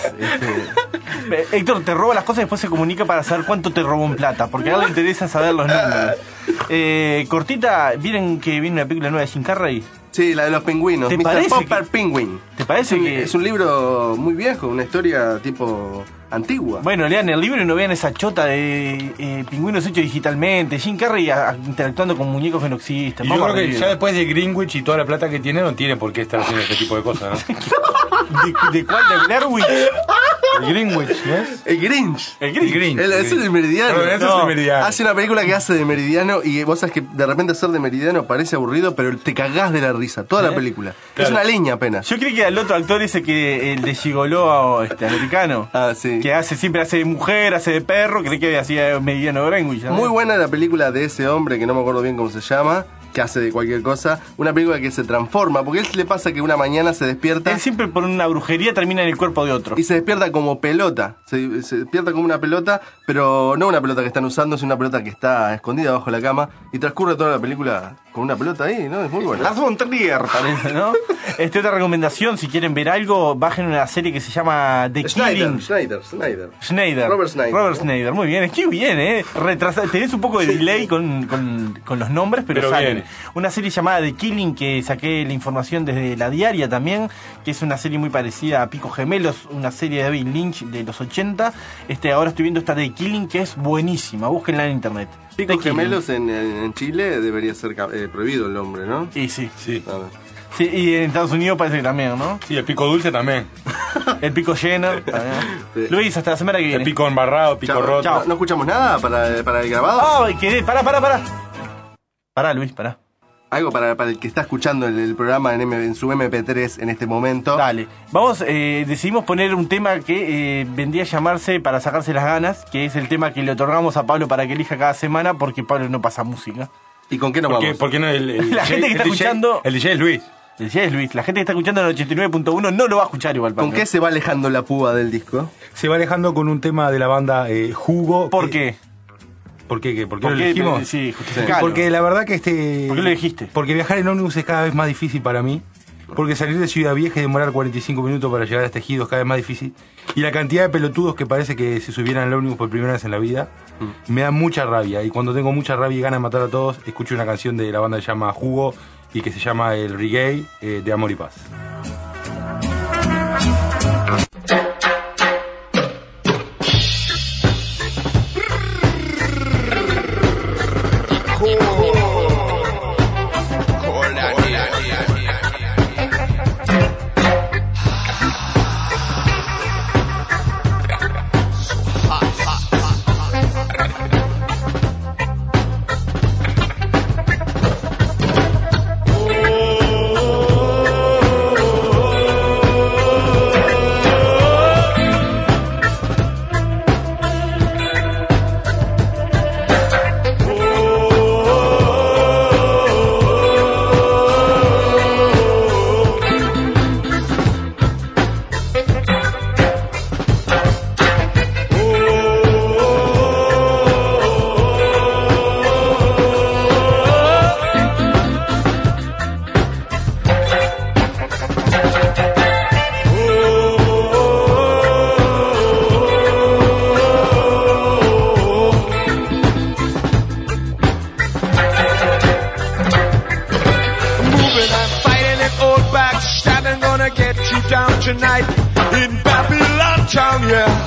C: Héctor te roba las cosas y después se comunica para saber cuánto te robó en plata, porque a él le interesa saber los números. Cortita, ¿vieron que viene una película nueva de Jim Carrey?
V: Sí, la de los pingüinos.
C: ¿Te
V: Mr.
C: parece
V: Popper Penguin.
C: ¿Te parece que...?
V: Es un libro muy viejo, una historia tipo antigua.
C: Bueno, lean el libro y no vean esa chota de pingüinos hechos digitalmente. Jim Carrey interactuando con muñecos que no existen.
F: Y yo creo que ya después de Greenwich y toda la plata que tiene, no tiene por qué estar haciendo este tipo de cosas, ¿no?
C: ¿De cuál? ¿De Blair Witch?
F: El Greenwich, ¿no es?
V: El Grinch.
C: El Grinch.
V: Es el Meridiano.
F: No, ese es el Meridiano.
V: Hace una película que hace de Meridiano y vos sabés que de repente hacer de Meridiano parece aburrido, pero te cagás de la risa. Toda la película.
C: Claro.
V: Es una línea apenas.
C: Yo creí que el otro actor ese que el de Gigoló americano.
V: Ah, sí.
C: Que siempre hace de mujer, hace de perro, creí que hacía Meridiano Greenwich. ¿sabes?
V: Muy buena la película de ese hombre que no me acuerdo bien cómo se llama, que hace de cualquier cosa. Una película que se transforma, porque a él le pasa que una mañana se despierta.
C: Él siempre por una brujería termina en el cuerpo de otro.
V: Y se despierta como pelota. Se despierta como una pelota, pero no una pelota que están usando, sino una pelota que está escondida bajo la cama. Y transcurre toda la película con una pelota ahí, ¿no? Es muy buena.
C: Lars von Trier, parece, ¿no? Otra recomendación, si quieren ver algo, bajen una serie que se llama The Killing.
V: Schneider.
C: Robert Schneider, muy bien. Es que bien, tenés un poco de delay con los nombres, pero salen.
F: Bien.
C: Una serie llamada The Killing, que saqué la información desde La Diaria también, que es una serie muy parecida a Pico Gemelos, una serie de David Lynch de los 80. Ahora estoy viendo esta The Killing, que es buenísima, búsquenla en internet.
V: Pico Gemelos en Chile debería ser prohibido el nombre, ¿no?
C: Y sí.
F: Sí.
C: Sí, y en Estados Unidos parece que también, ¿no?
F: Sí, el pico dulce también.
C: El pico lleno. Sí. Luis, hasta la semana que viene.
F: El pico embarrado, pico roto.
V: Chao. ¿No escuchamos nada para el grabado?
C: Pará, Luis, pará.
V: Algo para el que está escuchando el programa en su MP3 en este momento.
C: Dale. Decidimos poner un tema que vendría a llamarse Para sacarse las ganas, que es el tema que le otorgamos a Pablo para que elija cada semana, porque Pablo no pasa música.
V: ¿Y con qué nos vamos?
F: ¿Por qué no
C: la gente que está escuchando...
F: El DJ es Luis.
C: El DJ es Luis. La gente que está escuchando en el 89.1 no lo va a escuchar igual, Pablo.
V: ¿Con qué se va alejando la púa del disco?
F: Se va alejando con un tema de la banda Jugo.
C: ¿Por qué?
F: ¿Por qué? ¿Por qué lo elegimos?
C: Sí, justificalo.
F: Porque la verdad que
C: ¿Por qué lo dijiste?
F: Porque viajar en ómnibus es cada vez más difícil para mí. Porque salir de Ciudad Vieja y demorar 45 minutos para llegar a Tejido es cada vez más difícil. Y la cantidad de pelotudos que parece que se subieran al ómnibus por primera vez en la vida me da mucha rabia. Y cuando tengo mucha rabia y ganas de matar a todos, escucho una canción de la banda que se llama Jugo y que se llama El Reggae de Amor y Paz.
N: Oh
I: such a night in Babylon town, yeah.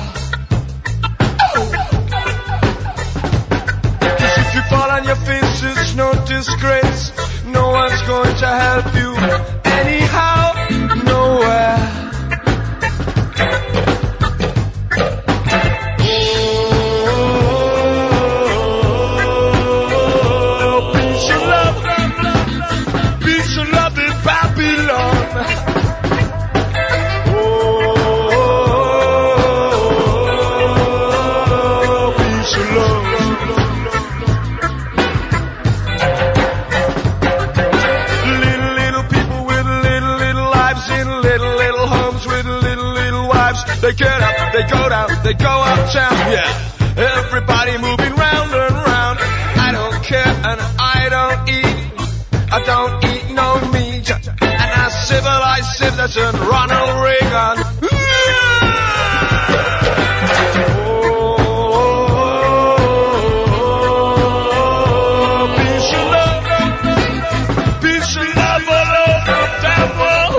I: Cause if you fall on your face, it's no disgrace. No one's going to help you anyhow, nowhere. They get up, they go down, they go uptown, yeah. Everybody moving round and round. I don't care and I don't eat no meat. And a civilized citizen, Ronald Reagan. Peace and love all over the damn world.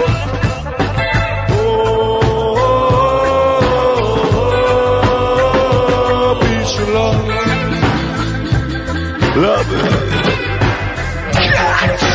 I: Love it.